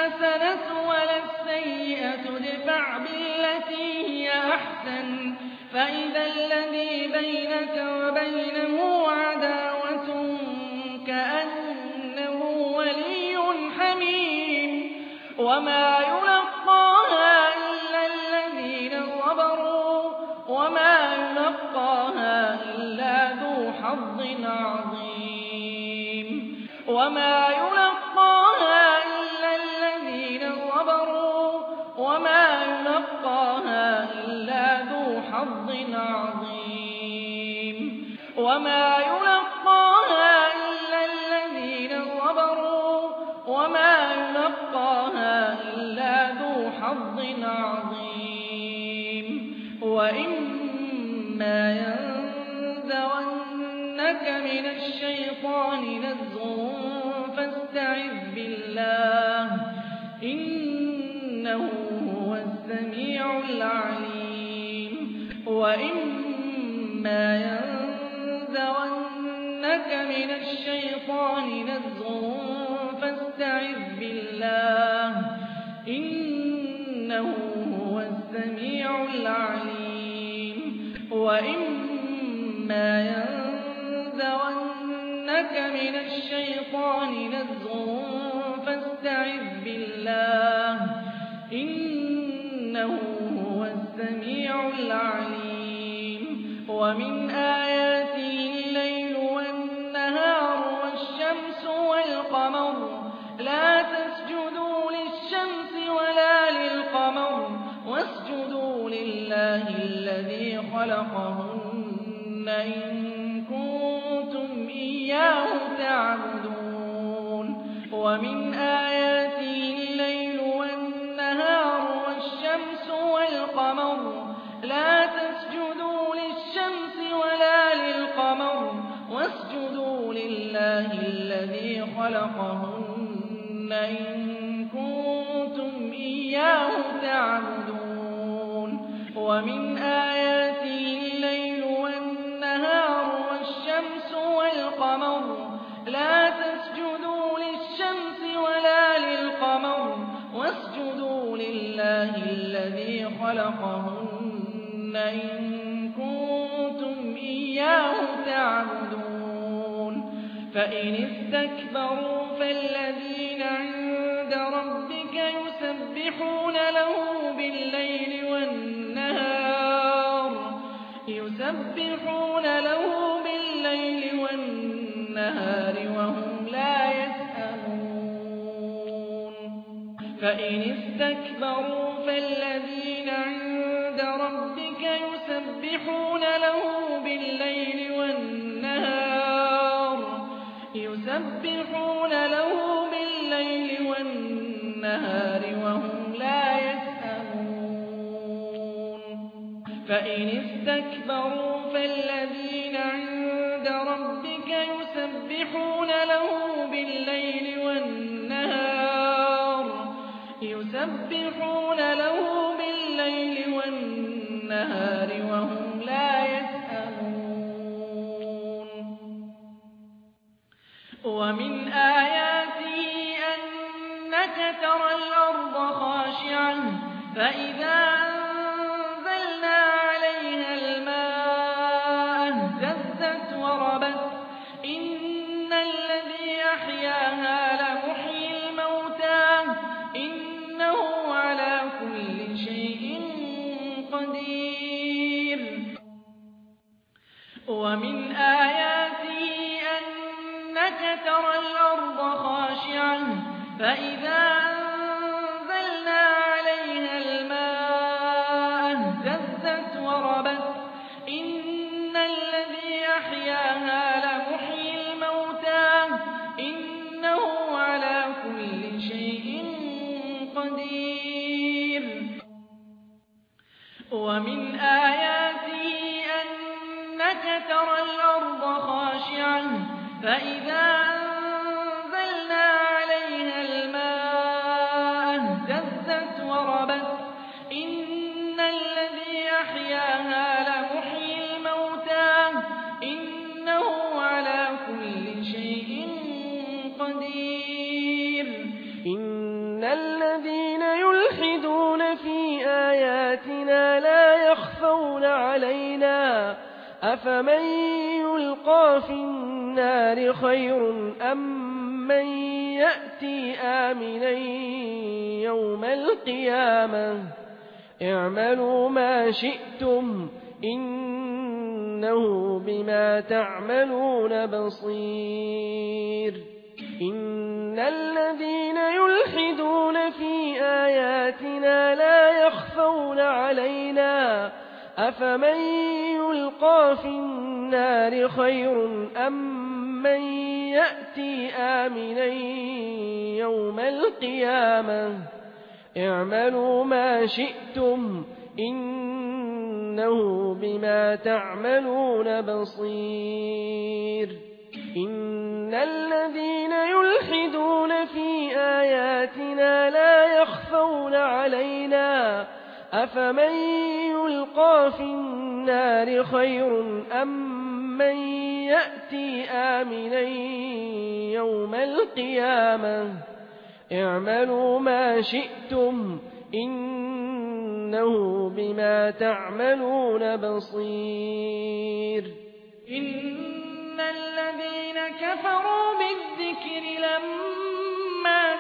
الْحَسَنَةُ وَلَا السَّيِّئَةُ ادْفَعْ بِالَّتِي هِيَ أَحْسَنُ فإذا الذي بينك وبينه عداوة كأنه ولي حميم وما يلقاها إلا الذين صبروا وما يلقاها إلا ذو حظ عظيم وما يلقاها إلا الذين صبروا وما يلقاها إلا ذو حظ عظيم وما يلقاها إلا الذين صبروا وما يلقاها إلا ذو حظ عظيم وإما ينزغنك من الشيطان نزغ فاستعذ بالله إنه هو السميع العليم وإما ينزغنك من الشيطان نزغ فاستعذ بالله إنه هو السميع العليم وإما ينزغنك من الشيطان نزغ فاستعذ بالله إنه هو السميع العليم ومن آياته الليل والنهار والشمس والقمر لا تسجدوا للشمس ولا للقمر واسجدوا لله الذي خلقهن إن كنتم إياه تعبدون ومن آياته الليل والنهار والشمس والقمر لا تسجدوا للشمس ولا للقمر واسجدوا لله الذي خلقهن إن كنتم إياه تعبدون ومن آياته الليل والنهار والشمس والقمر لا تسجدوا للشمس ولا للقمر واسجدوا لله الذي خلقهن إن كنتم إياه تعبدون فإن استكبروا فالذين عند ربك يسبحون له بالليل والنهار وهم لا يسأمون فإن استكبروا فالذين عند ربك يسبحون له بالليل والنهار وهم لا يسأمون فإن استكبروا فالذين عند ربك يسبحون له بالليل والنهار وهم لا يسأمون ومن آياته أنك ترى الأرض خاشعة فإذا أنزلنا عليها الماء اهتزت وربت إن الذي أحياها لمحيي الموتى إنه على كل شيء قدير ومن آياته أنك ترى الأرض خاشعة فإذا أنزلنا عليها الماء اهتزت وربت إن الذي أحياها لمحيي الموتى إنه على كل شيء قدير ومن آياته أنك ترى الأرض خاشعة فإذا أنزلنا عليها الماء اهتزت وربت إن الذي أحياها لمحيي الموتى إنه على كل شيء قدير إن الذين يلحدون في آياتنا لا يخفون يخفون علينا أفمن يلقى في النار خير أم من يأتي آمنا يوم القيامة اعملوا ما شئتم إنه بما تعملون بصير إن الذين يلحدون في آياتنا لا يخفون علينا أفمن يلقى في النار خير أم من يأتي آمنا يوم القيامة اعملوا ما شئتم إنه بما تعملون بصير إن الذين يلحدون في آياتنا لا يخفون علينا أفمن يلقى في النار خير أم من يأتي آمنا يوم القيامة اعملوا ما شئتم إنه بما تعملون بصير إن الذين كفروا بالذكر لما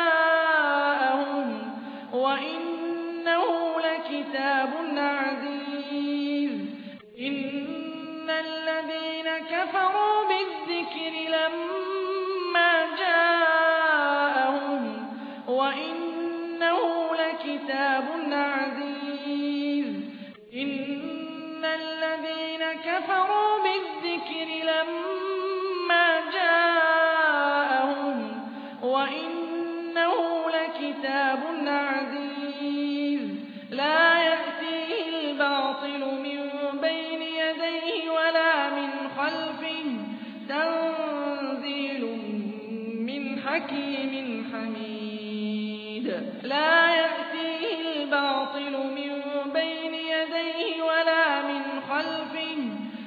جاءهم وإنه لكتاب عزيز إن الذين كفروا بالذكر لما جاءهم وإنه لكتاب عزيز إن الذين كفروا بالذكر لما جاءهم وإنه لكتاب عزيز لا يأتيه الباطل من بين يديه ولا من خلفه تنزيل من حكيم حميد لا يأتيه الباطل من بين يديه ولا من خلفه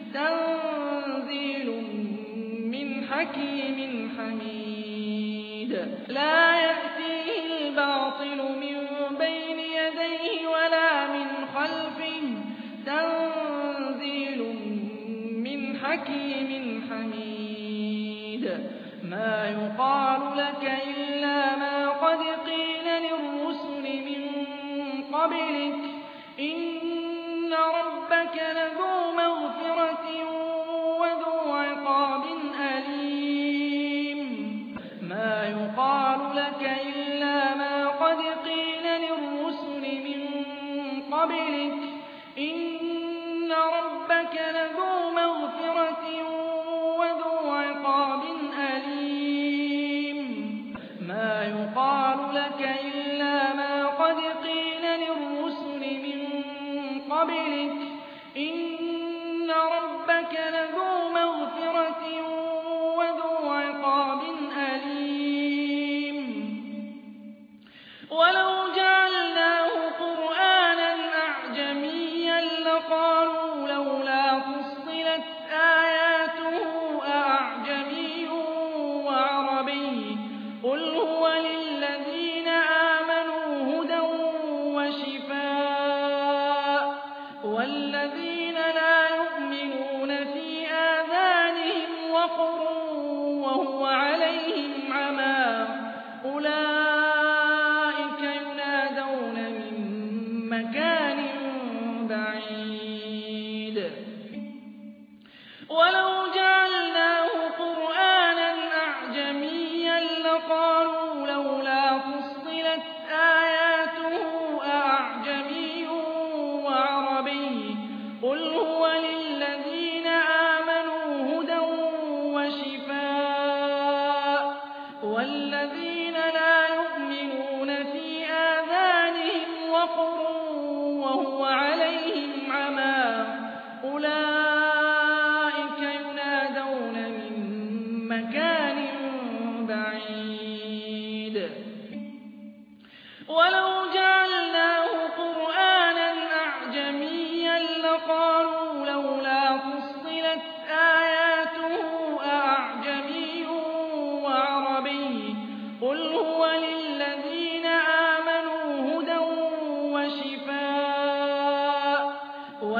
تنزيل من حكيم حميد لا يأتيه الباطل من بين يديه ولا من خلفه تنزيل من حكيم حميد ما يقال لك إلا ما قد قيل للرسل من قبلك إن ربك لذو مغفرة وذو عقاب أليم ما يقال لك إلا ما قد قيل للرسل من قبلك إن ربك لذو مغفرة وذو عقاب أليم ما يقال لك إلا ما قد قيل للرسل من قبلك إن ربك لذو مغفرة وذو عقاب أليم ولو جعلناه قرآنا أعجميا لقالوا لولا فصلت آياته أأعجمي وعربي قل هو للذين آمنوا هدى وشفاء والذين لا يؤمنون في آذانهم وقر وهو عليهم عمى أولئك ينادون من مكان بعيد ولو جعلناه قرآنا أعجميا لقالوا لولا فصلت آياته أأعجمي وعربي قل هو للذين آمنوا هدى وشفاء والذين لا يؤمنون في آذانهم وقر وهو عليهم عمى أولئك ينادون من مكان بعيد ولو جعلناه قرآنا أعجميا لقالوا لولا فصلت آياته أأعجمي وعربي قل هو للذين آمنوا هدى وشفاء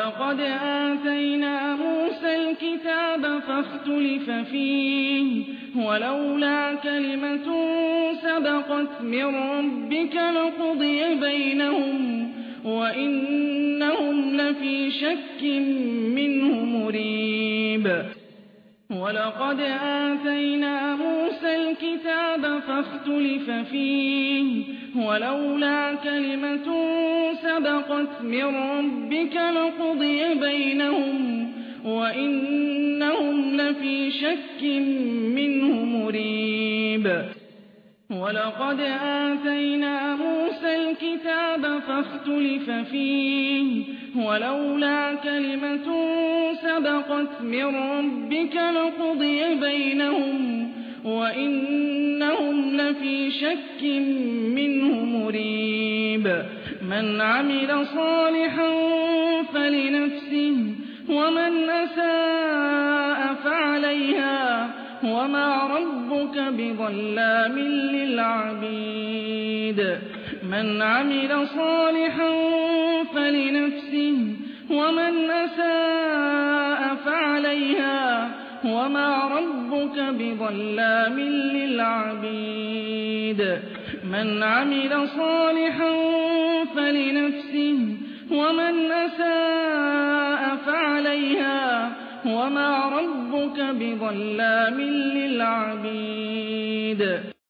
وَلَقَدْ آتَيْنَا مُوسَى الْكِتَابَ فَاخْتُلِفَ فِيهِ وَلَوْلَا كَلِمَةٌ سَبَقَتْ مِن رَّبِّكَ لَقُضِيَ بَيْنَهُمْ وَإِنَّهُمْ لَفِي شَكٍّ مِّنْهُ مُرِيبٍ وَلَقَدْ آتَيْنَا مُوسَى الْكِتَابَ فَاخْتُلِفَ فِيهِ وَلَوْلَا كَلِمَةٌ سَبَقَتْ مِن رَّبِّكَ لَقُضِيَ بَيْنَهُمْ وَإِنَّهُمْ لَفِي شَكٍّ مِّنْهُ مُرِيبٍ وَلَقَدْ آتَيْنَا مُوسَى الْكِتَابَ فَاخْتُلِفَ فِيهِ وَلَوْلَا كَلِمَةٌ سَبَقَتْ مِن رَّبِّكَ لَقُضِيَ بَيْنَهُمْ وَإِنَّهُمْ لَفِي شَكٍّ مِّنْهُ مُرِيبٍ مَنْ عَمِلَ صَالِحًا فَلِنَفْسِهِ وَمَنْ أَسَاءَ فَعَلَيْهَا وَمَا رَبُّكَ بِظَلَّامٍ لِّلْعَبِيدِ مَنْ عَمِلَ صَالِحًا فَلِنَفْسِهِ وَمَنْ أَسَاءَ فَعَلَيْهَا وَمَا رَبُّكَ بِظَلَّامٍ لِّلْعَبِيدِ مَنْ عَمِلَ صَالِحًا فَلِنَفْسِهِ وَمَنْ أَسَاءَ فَعَلَيْهَا وَمَا رَبُّكَ بِظَلَّامٍ لِّلْعَبِيدِ